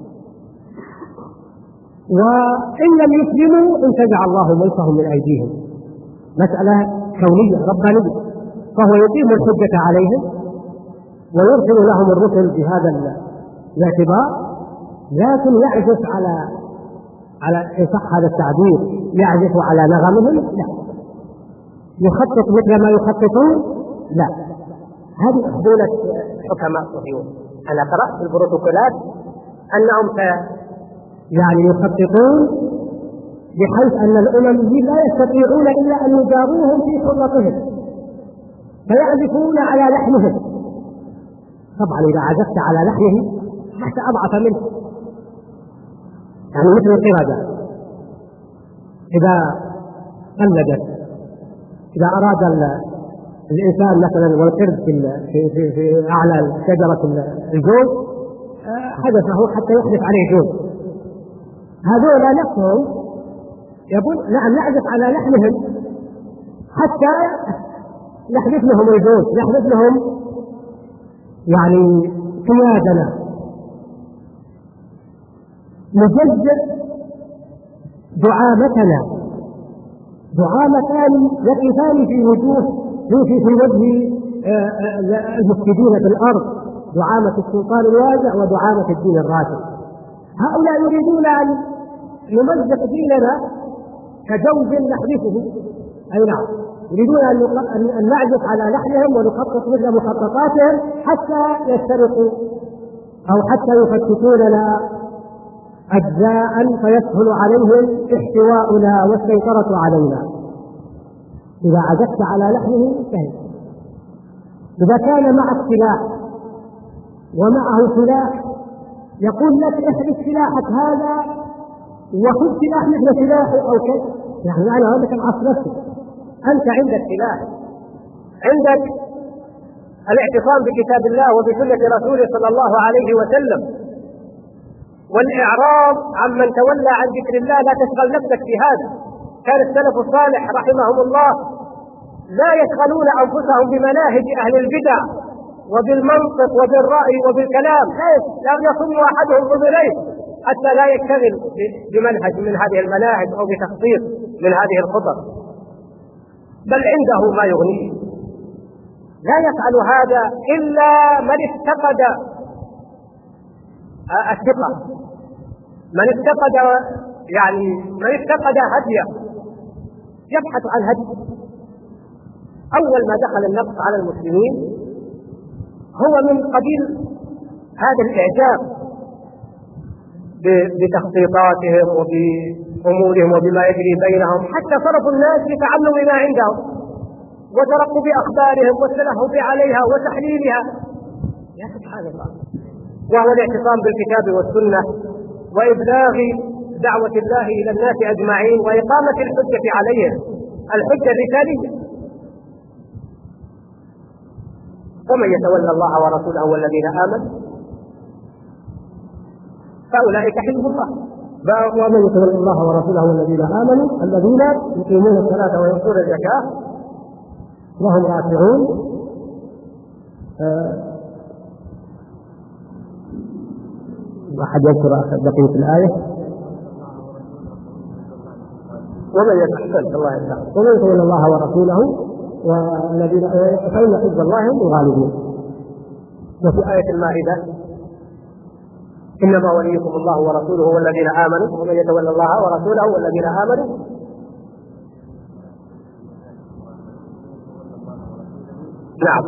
وإن لم يسلموا انتزع الله ملكهم من أيديهم. مسألة كونية ربانية، فهو يقيم الحجة عليهم ويرسل لهم الرسل بهذا الاعتبار، لكن يعزف على على إن صح هذا التعبير يعزف على نغمهم، لا يخطط مثل ما يخططون، لا. هذه حدولة حكماء صهيون. أنا قرأت في البروتوكولات أنهم يعني يخططون بحيث أن الأمميين لا يستطيعون إلا أن يجاروهم في سلطتهم فيعزفون على لحمهم. طبعا إذا عزفت على لحمه حتى أضعف منه، يعني مثل القردة إذا قلدت، إذا أراد الإنسان مثلا والقرد في, في, في أعلى شجرة الجوز حدثه حتى يحدث عليه جوز، هذولا نفسهم يقول نعم نعزف على لحمهم حتى يحدث لهم الجوز، يحدث لهم يعني قيادنا، نجدد دعامتنا، دعامتان يقفان في وجوه في في وجه المفسدين في الارض، دعامة السلطان الوازع ودعامة الدين الراشد. هؤلاء يريدون ان نمزق ديننا كجوز نحذفه، اي نعم يريدون ان نعزف على لحمهم ونخطط مثل مخططاتهم حتى يسترقوا او حتى يفتتوننا أجزاء فيسهل عليهم احتواؤنا والسيطرة علينا. إذا عزفت على لحمه انتهي. إذا كان معك سلاح ومعه سلاح يقول لك احرق سلاحك هذا وخذ سلاح مثل سلاحه أو كذا، يعني أنا أقول لك العصر نفسه، أنت عندك سلاح، عندك الاعتصام بكتاب الله وبسنة رسوله صلى الله عليه وسلم والإعراض عمن تولى عن ذكر الله، لا تشغل نفسك في هذا. كان السلف الصالح رحمهم الله لا يشغلون أنفسهم بمناهج أهل البدع وبالمنطق وبالرأي وبالكلام، لا يصم أحدهم أذنيه حتى لا يشتغل بمنهج من هذه المناهج أو بتخطيط من هذه الخطط، بل عنده ما يغنيه. لا يفعل هذا إلا من افتقد الثقة، من افتقد يعني من افتقد هديه، يبحث عن هدي. أول ما دخل النقص على المسلمين هو من قبيل هذا الإعجاب بتخطيطاتهم وبأمورهم وبما يجري بينهم، حتى صرفوا الناس لتعلم ما عندهم وترقب بأخبارهم والتلهب عليها وتحليلها. يا سبحان الله. وهو الاعتصام بالكتاب والسنة وإبلاغ دعوة الله إلى الناس أجمعين وإقامة الحجة عليهم، الحجة الرسالية. ومن يتولى الله ورسوله والذين آمنوا فأولئك حزب الله. ومن يتولى الله ورسوله والذين آمنوا الذين يقيمون الصلاة ويؤتون الزكاة وهم راكعون. آه أحد يذكر بقية الآية؟ ومن يتحسن الله يتحسن ومن يتولى الله ورسوله والذين فإن حزب الله هم الغالبون. وفي آية المائدة إنما وليكم الله ورسوله والذين آمنوا، ومن يتولى الله ورسوله والذين آمنوا نعم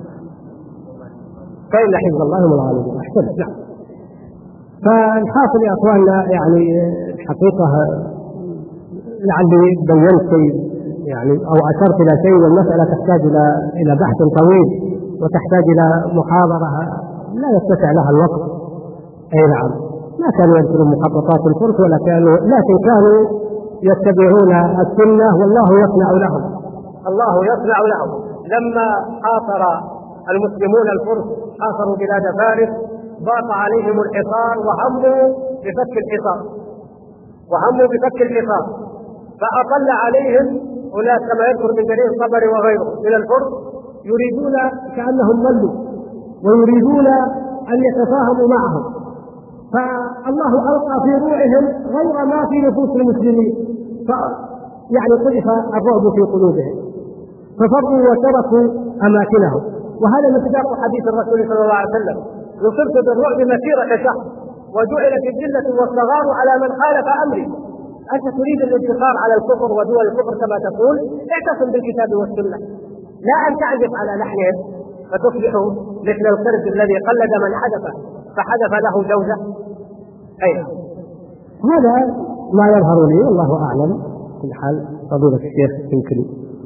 فإن حزب الله هم الغالبون. أحسن. نعم. فالحاصل يا اخواننا يعني الحقيقه لعلي بينت شيء يعني أو أشرت إلى شيء والمسألة تحتاج إلى إلى بحث طويل وتحتاج إلى محاضرة لا يتسع لها الوقت. أي نعم، ما كانوا يذكرون مخططات الفرس ولا كانوا، لكن كانوا يتبعون السنة والله يصنع لهم، الله يصنع لهم. لما حاصر المسلمون الفرس، حاصروا بلاد فارس، ضاق عليهم الحصار وهموا بفك الحصار وهموا بفك الحصار فأطل عليهم أناس كما يذكر من جرير الطبري وغيره من الفرس يريدون كأنهم ملوا ويريدون أن يتفاهموا معهم، فالله ألقى في روعهم غير ما في نفوس المسلمين، يعني قذف الرعب في قلوبهم ففروا وتركوا أماكنهم. وهذا مصداق حديث الرسول صلى الله عليه وسلم: نصرت بالرعب مسيرة شهر وجعلت الذلة والصغار على من خالف أمري. أنت تريد الانتصار على الكفر ودول الكفر كما تقول، اعتصم بالكتاب والسنة، لا أن تعزف على لحنهم فتصبح مثل القرد الذي قلد من حدث فحدث له جوزة. أي هذا ما يظهر لي والله أعلم. في الحال فضيلة الشيخ يمكن.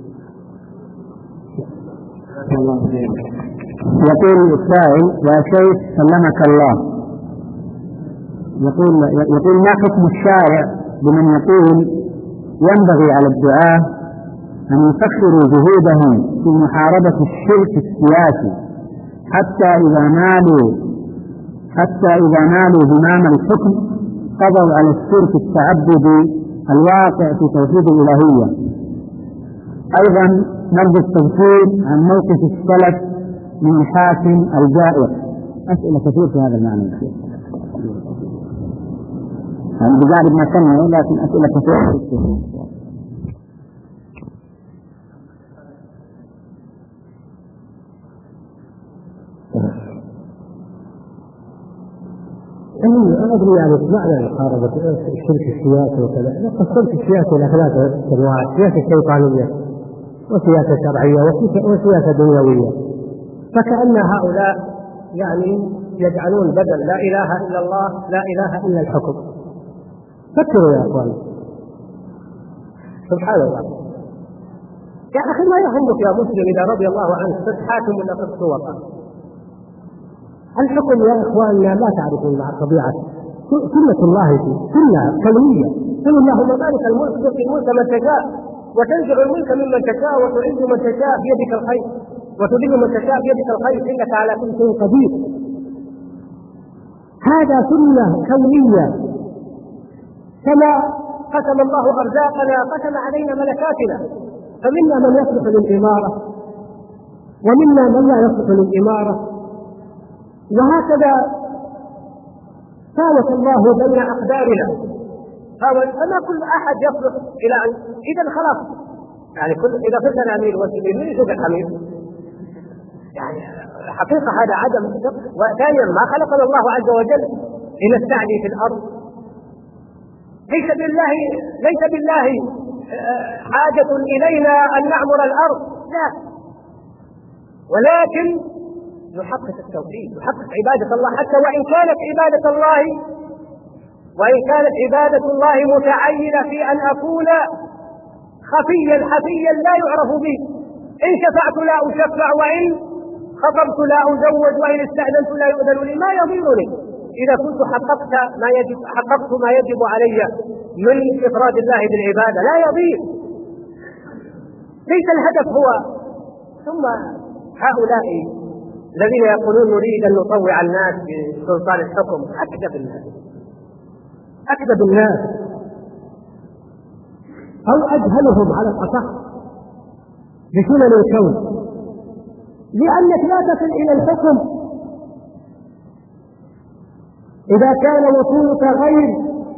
يقول السائل: يا شيخ سلمك الله، يقول يقول ما حكم الشارع بمن يقول ينبغي على الدعاة أن يفكروا جهودهم في محاربة الشرك السياسي حتى إذا نالوا حتى إذا نالوا زمام الحكم قضوا على الشرك التعبدي الواقع في توحيد الإلهية. أيضا نرجو التذكير عن موقف السلف من الحاكم الجائر. أسئلة كثير في هذا المعنى يعني بجانب ما سمعوا، لكن أسئلة كثيرة.
أنا أدري يعني معنى محاربة الشرك السياسي وكذا. قسمت السياسة إلى ثلاثة أنواع: سياسة شيطانية وسياسة شرعية وسياسة دنيوية. فكأن هؤلاء يعني يجعلون بدل لا إله إلا الله لا إله إلا الحكم. فكروا يا أخوان، سبحان الله. يا أخي ما يهمك يا مسلم إذا رضي الله عنك صرت حاكم ولا صرت سلطة. الحكم يا إخواننا لا تعرفون مع طبيعة سنة الله فيه، سنة كونية. قل اللهم مالك الملك تؤتي الملك من تشاء وتنزع الملك ممن تشاء وتعز من تشاء بيدك الخير وتذل من تشاء بيدك الخير إنك على كل شيء قدير. هذا سنة كونية. كما قسم الله أرزاقنا قسم علينا ملكاتنا، فمنا من يصلح للإمارة ومنا من لا يصلح للإمارة، وهكذا ساوت الله بين أقدارنا. فما كل أحد يصلح إلى أن إذا خلاص يعني كل إذا صرت الأمير والسبيل من يشوف الأمير يعني حقيقة هذا عدم. وثانيا ما خلقنا الله عز وجل لنستعلي في الأرض. ليس بالله ليس بالله حاجة إلينا أن نعمر الأرض، لا، ولكن يحقق التوحيد، يحقق عبادة الله، حتى وإن كانت عبادة الله وإن كانت عبادة الله متعينة في أن أكون خفيا حفيا لا يعرف بي. إن شفعت لا أشفع، وإن خطبت لا أزوج، وإن استأذنت لا يؤذن لي. ما يضيرني إذا كنت حققت ما يجب حققت ما يجب علي من إفراد الله بالعبادة، لا يضير. ليس الهدف هو. ثم هؤلاء الذين يقولون نريد أن نطوع الناس بسلطان الحكم أكذب الناس أكذب الناس أو أجهلهم على الأصح بسنن الكون، لأنك لا تصل إلى الحكم إذا كان وصولك غير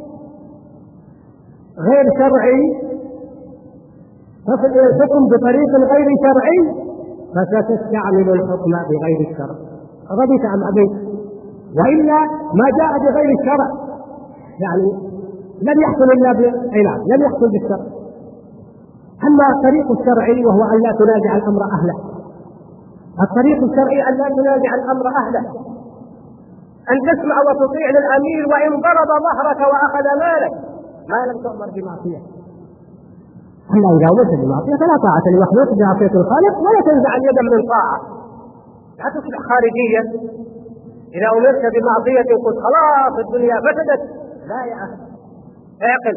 غير شرعي. تصل إلى الحكم بطريق غير شرعي فستستعمل الحكم بغير الشرع، رضيت أم أبيت، وإلا ما جاء بغير الشرع يعني لم يحصل إلا ب... أي نعم لم يحصل بالشرع. أما الطريق الشرعي وهو أن لا تنازع الأمر أهله، الطريق الشرعي أن لا تنازع الأمر أهله، أن تسمع وتطيع للأمير وإن ضرب ظهرك وأخذ مالك ما لم تؤمر بمعصية. أما إذا أمرت بمعصية فلا طاعة لمخلوق بمعصية الخالق، ولا تنزع اليد من طاعة، لا تصبح خارجيا. إذا أمرت بمعصية قلت خلاص الدنيا فسدت، لا يا أخي اعقل.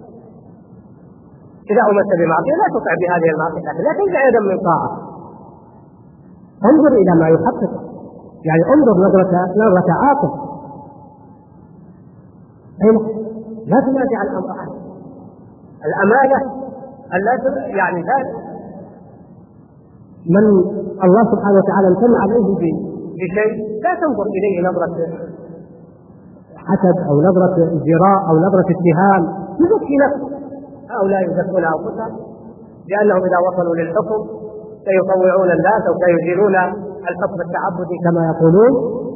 إذا أمرت بمعصية لا تطع بهذه المعصية، لكن لا تنزع يدا من طاعة. انظر إلى ما يحقق، يعني انظر نظرة نظرة عاطف. أين لا تنازع الأمر عنه. الأمانة ألا يعني ذلك من الله سبحانه وتعالى امتن عليه بشيء لا تنظر إليه نظرة حسد أو نظرة ازدراء أو نظرة اتهام، يزكي نفسه. هؤلاء يزكون أنفسهم لأنهم إذا وصلوا للحكم سيطوعون الناس أو سيجيرون الحكم التعبدي كما يقولون.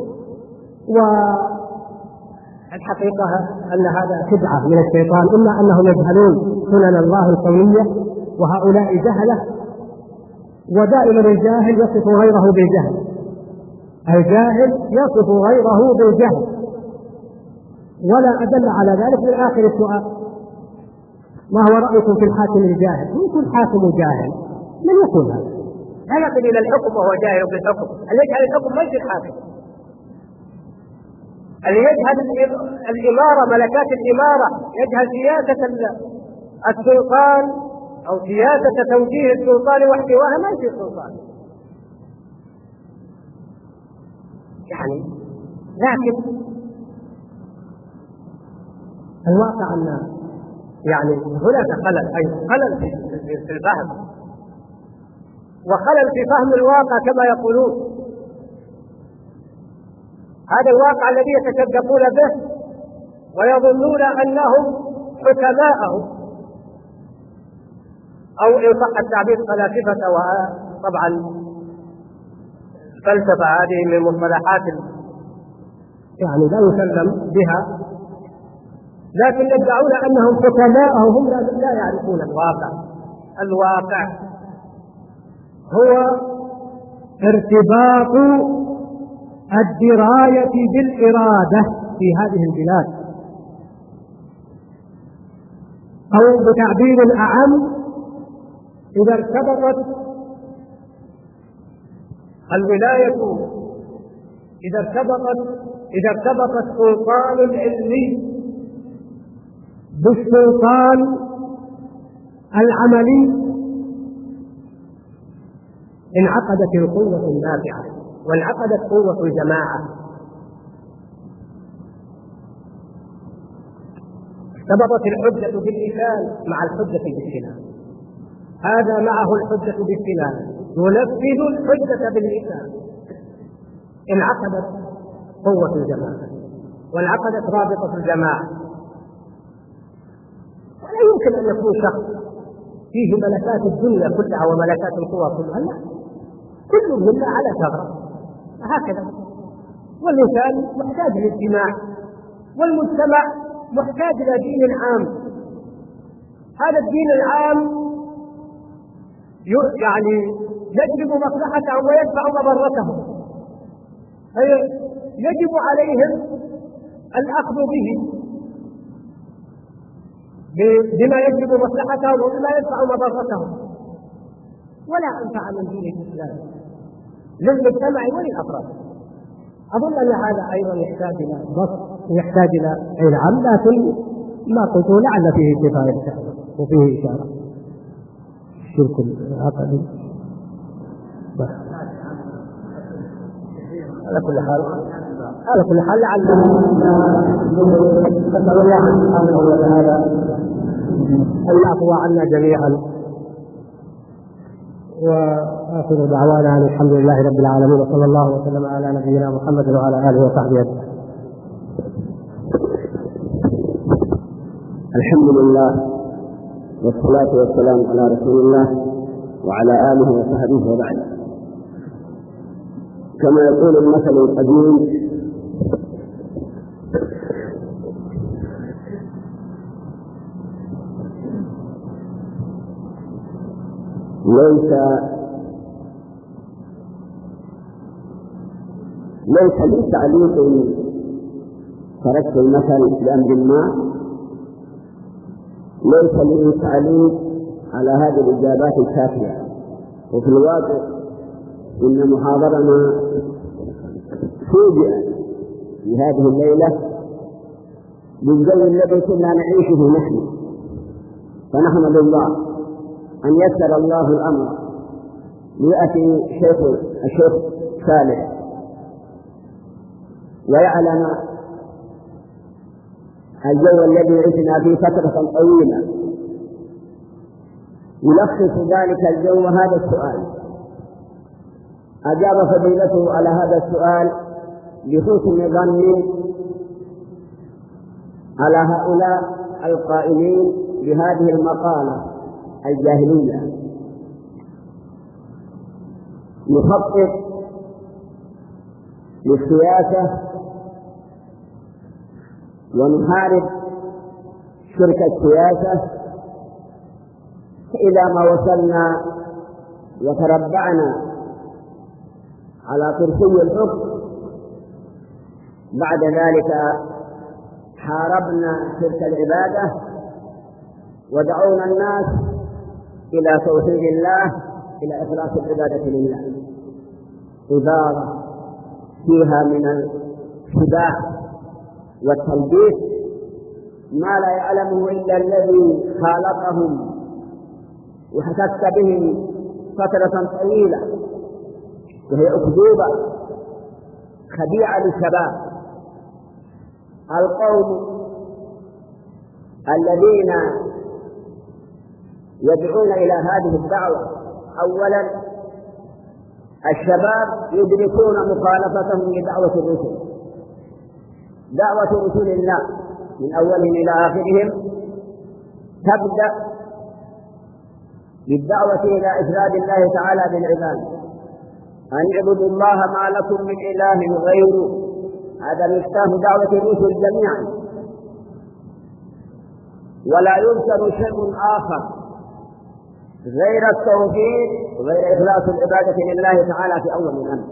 والحقيقة أن هذا خدعة من الشيطان، إما أنهم يجهلون سنن الله الكونية وهؤلاء جهلة، ودائما الجاهل يصف غيره بالجهل، الجاهل يصف غيره بالجهل. ولا أدل على ذلك من آخر السؤال: ما هو رأيكم في الحاكم الجاهل؟ يكون حاكم جاهل، من يكون هذا؟ لا يصل إلى الحكم وهو جاهل بالحكم. اللي يجهل الحكم ما يصير حاكم، اللي يجهل الإمارة، ملكات الإمارة، يجهل سياسة السلطان أو سياسة توجيه السلطان واحتواها، ما يصير سلطان. يعني لكن الواقع أن يعني هناك خلل، أي خلل في الفهم، وخلل في فهم الواقع كما يقولون. هذا الواقع الذي يتشبثون به ويظنون أنهم حكماءه، أو إن صح التعبير فلاسفة. وطبعا الفلسفة هذه من مصطلحات يعني لا يسلم بها، لكن يدعون أنهم حكماءه، هم لا يعرفون الواقع. الواقع هو ارتباط الدراية بالإرادة في هذه البلاد، أو بتعبير أعم: إذا ارتبطت الولاية إذا ارتبطت إذا ارتبط السلطان العلمي بالسلطان العملي انعقدت القوة النافعة وانعقدت قوة الجماعة. ارتبطت الحجة باللسان مع الحجة بالسنان، هذا معه الحجة بالسنان ينفذ الحجة باللسان، انعقدت قوة الجماعة وانعقدت رابطة الجماعة. ولا يمكن أن يكون شخص فيه ملكات الدنيا كلها وملكات القوى كلها، لا، كل منا على ثغرة هكذا. والإنسان محتاج للاجتماع، والمجتمع محتاج إلى دين عام. هذا الدين العام يعني يجلب مصلحتهم ويدفع مضرتهم، يجب عليهم الأخذ به بما يجلب مصلحتهم وبما يدفع مضرتهم. ولا أنفع من دين الإسلام للمجتمع وللأفراد. أظن أن هذا أيضا يحتاج إلى بسط ويحتاج إلى علم، لكن ما قلت لعل فيه كفاية وفيه إشارة. الشرك العقدي على كل حال على كل حال لعل نسأل الله سبحانه وتعالى أن يعفو عنا جميعا، وآخر دعوانا أن الحمد لله رب العالمين، وصلى الله وسلم على نبينا محمد وعلى آله وصحبه أجمعين.
الحمد لله والصلاة والسلام على رسول الله وعلى آله وصحبه وبعد. كما يقول المثل القديم: ليس ليس لي تعليق تركت المثل بأمر ما، ليس لي تعليق على هذه الإجابات الكافية. وفي الواقع إن محاضرنا فوجئ في هذه الليلة بالجو الذي كنا نعيشه نحن، فنحمد الله أن يسر الله الأمر ليأتي شيخ الشيخ صالح ويعلم الجو الذي عشنا فيه فترة طويلة، يلخص ذلك الجو هذا السؤال. أجاب فضيلته على هذا السؤال بحسن ظن على هؤلاء القائلين بهذه المقالة الجاهلية. نخطط للسياسة ونحارب شرك السياسة إلى ما وصلنا وتربعنا على كرسي الحكم. بعد ذلك حاربنا شرك العبادة ودعونا الناس إلى توحيد الله، إلى إخلاص العبادة لله، عبارة فيها من الخداع والتلبيس ما لا يعلمه إلا الذي خالطهم وحسست بهم فترة طويلة، وهي أكذوبة خديعة للشباب. القوم الذين يدعون إلى هذه الدعوة أولا الشباب يدركون مخالفتهم لدعوة الرسل، دعوة رسل الله من أولهم إلى آخرهم تبدأ بالدعوة إلى إفراد الله تعالى بالعبادة، أن اعبدوا الله ما لكم من إله غيره. هذا مفتاح دعوة الرسل جميعا، ولا يذكر شيء آخر غير التوحيد وغير إخلاص العبادة لله تعالى في أول الأمر.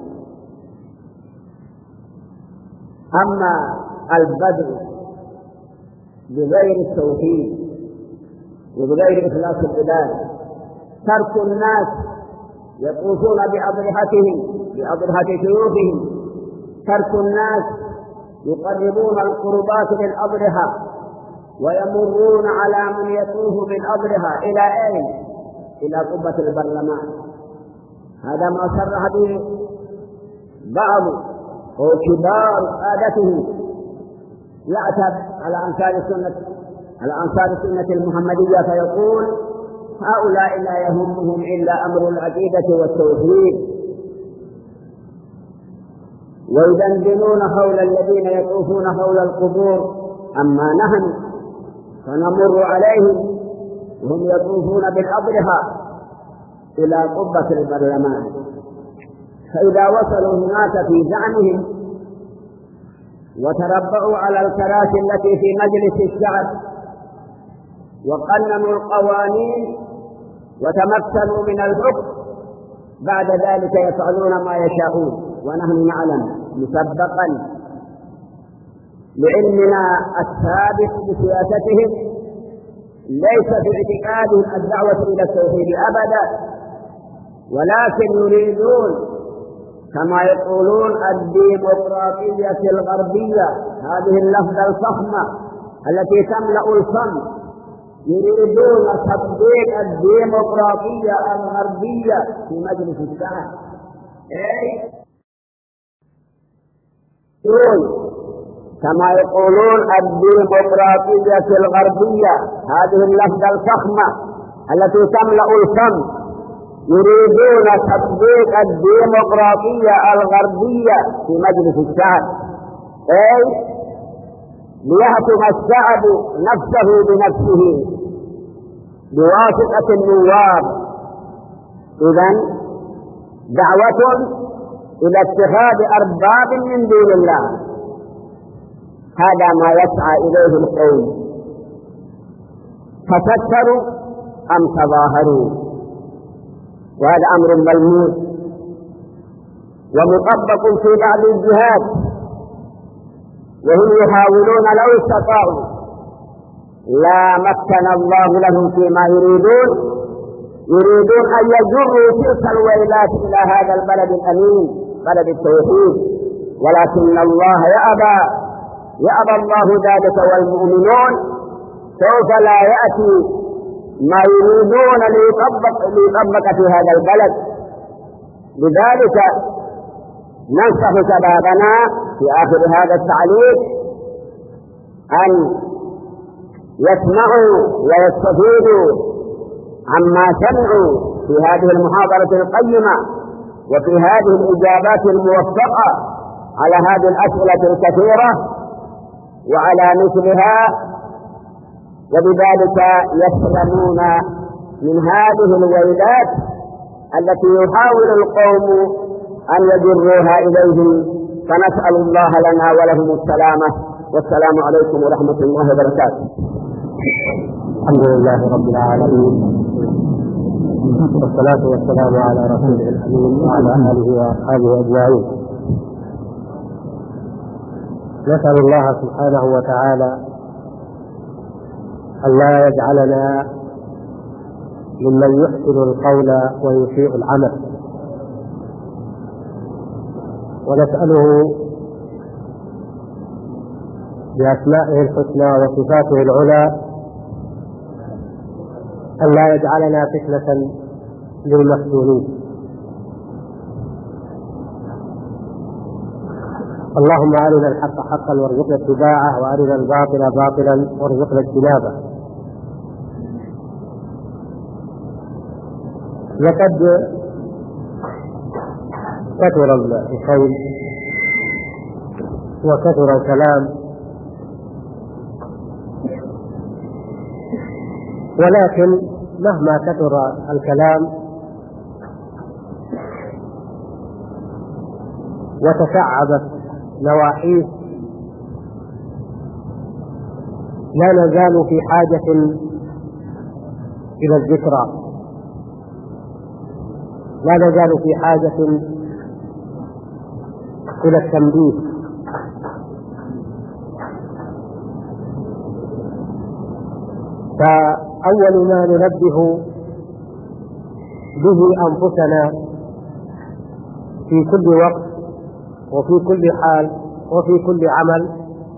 أما البدء بغير التوحيد وبغير إخلاص العبادة، ترك الناس يطوفون بأضرحتهم بأضرحة شيوخهم، ترك الناس يقربون القربات بالأضرحة ويمرون على من يطوف بالأضرحة إلى أين؟ إلى قبة البرلمان. هذا ما صرح به بعض أو كبار قادته يعتب على أنصار السنة على أنصار السنة المحمدية فيقول هؤلاء لا يهمهم إلا أمر العقيدة والتوحيد، ويدندنون حول الذين يطوفون حول القبور، أما نحن فنمر عليهم وهم يطوفون بالأضرحة إلى قبة البرلمان. فإذا وصلوا هناك في زعمهم وتربعوا على الكراسي التي في مجلس الشعب وقننوا القوانين وتمكنوا من الحكم، بعد ذلك يفعلون ما يشاءون، ونحن نعلم مسبقا لعلمنا السابق بسياستهم ليس في اعتقادهم الدعوة إلى التوحيد أبدا، ولكن يريدون كما يقولون الديمقراطية الغربية، هذه اللفظة الفخمة التي تملأ الفم، يريدون تطبيق الديمقراطية الغربية في مجلس الشعب. أي كما يقولون الديمقراطية الغربية، هذه اللفظة الفخمة التي تملأ الفم، يريدون تطبيق الديمقراطية الغربية في مجلس الشعب، أي ليحكم الشعب نفسه بنفسه بواسطة النواب. إذن دعوة إلى اتخاذ أرباب من دون الله، هذا ما يسعى إليه القوم. تفكروا أم تظاهروا، وهذا أمر ملموس ومطبق في بعض الجهات، وهم يحاولون لو استطاعوا لا مكن الله لهم فيما يريدون يريدون أن يجروا تلك الويلات إلى هذا البلد الأمين بلد التوحيد، ولكن الله يأبى يأبى الله ذلك، والمؤمنون سوف لا يأتي ما يريدون ليطبق ليطبق في هذا البلد. لذلك ننصح شبابنا في آخر هذا التعليق أن يسمعوا ويستفيدوا عما سمعوا في هذه المحاضرة القيمة وفي هذه الإجابات الموفقة على هذه الأسئلة الكثيرة وعلى مثلها، وبذلك يسلمون من هذه الويلات التي يحاول القوم أن يجروها إليهم. فنسأل الله لنا ولهم السلامة، والسلام عليكم ورحمة الله وبركاته.
الحمد لله رب العالمين، والصلاة والسلام على رسوله الأمين وعلى آله وأصحابه أجمعين. نسأل الله سبحانه وتعالى أن لا يجعلنا ممن يحسن القول ويسيء العمل، ونسأله بأسمائه الحسنى وصفاته العلى أن لا يجعلنا فتنة للمفتونين. اللهم أرنا الحق حقا وارزقنا اتباعه، وأرنا الباطل باطلا وارزقنا اجتنابه. لقد كثر القول وكثر الكلام، ولكن مهما كثر الكلام وتشعبت نواحيه لا نزال في حاجة إلى الذكرى، لا نزال في حاجة إلى التنبيه. فأول ما ننبه به أنفسنا في كل وقت وفي كل حال وفي كل عمل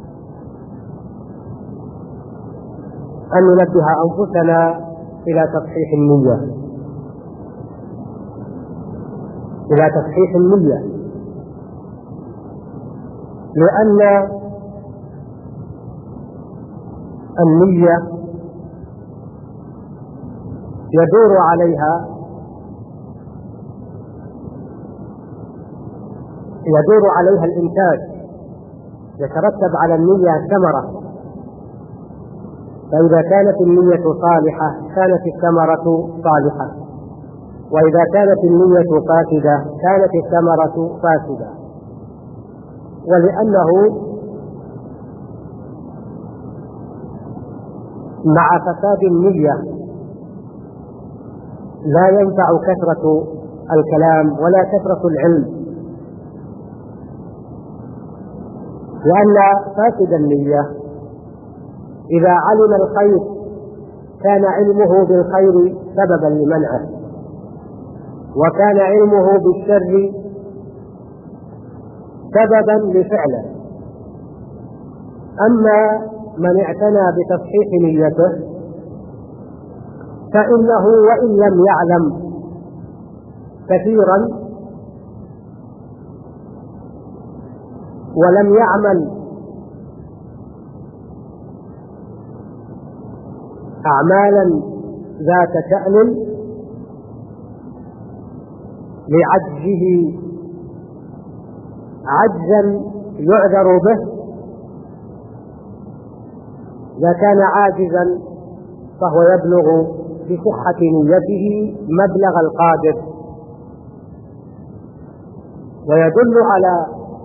أن ننبه أنفسنا إلى تصحيح النية، إلى تصحيح النية، لأن النية يدور عليها يدور عليها الإنتاج، يترتب على النية ثمرة، فإذا كانت النية صالحة كانت الثمرة صالحة، وإذا كانت النية فاسدة كانت الثمرة فاسدة. ولأنه مع فساد النية لا ينفع كثرة الكلام ولا كثرة العلم، لأن فاسد النية إذا علم الخير كان علمه بالخير سببا لمنعه، وكان علمه بالشر سببا لفعله. أما من اعتنى بتصحيح نيته فإنه وإن لم يعلم كثيرا ولم يعمل أعمالا ذات شأن لعجزه عجزا يعذر به، إذا كان عاجزا فهو يبلغ بصحة نيته مبلغ القادر. ويدل على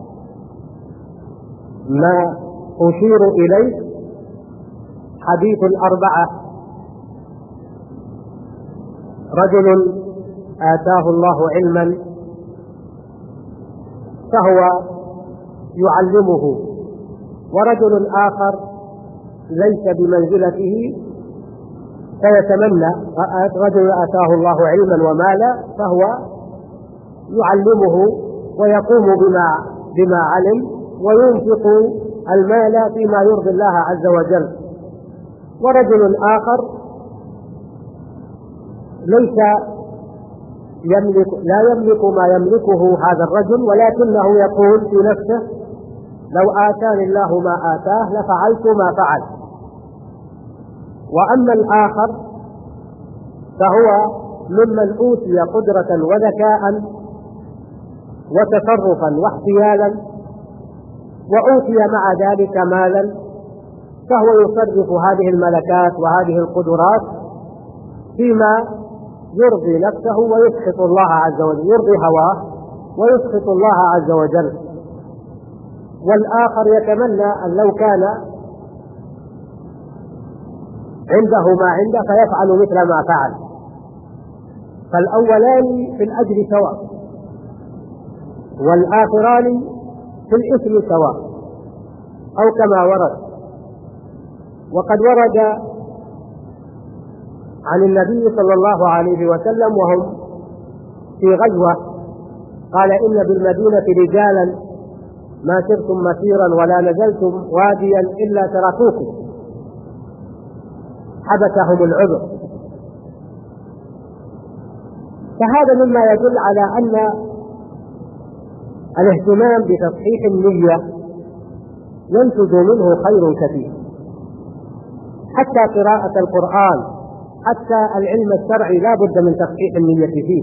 ما أشير إليه حديث الأربعة: رجل آتاه الله علما فهو يعلمه، ورجل آخر ليس بمنزلته فيتمنى رجل آتاه الله علما ومالا فهو يعلمه ويقوم بما بما علم وينفق المال فيما يرضي الله عز وجل. ورجل آخر ليس يملك لا يملك ما يملكه هذا الرجل، ولكنه يقول في نفسه لو آتاني الله ما آتاه لفعلت ما فعل. وأما الآخر فهو ممن أوتي قدرة وذكاء وتصرفا واحتيالا وأوتي مع ذلك مالا، فهو يصرف هذه الملكات وهذه القدرات فيما يرضي نفسه ويسخط الله عز وجل، يرضي هواه ويسخط الله عز وجل. والآخر يتمنى أن لو كان عنده ما عنده فيفعل مثل ما فعل. فالأولان في الأجر سواء والآخران في الإثم سواء، أو كما ورد. وقد ورد عن النبي صلى الله عليه وسلم وهم في غزوة قال إن بالمدينة رجالا ما سرتم مسيرا ولا نزلتم واديا إلا تركوكم حبسهم العذر. فهذا مما يدل على أن الاهتمام بتصحيح النية ينتج منه خير كثير، حتى قراءة القرآن، حتى العلم الشرعي لا بد من تصحيح النية فيه.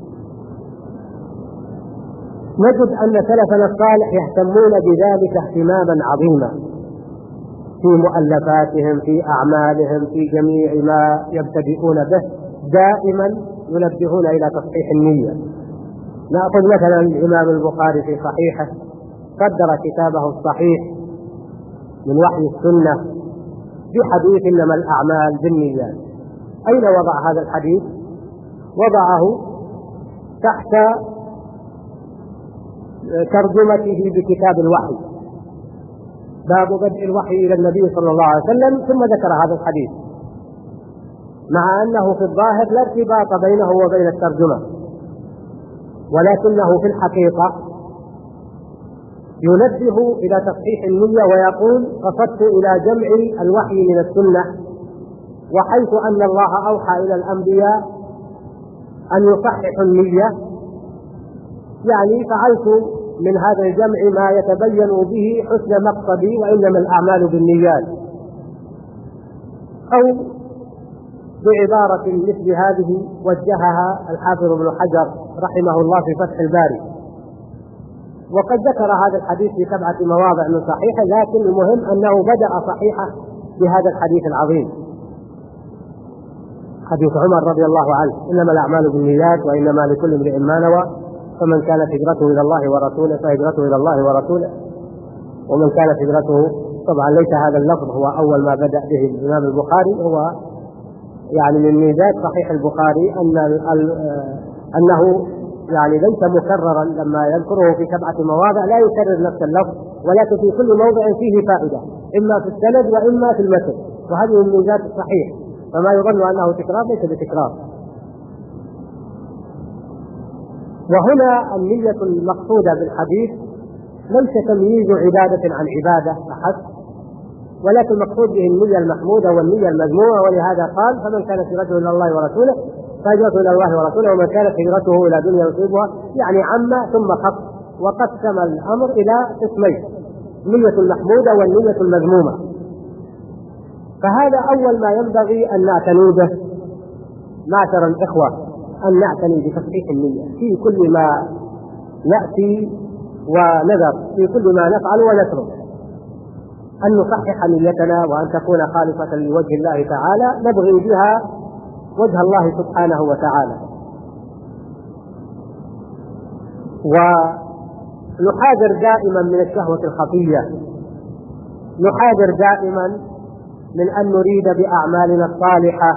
نجد أن سلفنا الصالح يهتمون بذلك اهتماما عظيما في مؤلفاتهم، في أعمالهم، في جميع ما يبتدئون به، دائما ينبهون إلى تصحيح النية. نأخذ مثلا الإمام البخاري في صحيحه قدر كتابه الصحيح من وحي السنة بحديث إنما الأعمال بالنيات. أين وضع هذا الحديث؟ وضعه تحت ترجمته بكتاب الوحي، باب بدء الوحي إلى النبي صلى الله عليه وسلم، ثم ذكر هذا الحديث، مع أنه في الظاهر لا ارتباط بينه وبين الترجمة، ولكنه في الحقيقة ينبه إلى تصحيح النية ويقول قصدت إلى جمع الوحي من السنة، وحيث أن الله أوحى إلى الأنبياء أن يصححوا النية، يعني فعلت من هذا الجمع ما يتبين به حسن مقصدي وإنما الأعمال بالنيات. أو بعبارة مثل هذه وجهها الحافظ ابن حجر رحمه الله في فتح الباري، وقد ذكر هذا الحديث في سبعة مواضع من صحيحه، لكن المهم أنه بدأ صحيحه بهذا الحديث العظيم، حديث عمر رضي الله عنه إنما الأعمال بالنيات وإنما لكل امرئ ما نوى، فمن كانت هجرته إلى الله ورسوله فهجرته إلى الله ورسوله، ومن كانت هجرته، طبعا ليس هذا اللفظ هو أول ما بدأ به الإمام البخاري، هو يعني من ميزات صحيح البخاري أن أنه يعني ليس مكررا، لما يذكره في سبعة مواضع لا يكرر نفس اللفظ، ولكن في كل موضع فيه فائدة، إما في السند وإما في المتن، وهذه من ميزات الصحيح، فما يظن أنه تكرار ليس بتكرار. وهنا النية المقصودة بالحديث ليس تمييز عبادة عن عبادة أحد، ولكن المقصود به النية المحمودة والنية المذمومة، ولهذا قال فمن كانت هجرته إلى الله ورسوله فهجرته إلى الله ورسوله، ومن كانت هجرته إلى دنيا يصيبها، يعني عم ثم خص، وقسم الأمر إلى قسمين: النية المحمودة والنية المذمومة. فهذا أول ما ينبغي أن نعتني به معشر الإخوة، أن نعتني بتصحيح النية في كل ما نأتي ونذر، في كل ما نفعل ونترك، أن نصحح نيتنا وأن تكون خالصة لوجه الله تعالى، نبغي بها وجه الله سبحانه وتعالى. ونحاذر دائما من الشهوة الخفية، نحاذر دائما من أن نريد بأعمالنا الصالحة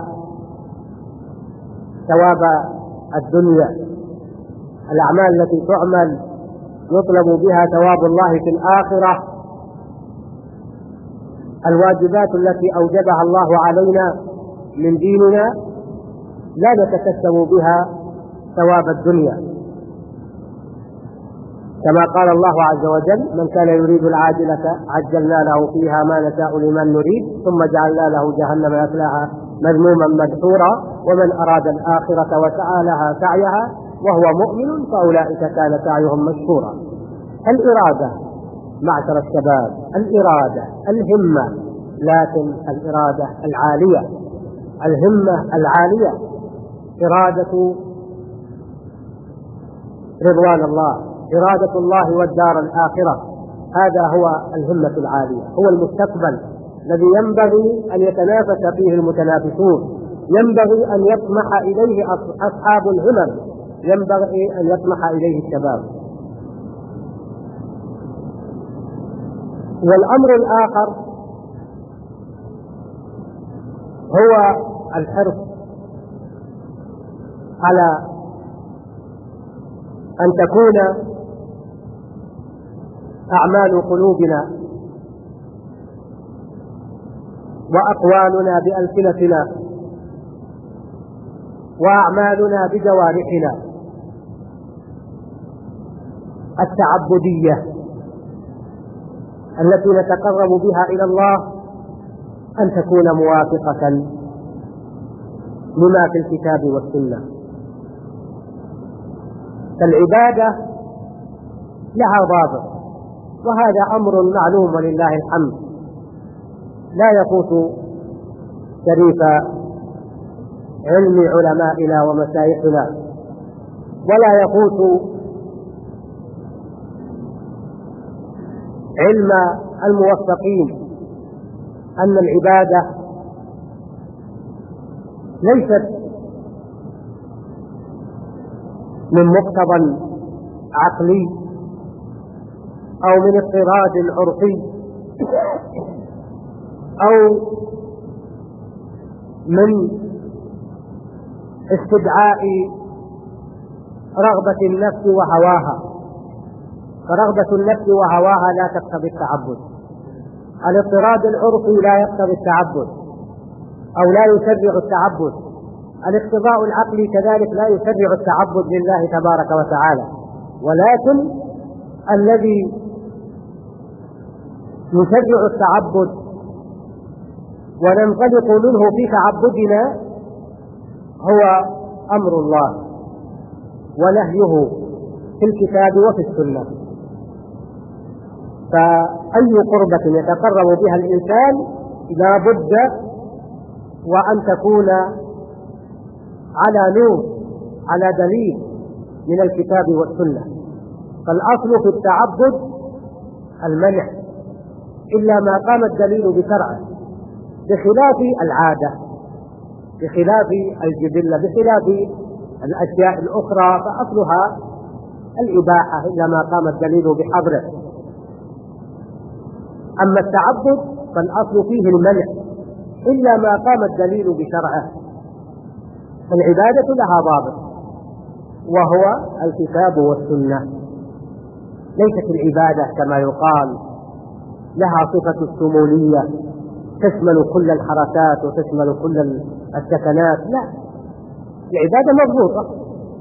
ثواب الدنيا، الأعمال التي تعمل يطلب بها ثواب الله في الآخرة، الواجبات التي أوجبها الله علينا من ديننا لا نتكسب بها ثواب الدنيا، كما قال الله عز وجل: من كان يريد العاجلة عجلنا له فيها ما نشاء لمن نريد ثم جعلنا له جهنم يصلاها مذموما مدحورا ومن أراد الآخرة وسعى لها سعيها وهو مؤمن فأولئك كان سعيهم مشكورا. الإرادة معشر الشباب، الإرادة الهمة، لكن الإرادة العالية، الهمة العالية، إرادة رضوان الله، إرادة الله والدار الآخرة، هذا هو الهمة العالية، هو المستقبل الذي ينبغي أن يتنافس فيه المتنافسون، ينبغي أن يطمح إليه أصحاب الهمم، ينبغي أن يطمح إليه الشباب. والأمر الآخر هو الحرص على أن تكون أعمال قلوبنا وأقوالنا بألسنتنا وأعمالنا بجوارحنا التعبدية التي نتقرب بها إلى الله أن تكون موافقة لما في الكتاب والسنة. فالعبادة لها ضابط، وهذا أمر معلوم ولله الحمد، لا يفوت شريف علم علمائنا ومشايخنا، ولا يفوت علم الموفقين أن العبادة ليست من مقتضى عقلي أو من اضطراد عرفي أو من استدعاء رغبة النفس وهواها، فرغبة النفس وهواها لا تقتضي التعبد، الاضطراد العرفي لا يقتضي التعبد أو لا يشرع التعبد، الاقتضاء العقلي كذلك لا يشرع التعبد لله تبارك وتعالى، ولكن الذي يشرع التعبد وننطلق منه في تعبدنا هو أمر الله ونهيه في الكتاب وفي السنة. فأي قربة يتقرب بها الإنسان لا بد وأن تكون على نور، على دليل من الكتاب والسنة. فالأصل في التعبد المنع إلا ما قام الدليل بشرعه، بخلاف العادة، بخلاف الجبلة، بخلاف الأشياء الأخرى فأصلها الإباحة إلا ما قام الدليل بحظره. أما التعبد فالأصل فيه المنع إلا ما قام الدليل بشرعه. العبادة لها ضابط وهو الكتاب والسنة، ليست العبادة كما يقال لها صفة الشمولية تشمل كل الحركات وتشمل كل السكنات، لا، العبادة مضبوطة.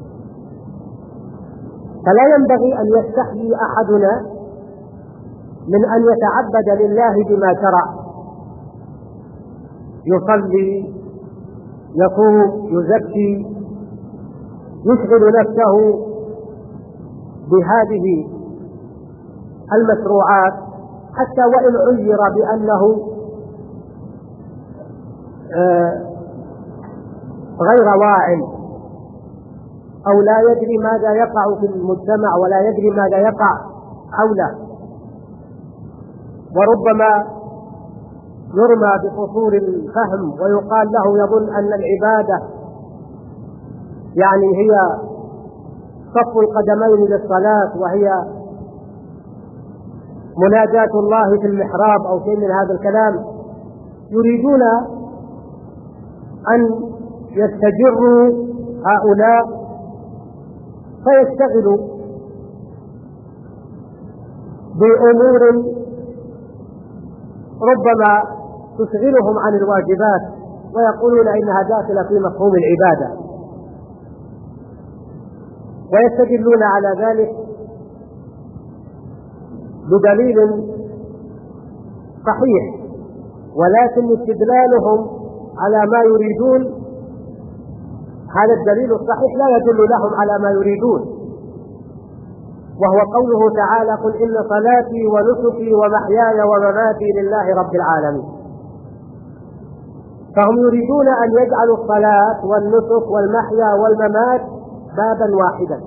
فلا ينبغي أن يستحيي أحدنا من أن يتعبد لله بما شرع، يصلي، يصوم، يزكي، يشغل نفسه بهذه المشروعات حتى وإن عير بأنه غير واع أو لا يدري ماذا يقع في المجتمع ولا يدري ماذا يقع حوله، وربما يرمى بقصور الفهم ويقال له يظن أن العبادة يعني هي صف القدمين للصلاة وهي مناجاة الله في المحراب أو شيء من هذا الكلام. يريدون أن يستجروا هؤلاء فيشتغلوا بأمور ربما تشغلهم عن الواجبات ويقولون إنها داخلة في مفهوم العبادة، ويستدلون على ذلك بدليل صحيح، ولكن استدلالهم على ما يريدون هذا الدليل الصحيح لا يدل لهم على ما يريدون، وهو قوله تعالى: قل إن صلاتي ونسكي ومحياي ومماتي لله رب العالمين. فهم يريدون أن يجعلوا الصلاة والنسك والمحيا والممات بابا واحدا،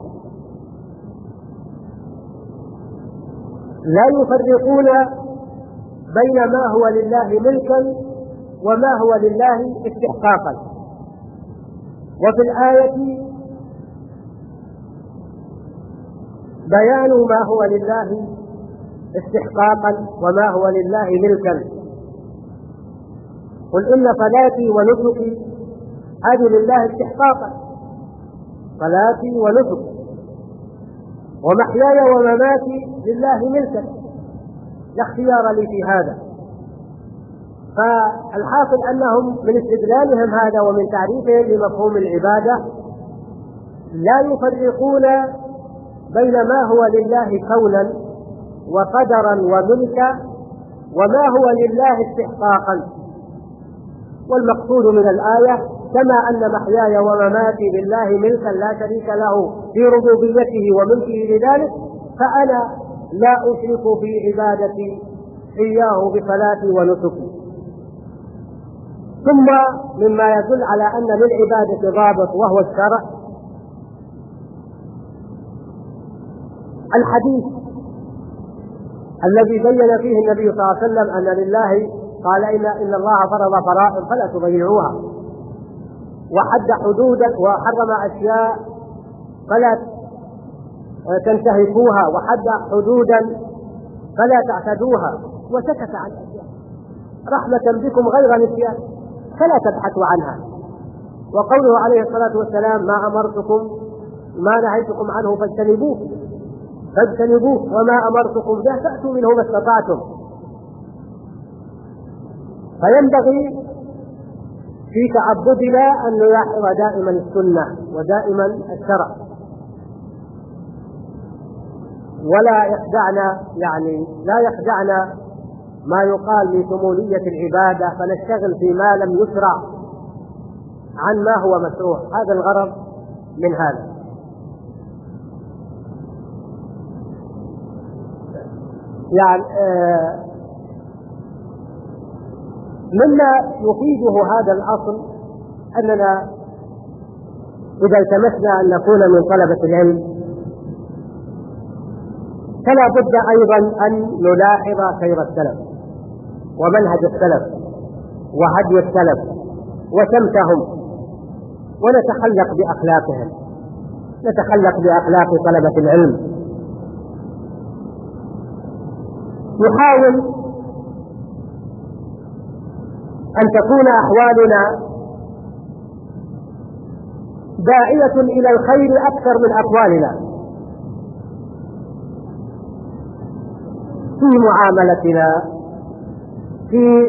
لا يفرقون بين ما هو لله ملكا وما هو لله استحقاقا. وفي الآية بيان ما هو لله استحقاقا وما هو لله ملكا. قل إن صلاتي ونسكي هذه لله استحقاقا، صلاتي ونسكي، ومحياي ومماتي لله ملكا، لا اختيار لي في هذا. فالحاصل أنهم من استدلالهم هذا ومن تعريفهم لمفهوم العبادة لا يفرقون بين ما هو لله كونا وقدرا وملكا وما هو لله استحقاقا. والمقصود من الآية: كما أن محياي ومماتي لله ملكا لا شريك له في ربوبيته وملكه لذلك، فأنا لا أشرك في عبادتي إياه بصلاتي ونسكي. ثم مما يدل على أن للعبادة ضابط وهو الشرع الحديث الذي بين فيه النبي صلى الله عليه وسلم أن لله قال إن, إن الله فرض فرائض فلا تضيعوها، وحد حدودا وحرم أشياء فلا تنتهكوها، وحد حدودا فلا تعتدوها، وسكت عن أشياء رحمة بكم غير نسيان فلا تبحثوا عنها. وقوله عليه الصلاة والسلام: ما أمرتكم ما نهيتكم عنه فاجتنبوه فاجتنبوه وما أمرتكم به فأتوا منه ما استطعتم. فينبغي في تعبدنا أن نلاحظ دائما السنة ودائما الشرع، ولا يخدعنا يعني لا يخدعنا ما يقال لشمولية العبادة فنشتغل فيما لم يشرع عن ما هو مشروع. هذا الغرض من هذا. يعني آه مما يفيده هذا الأصل أننا إذا التمسنا أن نكون من طلبة العلم فلا بد أيضا أن نلاحظ سير السلف ومنهج السلف وهدي السلف وسمتهم، ونتخلق بأخلاقهم، نتخلق بأخلاق طلبة العلم، نحاول أن تكون أحوالنا داعية إلى الخير أكثر من أقوالنا في معاملتنا، في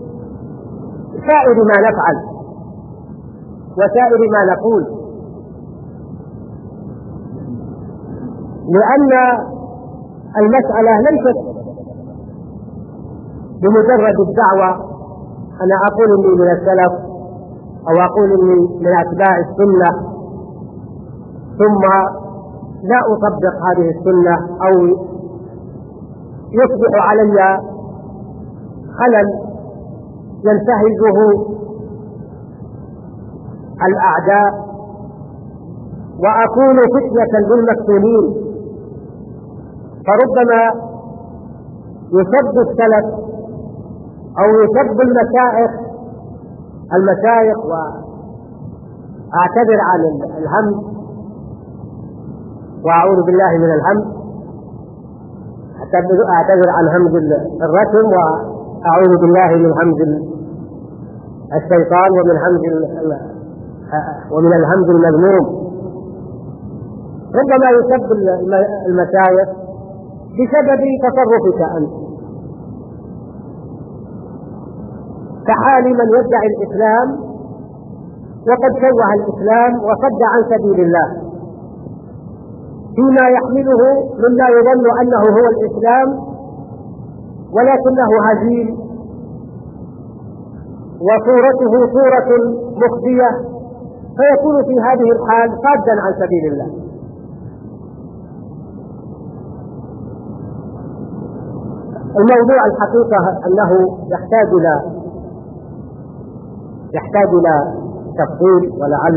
سائر ما نفعل وسائر ما نقول، لأن المسألة ليست بمجرد الدعوة أنا أقول إني من السلف أو أقول إني من أتباع السنة ثم لا أطبق هذه السنة أو يصبح علي خلل ينتهزه الأعداء وأكون فتنة للمفتونين، فربما يسب السلف أو يسب المشايخ المشايخ وأعتذر عن الهم وأعوذ بالله من الهم، أعتذر عن همز الرسم وأعوذ بالله من همز الشيطان ومن همز ومن الهمز المذموم. ربما يسب المشايخ بسبب تصرفك أنت، كحال من يدعي الإسلام وقد شوه الإسلام وصد عن سبيل الله فيما يحمله مما يظن أنه هو الإسلام ولكنه هزيل وصورته صورة مخزية، فيكون في هذه الحال صادا عن سبيل الله. الموضوع الحقيقة أنه يحتاج إلى يحتاج إلى تفصيل، ولعل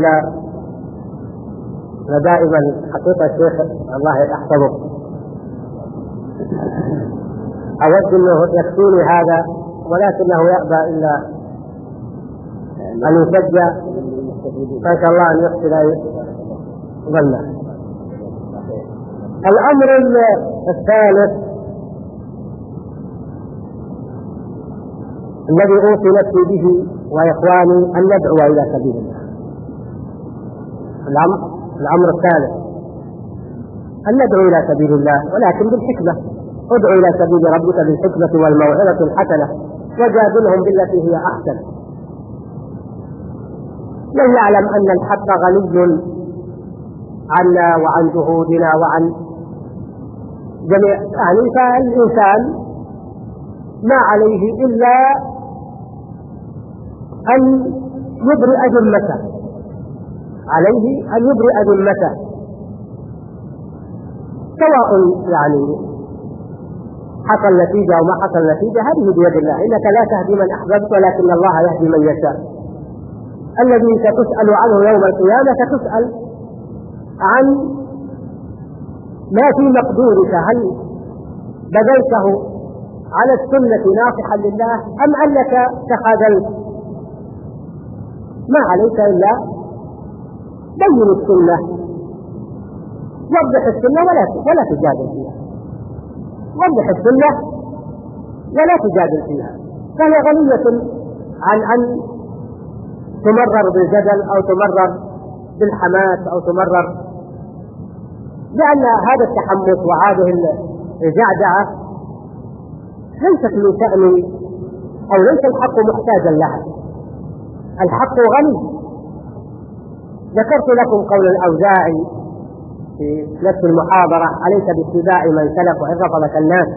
دائما حقيقة الشيخ الله يحفظه أود أنه يكفيني هذا، ولكنه يأبى إلا أن يسجى، فإن الله أن يحسن ظنه. الأمر الثالث الذي أوصي نفسي به وإخواني أن ندعو إلى سبيل الله. الأمر الأمر الثالث أن ندعو إلى سبيل الله، ولكن بالحكمة. ادعو إلى سبيل ربك بالحكمة والموعظة الحسنة وجادلهم بالتي هي أحسن. من يعلم أن الحق غني عنا وعن جهودنا وعن جميع، يعني فالإنسان ما عليه إلا أن يبرئ ذمته، عليه أن يبرئ ذمته، سواء يعني حصل نتيجة أو ما حصل نتيجة، هذه بيد الله. إنك لا تهدي من أحببت ولكن الله يهدي من يشاء. الذي ستسأل عنه يوم القيامة ستسأل عن ما في مقدورك، هل بذلته على السنة ناصحا لله أم أنك تخاذلت؟ ما عليك إلا بين السنة، وضح السنة ولا ولا تجادل فيها، وضح السنة ولا تجادل فيها، فهي غنية عن أن تمرر بالجدل أو تمرر بالحماس أو تمرر، لأن هذا التحمس وهذه الجعجعة ليست من شأن أو ليس الحق محتاجا لها، الحق غني. ذكرت لكم قول الأوزاعي في نفس المحاضرة: عليك باتباع من سلف وإن رفضك الناس،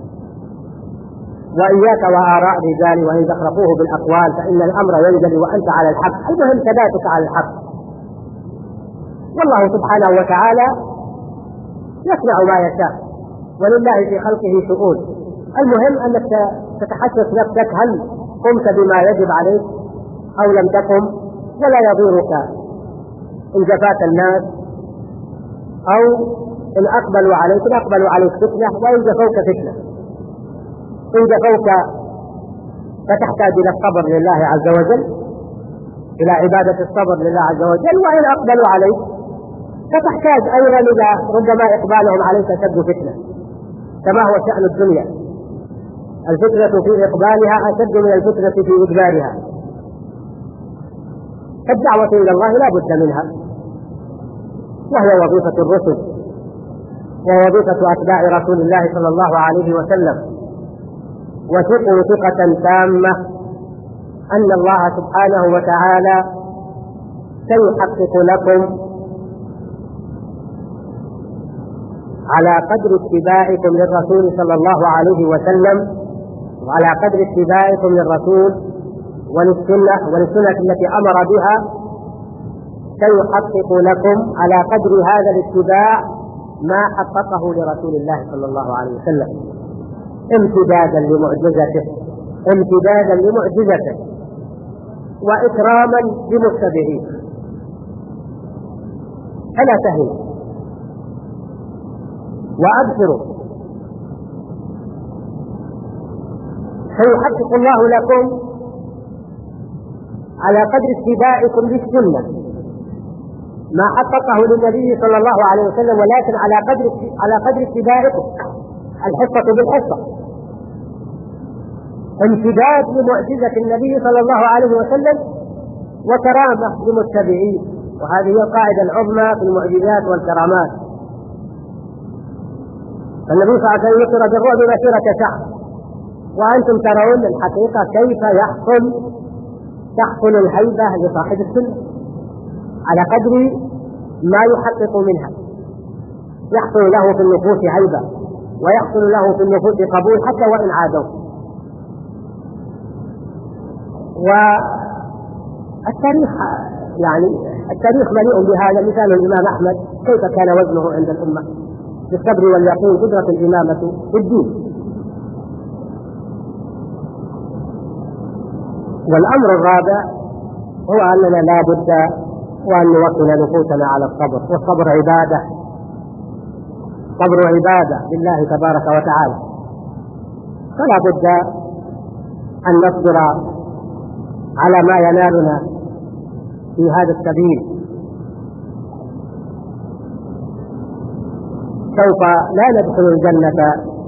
وإياك وآراء الرجال وإن زخرفوه بالأقوال فإن الأمر ينجلي وأنت على الحق. المهم ثباتك على الحق، والله سبحانه وتعالى يصنع ما يشاء ولله في خلقه شؤون. المهم أنك تتحسس نفسك هل قمت بما يجب عليك أو لم تقم، ولا يضيرك إن جفاك الناس أو إن أقبلوا عليك إن أقبلوا عليك فتنة، وإن جفوك فتنة. إن جفوك فتحتاج إلى الصبر لله عز وجل، إلى عبادة الصبر لله عز وجل، وإن أقبلوا عليك فتحتاج أيضا إلى ربما إقبالهم عليك شد فتنة، كما هو شأن الدنيا. الفتنة في إقبالها أشد من الفتنة في إدبارها. الدعوة إلى الله لا بد منها، وهي وظيفة الرسل ووظيفة أتباع رسول الله صلى الله عليه وسلم. وثقوا ثقة تامة أن الله سبحانه وتعالى سيحقق لكم على قدر اتباعكم للرسول صلى الله عليه وسلم، وعلى قدر اتباعكم للرسول وللسنة وللسنة التي أمر بها، سيحقق لكم على قدر هذا الاتباع ما حققه لرسول الله صلى الله عليه وسلم، امتدادا لمعجزته امتدادا لمعجزته وإكراما لمتبعيه. فلا تهنوا وأبشروا، سيحقق الله لكم على قدر اتباعكم للسنة ما حققه للنبي صلى الله عليه وسلم، ولكن على قدر على قدر اتباعكم، الحصة بالحصة، امتداد لمعجزة النبي صلى الله عليه وسلم وكرامة لمتبعيه. وهذه هي القاعدة العظمى في المعجزات والكرامات. فالنبي صلى الله عليه وسلم يسر بالرعب مسيرة شهر، وأنتم ترون الحقيقة كيف يحصل تحصل الهيبة لصاحب السنة. على قدر ما يحقق منها، يحصل له في النفوس هيبة ويحصل له في النفوس قبول حتى وإن عادوا. والتاريخ يعني التاريخ مليء بهذا. مثال الإمام أحمد كيف كان وزنه عند الأمة بالصبر واليقين، قدرة الإمامة في الدين. والأمر الرابع هو أننا لا بد وأن نوكل نفوسنا على الصبر، والصبر عبادة، صبر عبادة لله تبارك وتعالى، فلا بد أن نصبر على ما ينالنا في هذا السبيل. سوف لا ندخل الجنة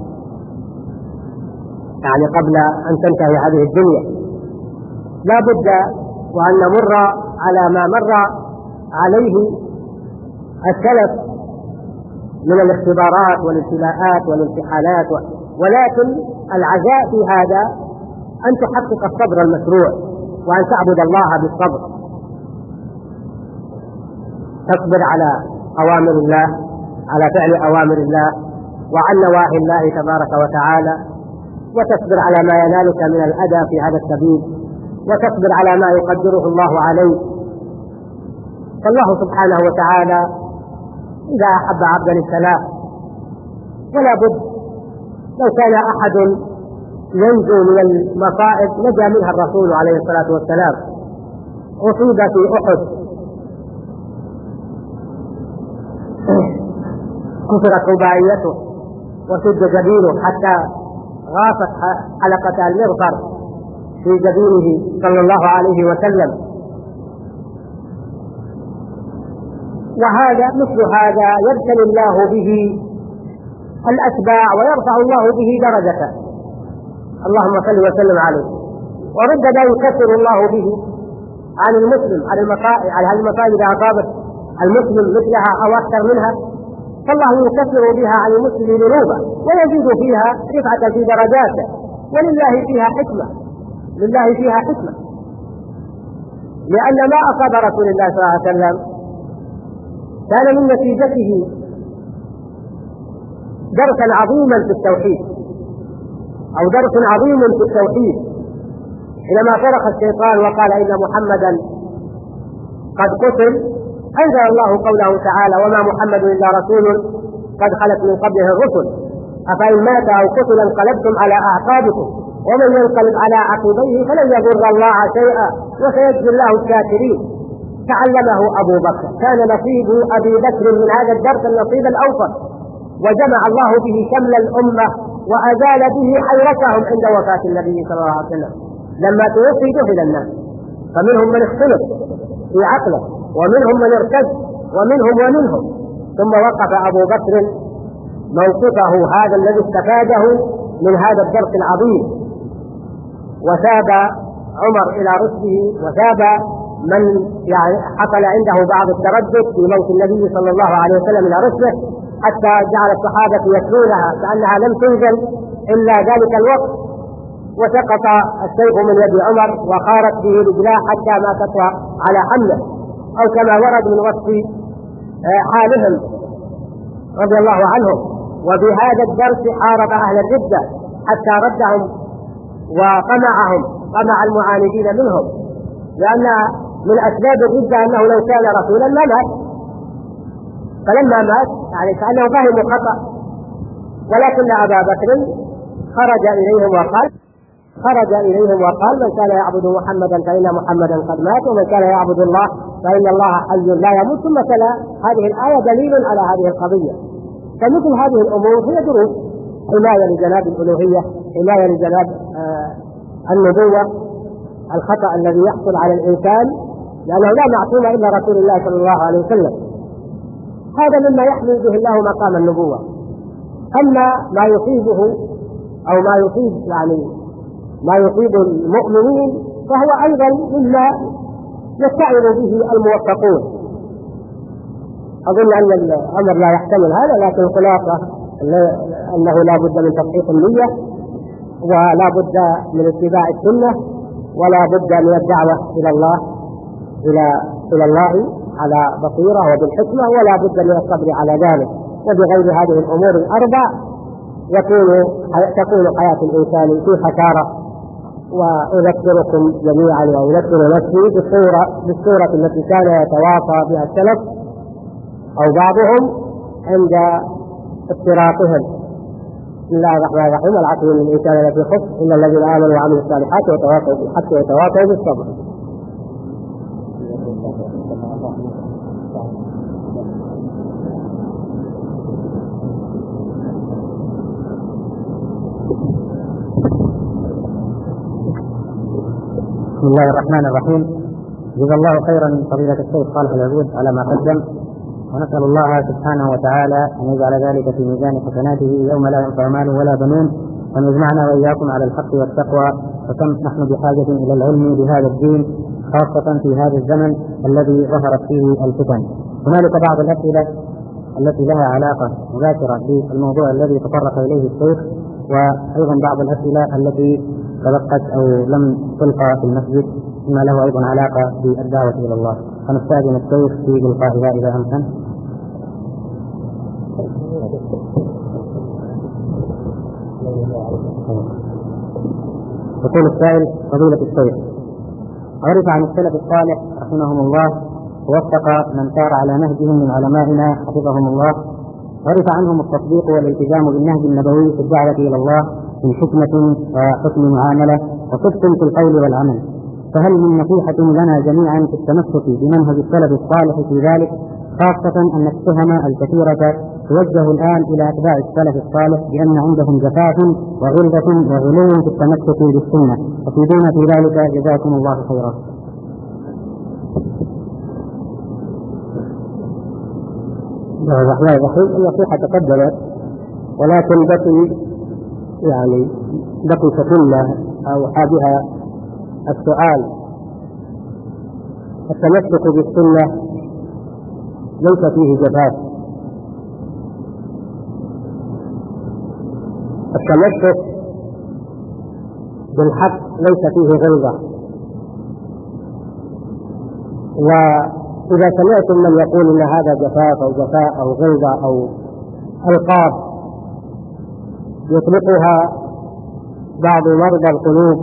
يعني قبل أن تنتهي هذه الدنيا، لا بد وأن نمر على ما مر عليه السلف من الاختبارات والابتلاءات والامتحانات، ولكن العزاء في هذا أن تحقق الصبر المشروع وأن تعبد الله بالصبر، تصبر على أوامر الله، على فعل أوامر الله وعن نواهي الله تبارك وتعالى، وتصبر على ما ينالك من الأذى في هذا السبيل، وتصبر على ما يقدره الله عليك. فالله سبحانه وتعالى إذا أحب عبدا ابتلاه، ولا بد لو كان أحد ينجو من المصائب نجا منها الرسول عليه الصلاة والسلام. أصيب في أحد كسرت رباعيته وشد جبينه حتى غاصت حلقة المغفر في جبينه صلى الله عليه وسلم. وهذا مثل هذا يبتلي الله به الأتباع ويرفع الله به درجته، اللهم صل وسلم عليه. وربما يكفر الله به عن المسلم عن المصائب، على هذه المصائب إذا أصابت المسلم مثلها أو أكثر منها، فالله يكفر بها عن المسلم ذنوبه ويزيد فيها رفعة في درجاته، ولله فيها حكمة، لله فيها حكمة، لأن ما أصاب رسول الله صلى الله عليه وسلم كان من نتيجته درسا عظيما في التوحيد، أو درس عظيم في التوحيد، حينما صرخ الشيطان وقال إن محمدا قد قتل، أنزل الله قوله تعالى وما محمد إلا رسول قد خلت من قبله الرسل أفإن مات أو قتل انقلبتم على أعقابكم ومن ينقلب على عقبيه فلن يضر الله شيئا وسيجزي الله الشاكرين. تعلمه أبو بكر، كان نصيب أبي بكر من هذا الدرس النصيب الأوفر، وجمع الله به شمل الأمة وأزال به حيرتهم عند وفاة النبي صلى الله عليه وسلم. لما توفي جهل الناس، فمنهم من اختلف في عقله ومنهم من ارتد ومنهم ومنهم، ثم وقف أبو بكر موقفه هذا الذي استفاده من هذا الدرس العظيم، وثاب عمر إلى رشده، وثاب من يعني حصل عنده بعض التردد في موت النبي صلى الله عليه وسلم إلى رشده، حتى جعل الصحابة يتلونها كأنها لم تنزل إلا ذلك الوقت، وسقط السيف من يد عمر وخارت به رجلاه حتى ماتت على حمله، أو كما ورد من وصف حالهم رضي الله عنهم. وبهذا الدرس حارب أهل الردة حتى ردهم وقمعهم قمع المعاندين منهم، لأن من أسباب الردة أنه لو كان رسولا ما مات، فلما مات يعني كأنه فهم خطأ. ولكن أبا بكر خرج إليهم وقال خرج إليهم وقال من كان يعبد محمدا فإن محمدا قد مات ومن كان يعبد الله فإن الله حي لا يموت. ثم تلا هذه الآية دليل على هذه القضية. فمثل هذه الأمور هي دروس حماية لجناب الألوهية، حماية لجناب آه النبوة، الخطأ الذي يحصل على الإنسان لأنه لا معصوم إلا رسول الله صلى الله عليه وسلم. هذا مما يحمل به الله مقام النبوة. أما ما يصيبه أو ما يصيب يعني ما يصيب المؤمنين فهو أيضا مما يستعين به الموفقون. أظن أن الأمر لا يحتمل هذا، لكن الخلاصة أنه لا بد من تصحيح النية، ولا بد من اتباع السنة، ولا بد من الدعوة إلى الله إلى إلى الله على بصيرة وبالحكمة، ولا بد من الصبر على ذلك. وبغير هذه الأمور الأربع يكون تكون حياة الإنسان في خسارة. وأذكركم جميعا وأذكر نفسي بالصورة بالصورة التي كان يتواصى بها السلف أو بعضهم عند افتراقهم. بسم الله الرحمن الرحيم: العصر إن الإنسان لفي خسر إلا الذين آمنوا وعملوا الصالحات وتواصوا بالحق وتواصوا بالصبر.
بسم الله الرحمن الرحيم. جزا الله خيرا فضيلة الشيخ صالح العبود على ما قدم، ونسأل الله سبحانه وتعالى أن يجعل ذلك في ميزان حسناته يوم لا ينفع مال ولا بنون، وأن يجمعنا وإياكم على الحق والتقوى. وكم نحن بحاجة إلى العلم بهذا الدين، خاصة في هذا الزمن الذي ظهرت فيه الفتن. هنالك بعض الأسئلة التي لها علاقة مباشرة بالموضوع الذي تطرق إليه الشيخ، وأيضا بعض الأسئلة التي تبقت أو لم تلقى في المسجد مما له أيضا علاقة بالدعوة إلى الله. فنستأذن الشيخ في إلقائها إذا أمكن. يقول السائل: فضيلة الشيخ، عرف عن السلف الصالح رحمهم الله ووفق من سار على نهجهم من علمائنا حفظهم الله، عرف عنهم التصديق والالتزام بالنهج النبوي في الدعوة إلى الله من حكمة وحسن معاملة وصدق في القول والعمل، فهل من نصيحة لنا جميعا في التمسك بمنهج السلف الصالح في ذلك، خاصة أن التهم الكثيرة توجه الآن إلى أتباع السلف الصالح بأن عندهم جفاف وغلظة وغلو في التمسك بالسنة، أفيدونا في ذلك جزاكم الله خيرا.
الرحمن الرحيم. النصيحة تقدمت، ولكن بقي يعني بقي كلمة أو بها السؤال: التمسك بالسنة ليس فيه جفاف، التمسك بالحق ليس فيه غلظة. وإذا سمعتم من يقول إن هذا جفاف أو جفاء أو غلظة أو ألقاب يطلقها بعض مرضى القلوب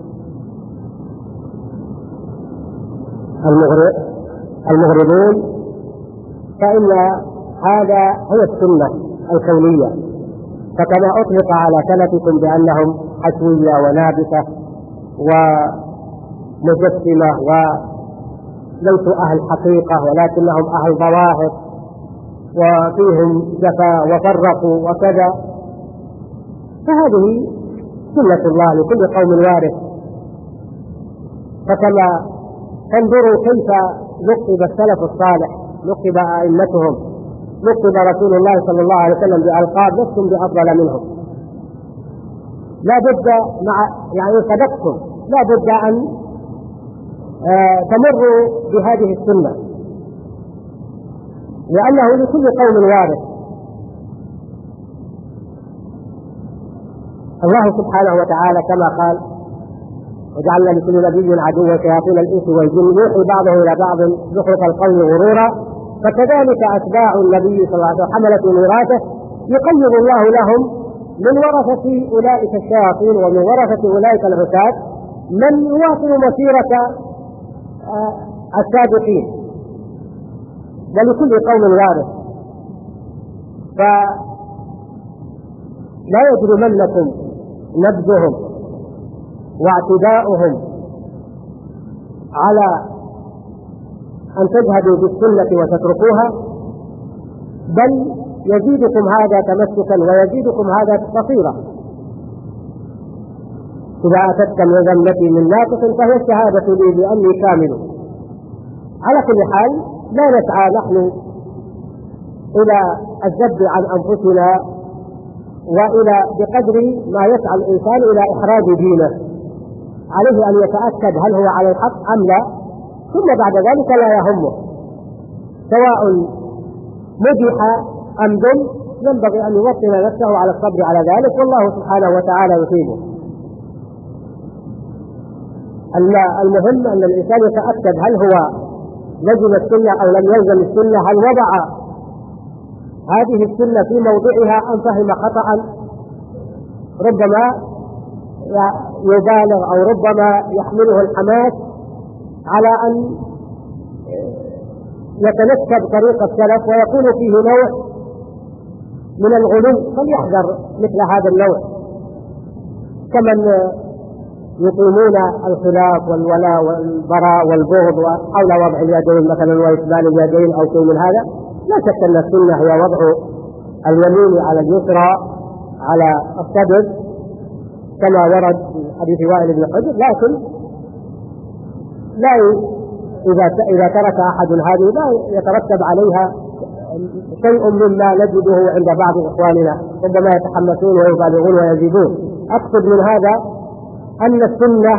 المغرضون، فإن هذا هو السنة الكونية. فكما أطلق على سلفكم بأنهم حشوية ونابتة ومجسمة وليسوا أهل حقيقة ولكنهم أهل ظواهر وفيهم جفا وفرقوا وكذا، فهذه سنة الله لكل قوم وارث. فكما تنظروا كيف لقب السلف الصالح، لقب أئمتهم، لقب رسول الله صلى الله عليه وسلم بألقاب لستم بأفضل منهم. لا بد مع يعني صدقتم لا بد أن آه تمروا بهذه السنة، لأنه لكل قوم وارث. الله سبحانه وتعالى كما قال: وجعلنا لكل نبي عدوا شياطين الإنس والجن يوحي بعضهم إلى بعض زخرف القول غرورا، فكذلك أتباع النبي صلى الله عليه وسلم حملة ميراثه يقيض الله لهم من ورثة أولئك الشياطين ومن ورثة أولئك العتاد من يواصل مسيرة السابقين، ولكل قوم وارث. فلا يجرمنكم نبذهم واعتداؤهم على أن تجهدوا بالسنة وتتركوها، بل يزيدكم هذا تمسكا ويزيدكم هذا بصيرة. إذا أتتك مذمتي من ناقص فهي الشهادة لي بأني كامل. على كل حال لا نسعى نحن إلى الذب عن أنفسنا وإلى بقدر ما يسعى الإنسان إلى إحراج دينه، عليه أن يتأكد هل هو على الحق أم لا، ثم بعد ذلك لا يهمه سواء مدح أم ذم، ينبغي أن يوطن نفسه على الصبر على ذلك، والله سبحانه وتعالى يثيبه. المهم أن الإنسان يتأكد هل هو لزم السنة أو لم يلزم السنة، هل وضع هذه السنة في موضعها أم فهم خطأ ربما يبالغ أو ربما يحمله الحماس على أن يتنكب طريق السلف ويكون فيه نوع من الغلو، فليحذر مثل هذا النوع، كمن يقيمون الخلاف والولاء والبراء والبغض حول وضع اليدين مثلا وإسبال اليدين أو شيء من هذا. لا شك أن السنة هي وضع اليمين على اليسرى على الصدر كما ورد في حديث وائل بن حجر، لكن لا إذا إذا ترك أحد هذه لا يترتب عليها شيء مما نجده عند بعض إخواننا ربما يتحمسون ويبالغون ويزيدون. أقصد من هذا أن السنة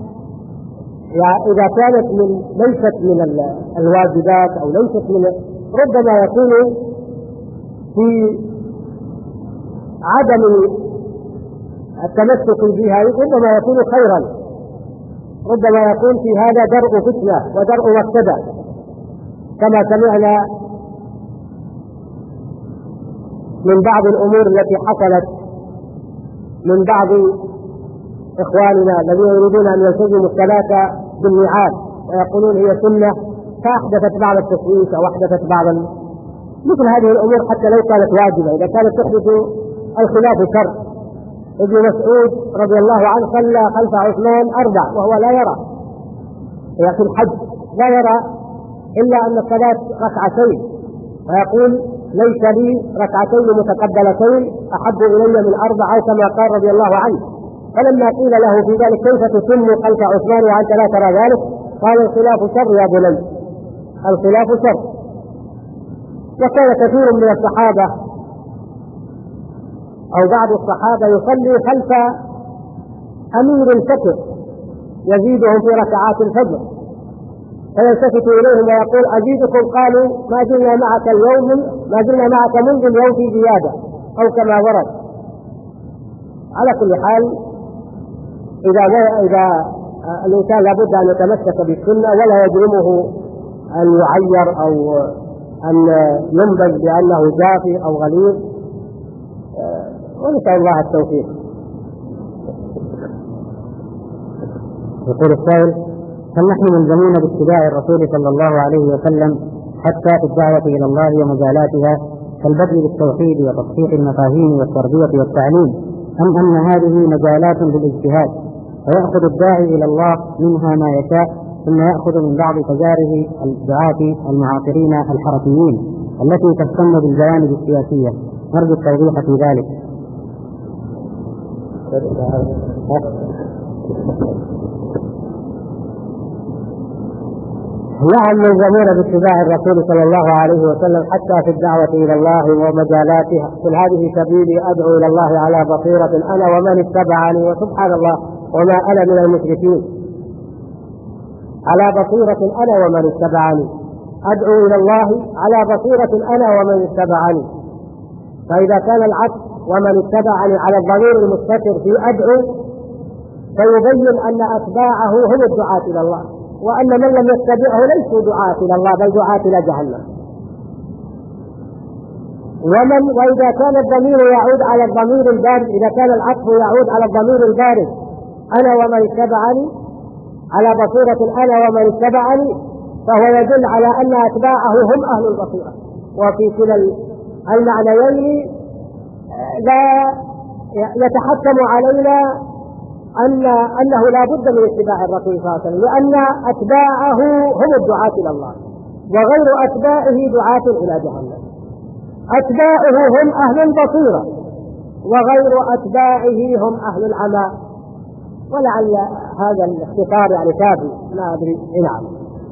إذا كانت من ليست من الواجبات أو ليست من ربما يكون في عدم التمسك بها ربما يكون خيرا، ربما يكون في هذا درء فتنة ودرء مفسدة، كما سمعنا من بعض الأمور التي حصلت من بعض إخواننا الذين يريدون أن يلتزموا الصلاة بالميعاد ويقولون هي سنة، فأحدثت بعض التشويش أو أحدثت بعض ال... مثل هذه الأمور حتى لو كانت واجبة إذا كانت تحدث الخلاف شر. ابن مسعود رضي الله عنه صلى خلف عثمان أربع وهو لا يرى في الحج لا يرى إلا أن الصلاة ركعتين، ويقول ليس لي ركعتين متقبلتين أحب إلي من أربع أو كما قال رضي الله عنه. فلما قيل له في ذلك كيف تتم خلف عثمان وأنت لا ترى ذلك؟ قال الخلاف شر يا بني، الخلاف شر. وكان كثير من الصحابة أو بعض الصحابة يصلي خلف أمير فقه يزيدهم في ركعات الفجر، فيلتفت إليهم ويقول أزيدكم؟ قالوا ما زلنا معك اليوم ما زلنا معك منذ اليوم في زيادة أو كما ورد. على كل حال إذا إذا الإنسان لابد أن يتمسك بالسنة ولا يجرمه أن يعير أو أن ينبذ بأنه جافي أو غليظ، ونسأل الله التوفيق.
يقول السائل: هل نحن ملزمون باتباع الرسول صلى الله عليه وسلم حتى في الدعوة إلى الله ومجالاتها كالبدء بالتوحيد وتصحيح المفاهيم والتربية والتعليم، أم أن هذه مجالات للاجتهاد فيأخذ الداعي إلى الله منها ما يشاء ثم يأخذ من بعض تجارب الدعاة المعاصرين الحركيين التي تهتم بالجوانب السياسية؟ نرجو التوضيح في ذلك.
نعم ملزمون باتباع الرسول صلى الله عليه وسلم حتى في الدعوة إلى الله ومجالاتها. قل هذه سبيلي أدعو إلى الله على بصيرة أنا ومن اتبعني، وسبحان الله وما أنا من المشركين. على بصيرة أنا ومن اتبعني، أدعو إلى الله على بصيرة أنا ومن اتبعني. فإذا كان العبد ومن اتبعني على الضمير المستتر في أدعو فيبين أن أتباعه هم الدعاة إلى الله، وأن من لم يتبعه ليسوا دعاة إلى الله بل دعاة إلى جهنم. ومن وإذا كان الضمير يعود على الضمير البارد، إذا كان العطف يعود على الضمير البارد أنا ومن اتبعني على بصيرة أنا ومن اتبعني، فهو يدل على أن أتباعه هم أهل البصيرة. وفي كلا المعنيين لا يتحتم علينا أن أنه لا بد من اتباع الرسول صلى الله عليه وسلم، لأن أتباعه هم الدعاة إلى الله وغير أتباعه دعاة إلى جهنم. أتباعه هم أهل البصيرة وغير أتباعه هم أهل العمى. ولعل هذا الاختصار يعني كافي، لا أدري. نعم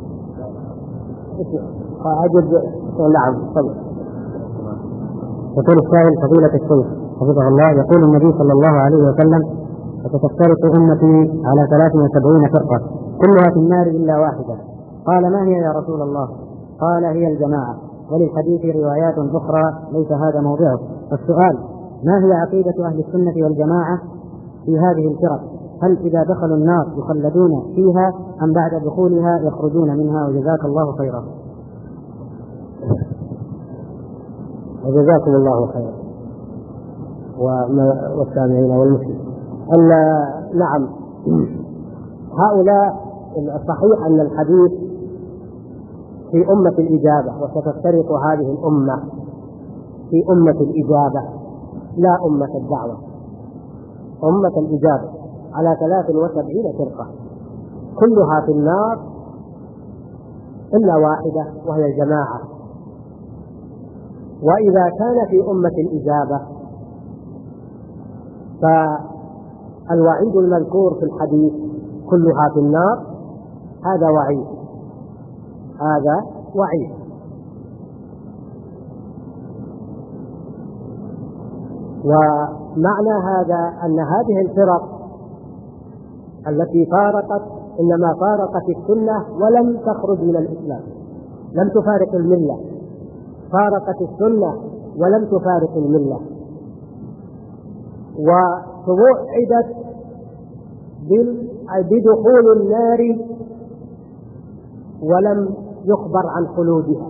أجد. نعم طبعا.
يقول السائل: فضيلة الشيخ حفظه الله، يقول النبي صلى الله عليه وسلم: وستفترق أمتي على ثلاث وسبعين فرقة كلها في النار إلا واحدة. قال: ما هي يا رسول الله؟ قال: هي الجماعة. وللحديث روايات أخرى ليس هذا موضعه. السؤال: ما هي عقيدة أهل السنة والجماعة في هذه الفرق؟ هل إذا دخلوا النار يخلدون فيها أم بعد دخولها يخرجون منها؟ وجزاك الله خيرا.
وجزاكم الله خيرا والسامعين والمسلمين. نعم، هؤلاء الصحيح أن الحديث في أمة الإجابة، وستفترق هذه الأمة في أمة الإجابة لا أمة الدعوة. أمة الإجابة على ثلاث وسبعين فرقة كلها في النار إلا واحدة وهي الجماعة. وإذا كان في أمة الإجابة فالوعيد المذكور في الحديث كلها في النار هذا وعيد، هذا وعيد. ومعنى هذا أن هذه الفرق التي فارقت إنما فارقت السنة ولم تخرج من الإسلام، لم تفارق الملة، فارقت السنة ولم تفارق الملة، وتوعدت بدخول النار ولم يخبر عن خلودها.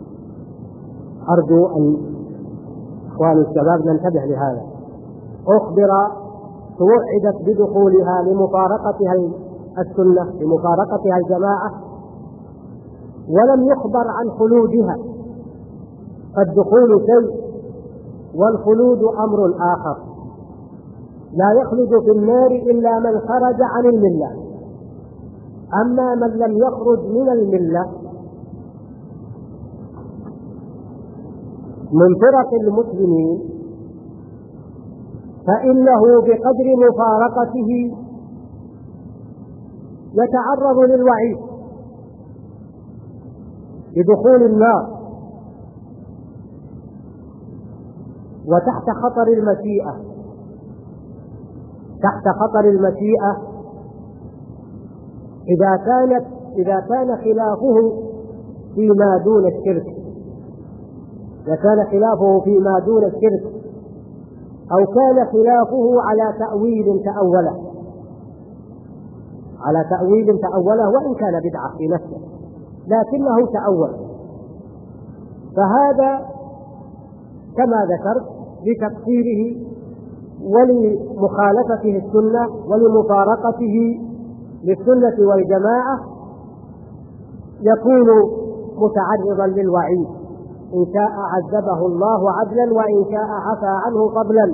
أرجو أن إخواني الشباب ننتبه لهذا. أخبر توعدت بدخولها لمفارقتها السنة، لمفارقتها الجماعة، ولم يخبر عن خلودها. فالدخول شيء والخلود أمر آخر. لا يخلد في النار إلا من خرج عن الملة. أما من لم يخرج من الملة من فرق المسلمين فإنه بقدر مفارقته يتعرض للوعيد بدخول النار وتحت خطر المشيئة، تحت خطر المشيئة إذا كانت إذا كان خلافه فيما دون الشرك، إذا كان خلافه فيما دون الشرك أو كان خلافه على تأويل تأوله على تأويل تأوله وإن كان بدعة في نفسه لكنه تأول، فهذا كما ذكرت لتفسيره ولمخالفته السنة ولمفارقته للسنة والجماعة يكون متعرضا للوعيد، إن شاء عذبه الله عدلا وإن شاء عفى عنه فضلا.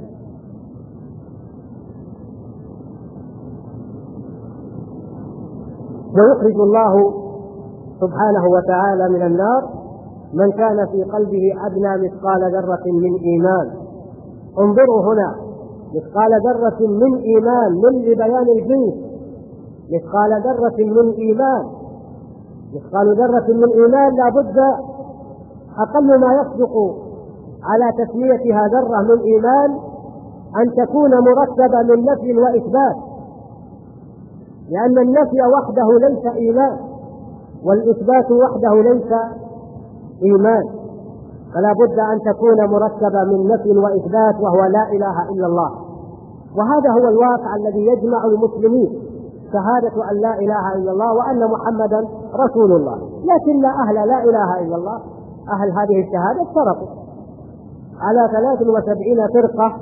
ويخرج الله سبحانه وتعالى من النار من كان في قلبه أدنى مثقال ذرة من إيمان. انظروا هنا، مثقال ذرة من إيمان من لبيان الجنس، مثقال ذرة من إيمان، مثقال ذرة من إيمان لا بد أقل ما يصدق على تسميتها ذرة من إيمان أن تكون مرتبة من نفي وإثبات، لأن النفي وحده ليس إيمان والإثبات وحده ليس إيمان، فلا بد أن تكون مرتبة من نفي وإثبات وهو لا إله إلا الله. وهذا هو الواقع الذي يجمع المسلمين، شهادة أن لا إله إلا الله وأن محمدا رسول الله. لكن أهل لا إله إلا الله، أهل هذه الشهادة افترقوا على ثلاث وسبعين فرقة،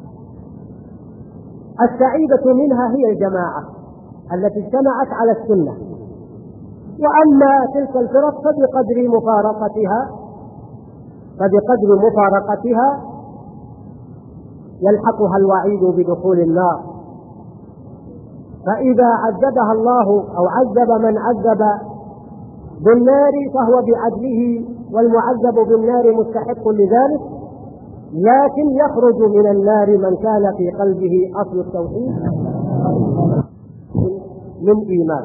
السعيدة منها هي الجماعة التي اجتمعت على السنة، وأما تلك الفرق فبقدر مفارقتها فبقدر مفارقتها يلحقها الوعيد بدخول النار. فإذا عذبها الله أو عذب من عذب بالنار فهو بعدله، والمعذب بالنار مستحق لذلك، لكن يخرج من النار من كان في قلبه أصل التوحيد من إيمان.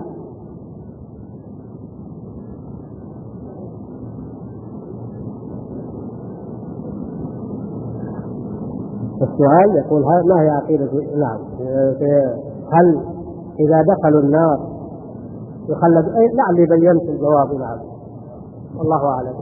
السؤال يقول ما هي عقيدة نعم هل إذا دخلوا النار يخلد؟ لعلي بينت الجواب. نعم والله أعلم.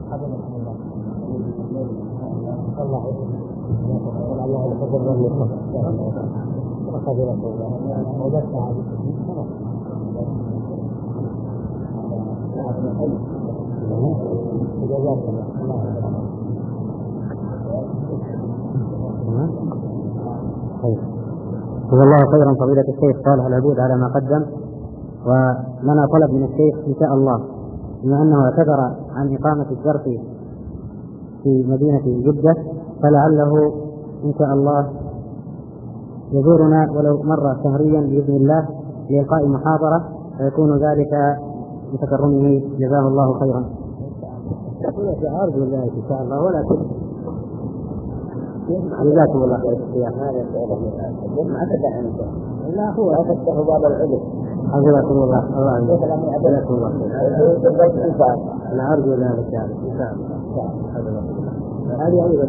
جزا الله خيرا فضيلة الشيخ صالح العبود على ما قدم. ولنا طلب من الشيخ إن شاء الله، بما أنه اعتذر عن إقامة الدرس في مدينة جدة، فلعله إن شاء الله يزورنا ولو مرة شهريا بإذن الله لإلقاء محاضرة، فيكون ذلك بتكرمه جزاه الله خيرا. أرجو الله إن شاء الله، ولكن جزاكم الله خير. هذا ما تدعي أنت لا هو أفتح باب العلم. حفظكم الله. الله يجزاكم الله خير. أنا أرجو ذلك يعني إن شاء الله. هذه أيضا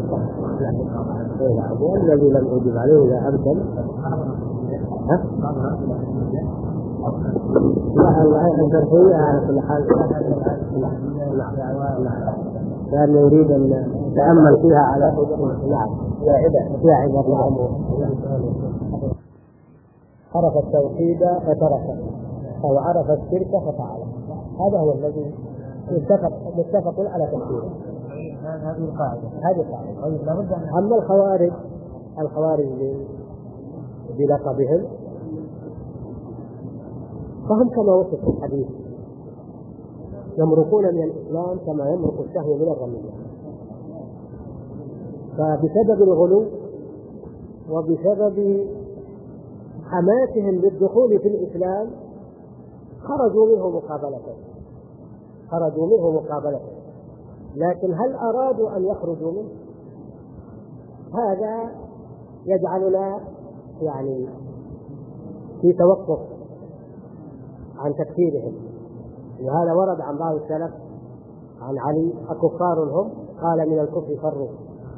الذي لم أجب عليه إذا أمكن. ها؟ لا لا الترفيه على كل حال. كان يريد أن يتأمل فيها على نعم يا عباد يا عباد عرف التوحيد فتركه أو عرف الشرك ففعله. هذا هو الذي متفق متفق على تفسيره. هذه القاعدة هذه القاعدة. أما الخوارج الخوارج بلقبهم فهم كما وصف في الحديث يمرقون من الإسلام كما يمرق السهم من الرمية. فبسبب الغلو وبسبب حماسهم للدخول في الإسلام خرجوا منه مقابلة خرجوا منه مقابلة لكن هل أرادوا أن يخرجوا منه؟ هذا يجعلنا يعني في توقف عن تفسيرهم. وهذا ورد عن بعض السلف عن علي: أكفار هم؟ قال من الكفر فروا.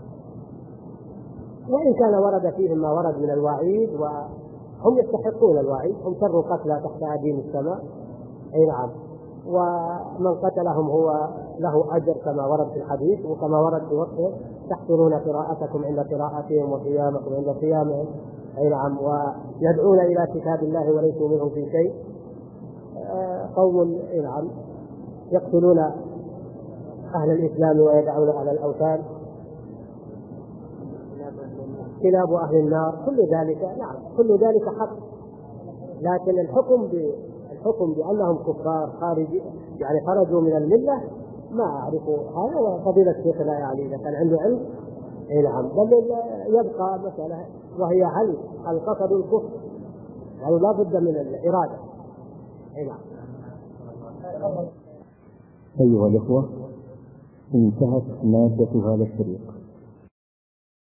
وإن كان ورد فيهم ما ورد من الوعيد وهم يستحقون الوعيد، هم شر قتلى تحت أديم السماء. أي نعم. ومن قتلهم هو له أجر كما ورد في الحديث وكما ورد في وقته: تحسنون قراءتكم عند قراءتهم وصيامكم عند صيامهم. أي نعم. ويدعون إلى كتاب الله وليسوا منهم في شيء. قوم أي نعم يقتلون أهل الإسلام ويدعون على الأوثان، كلاب أهل النار. كل ذلك نعم كل ذلك حق، لكن الحكم الحكم بأنهم كفار خارج يعني خرجوا من الملة ما أعرف هذا. وفضيلة الشيخ لا يعني إذا كان عنده علم. أي نعم. بل يبقى مسألة وهي هل القصد الكفر، يعني لا بد من الإرادة. أي نعم.
أيها الأخوة، انتهت مادة هذا الشريط.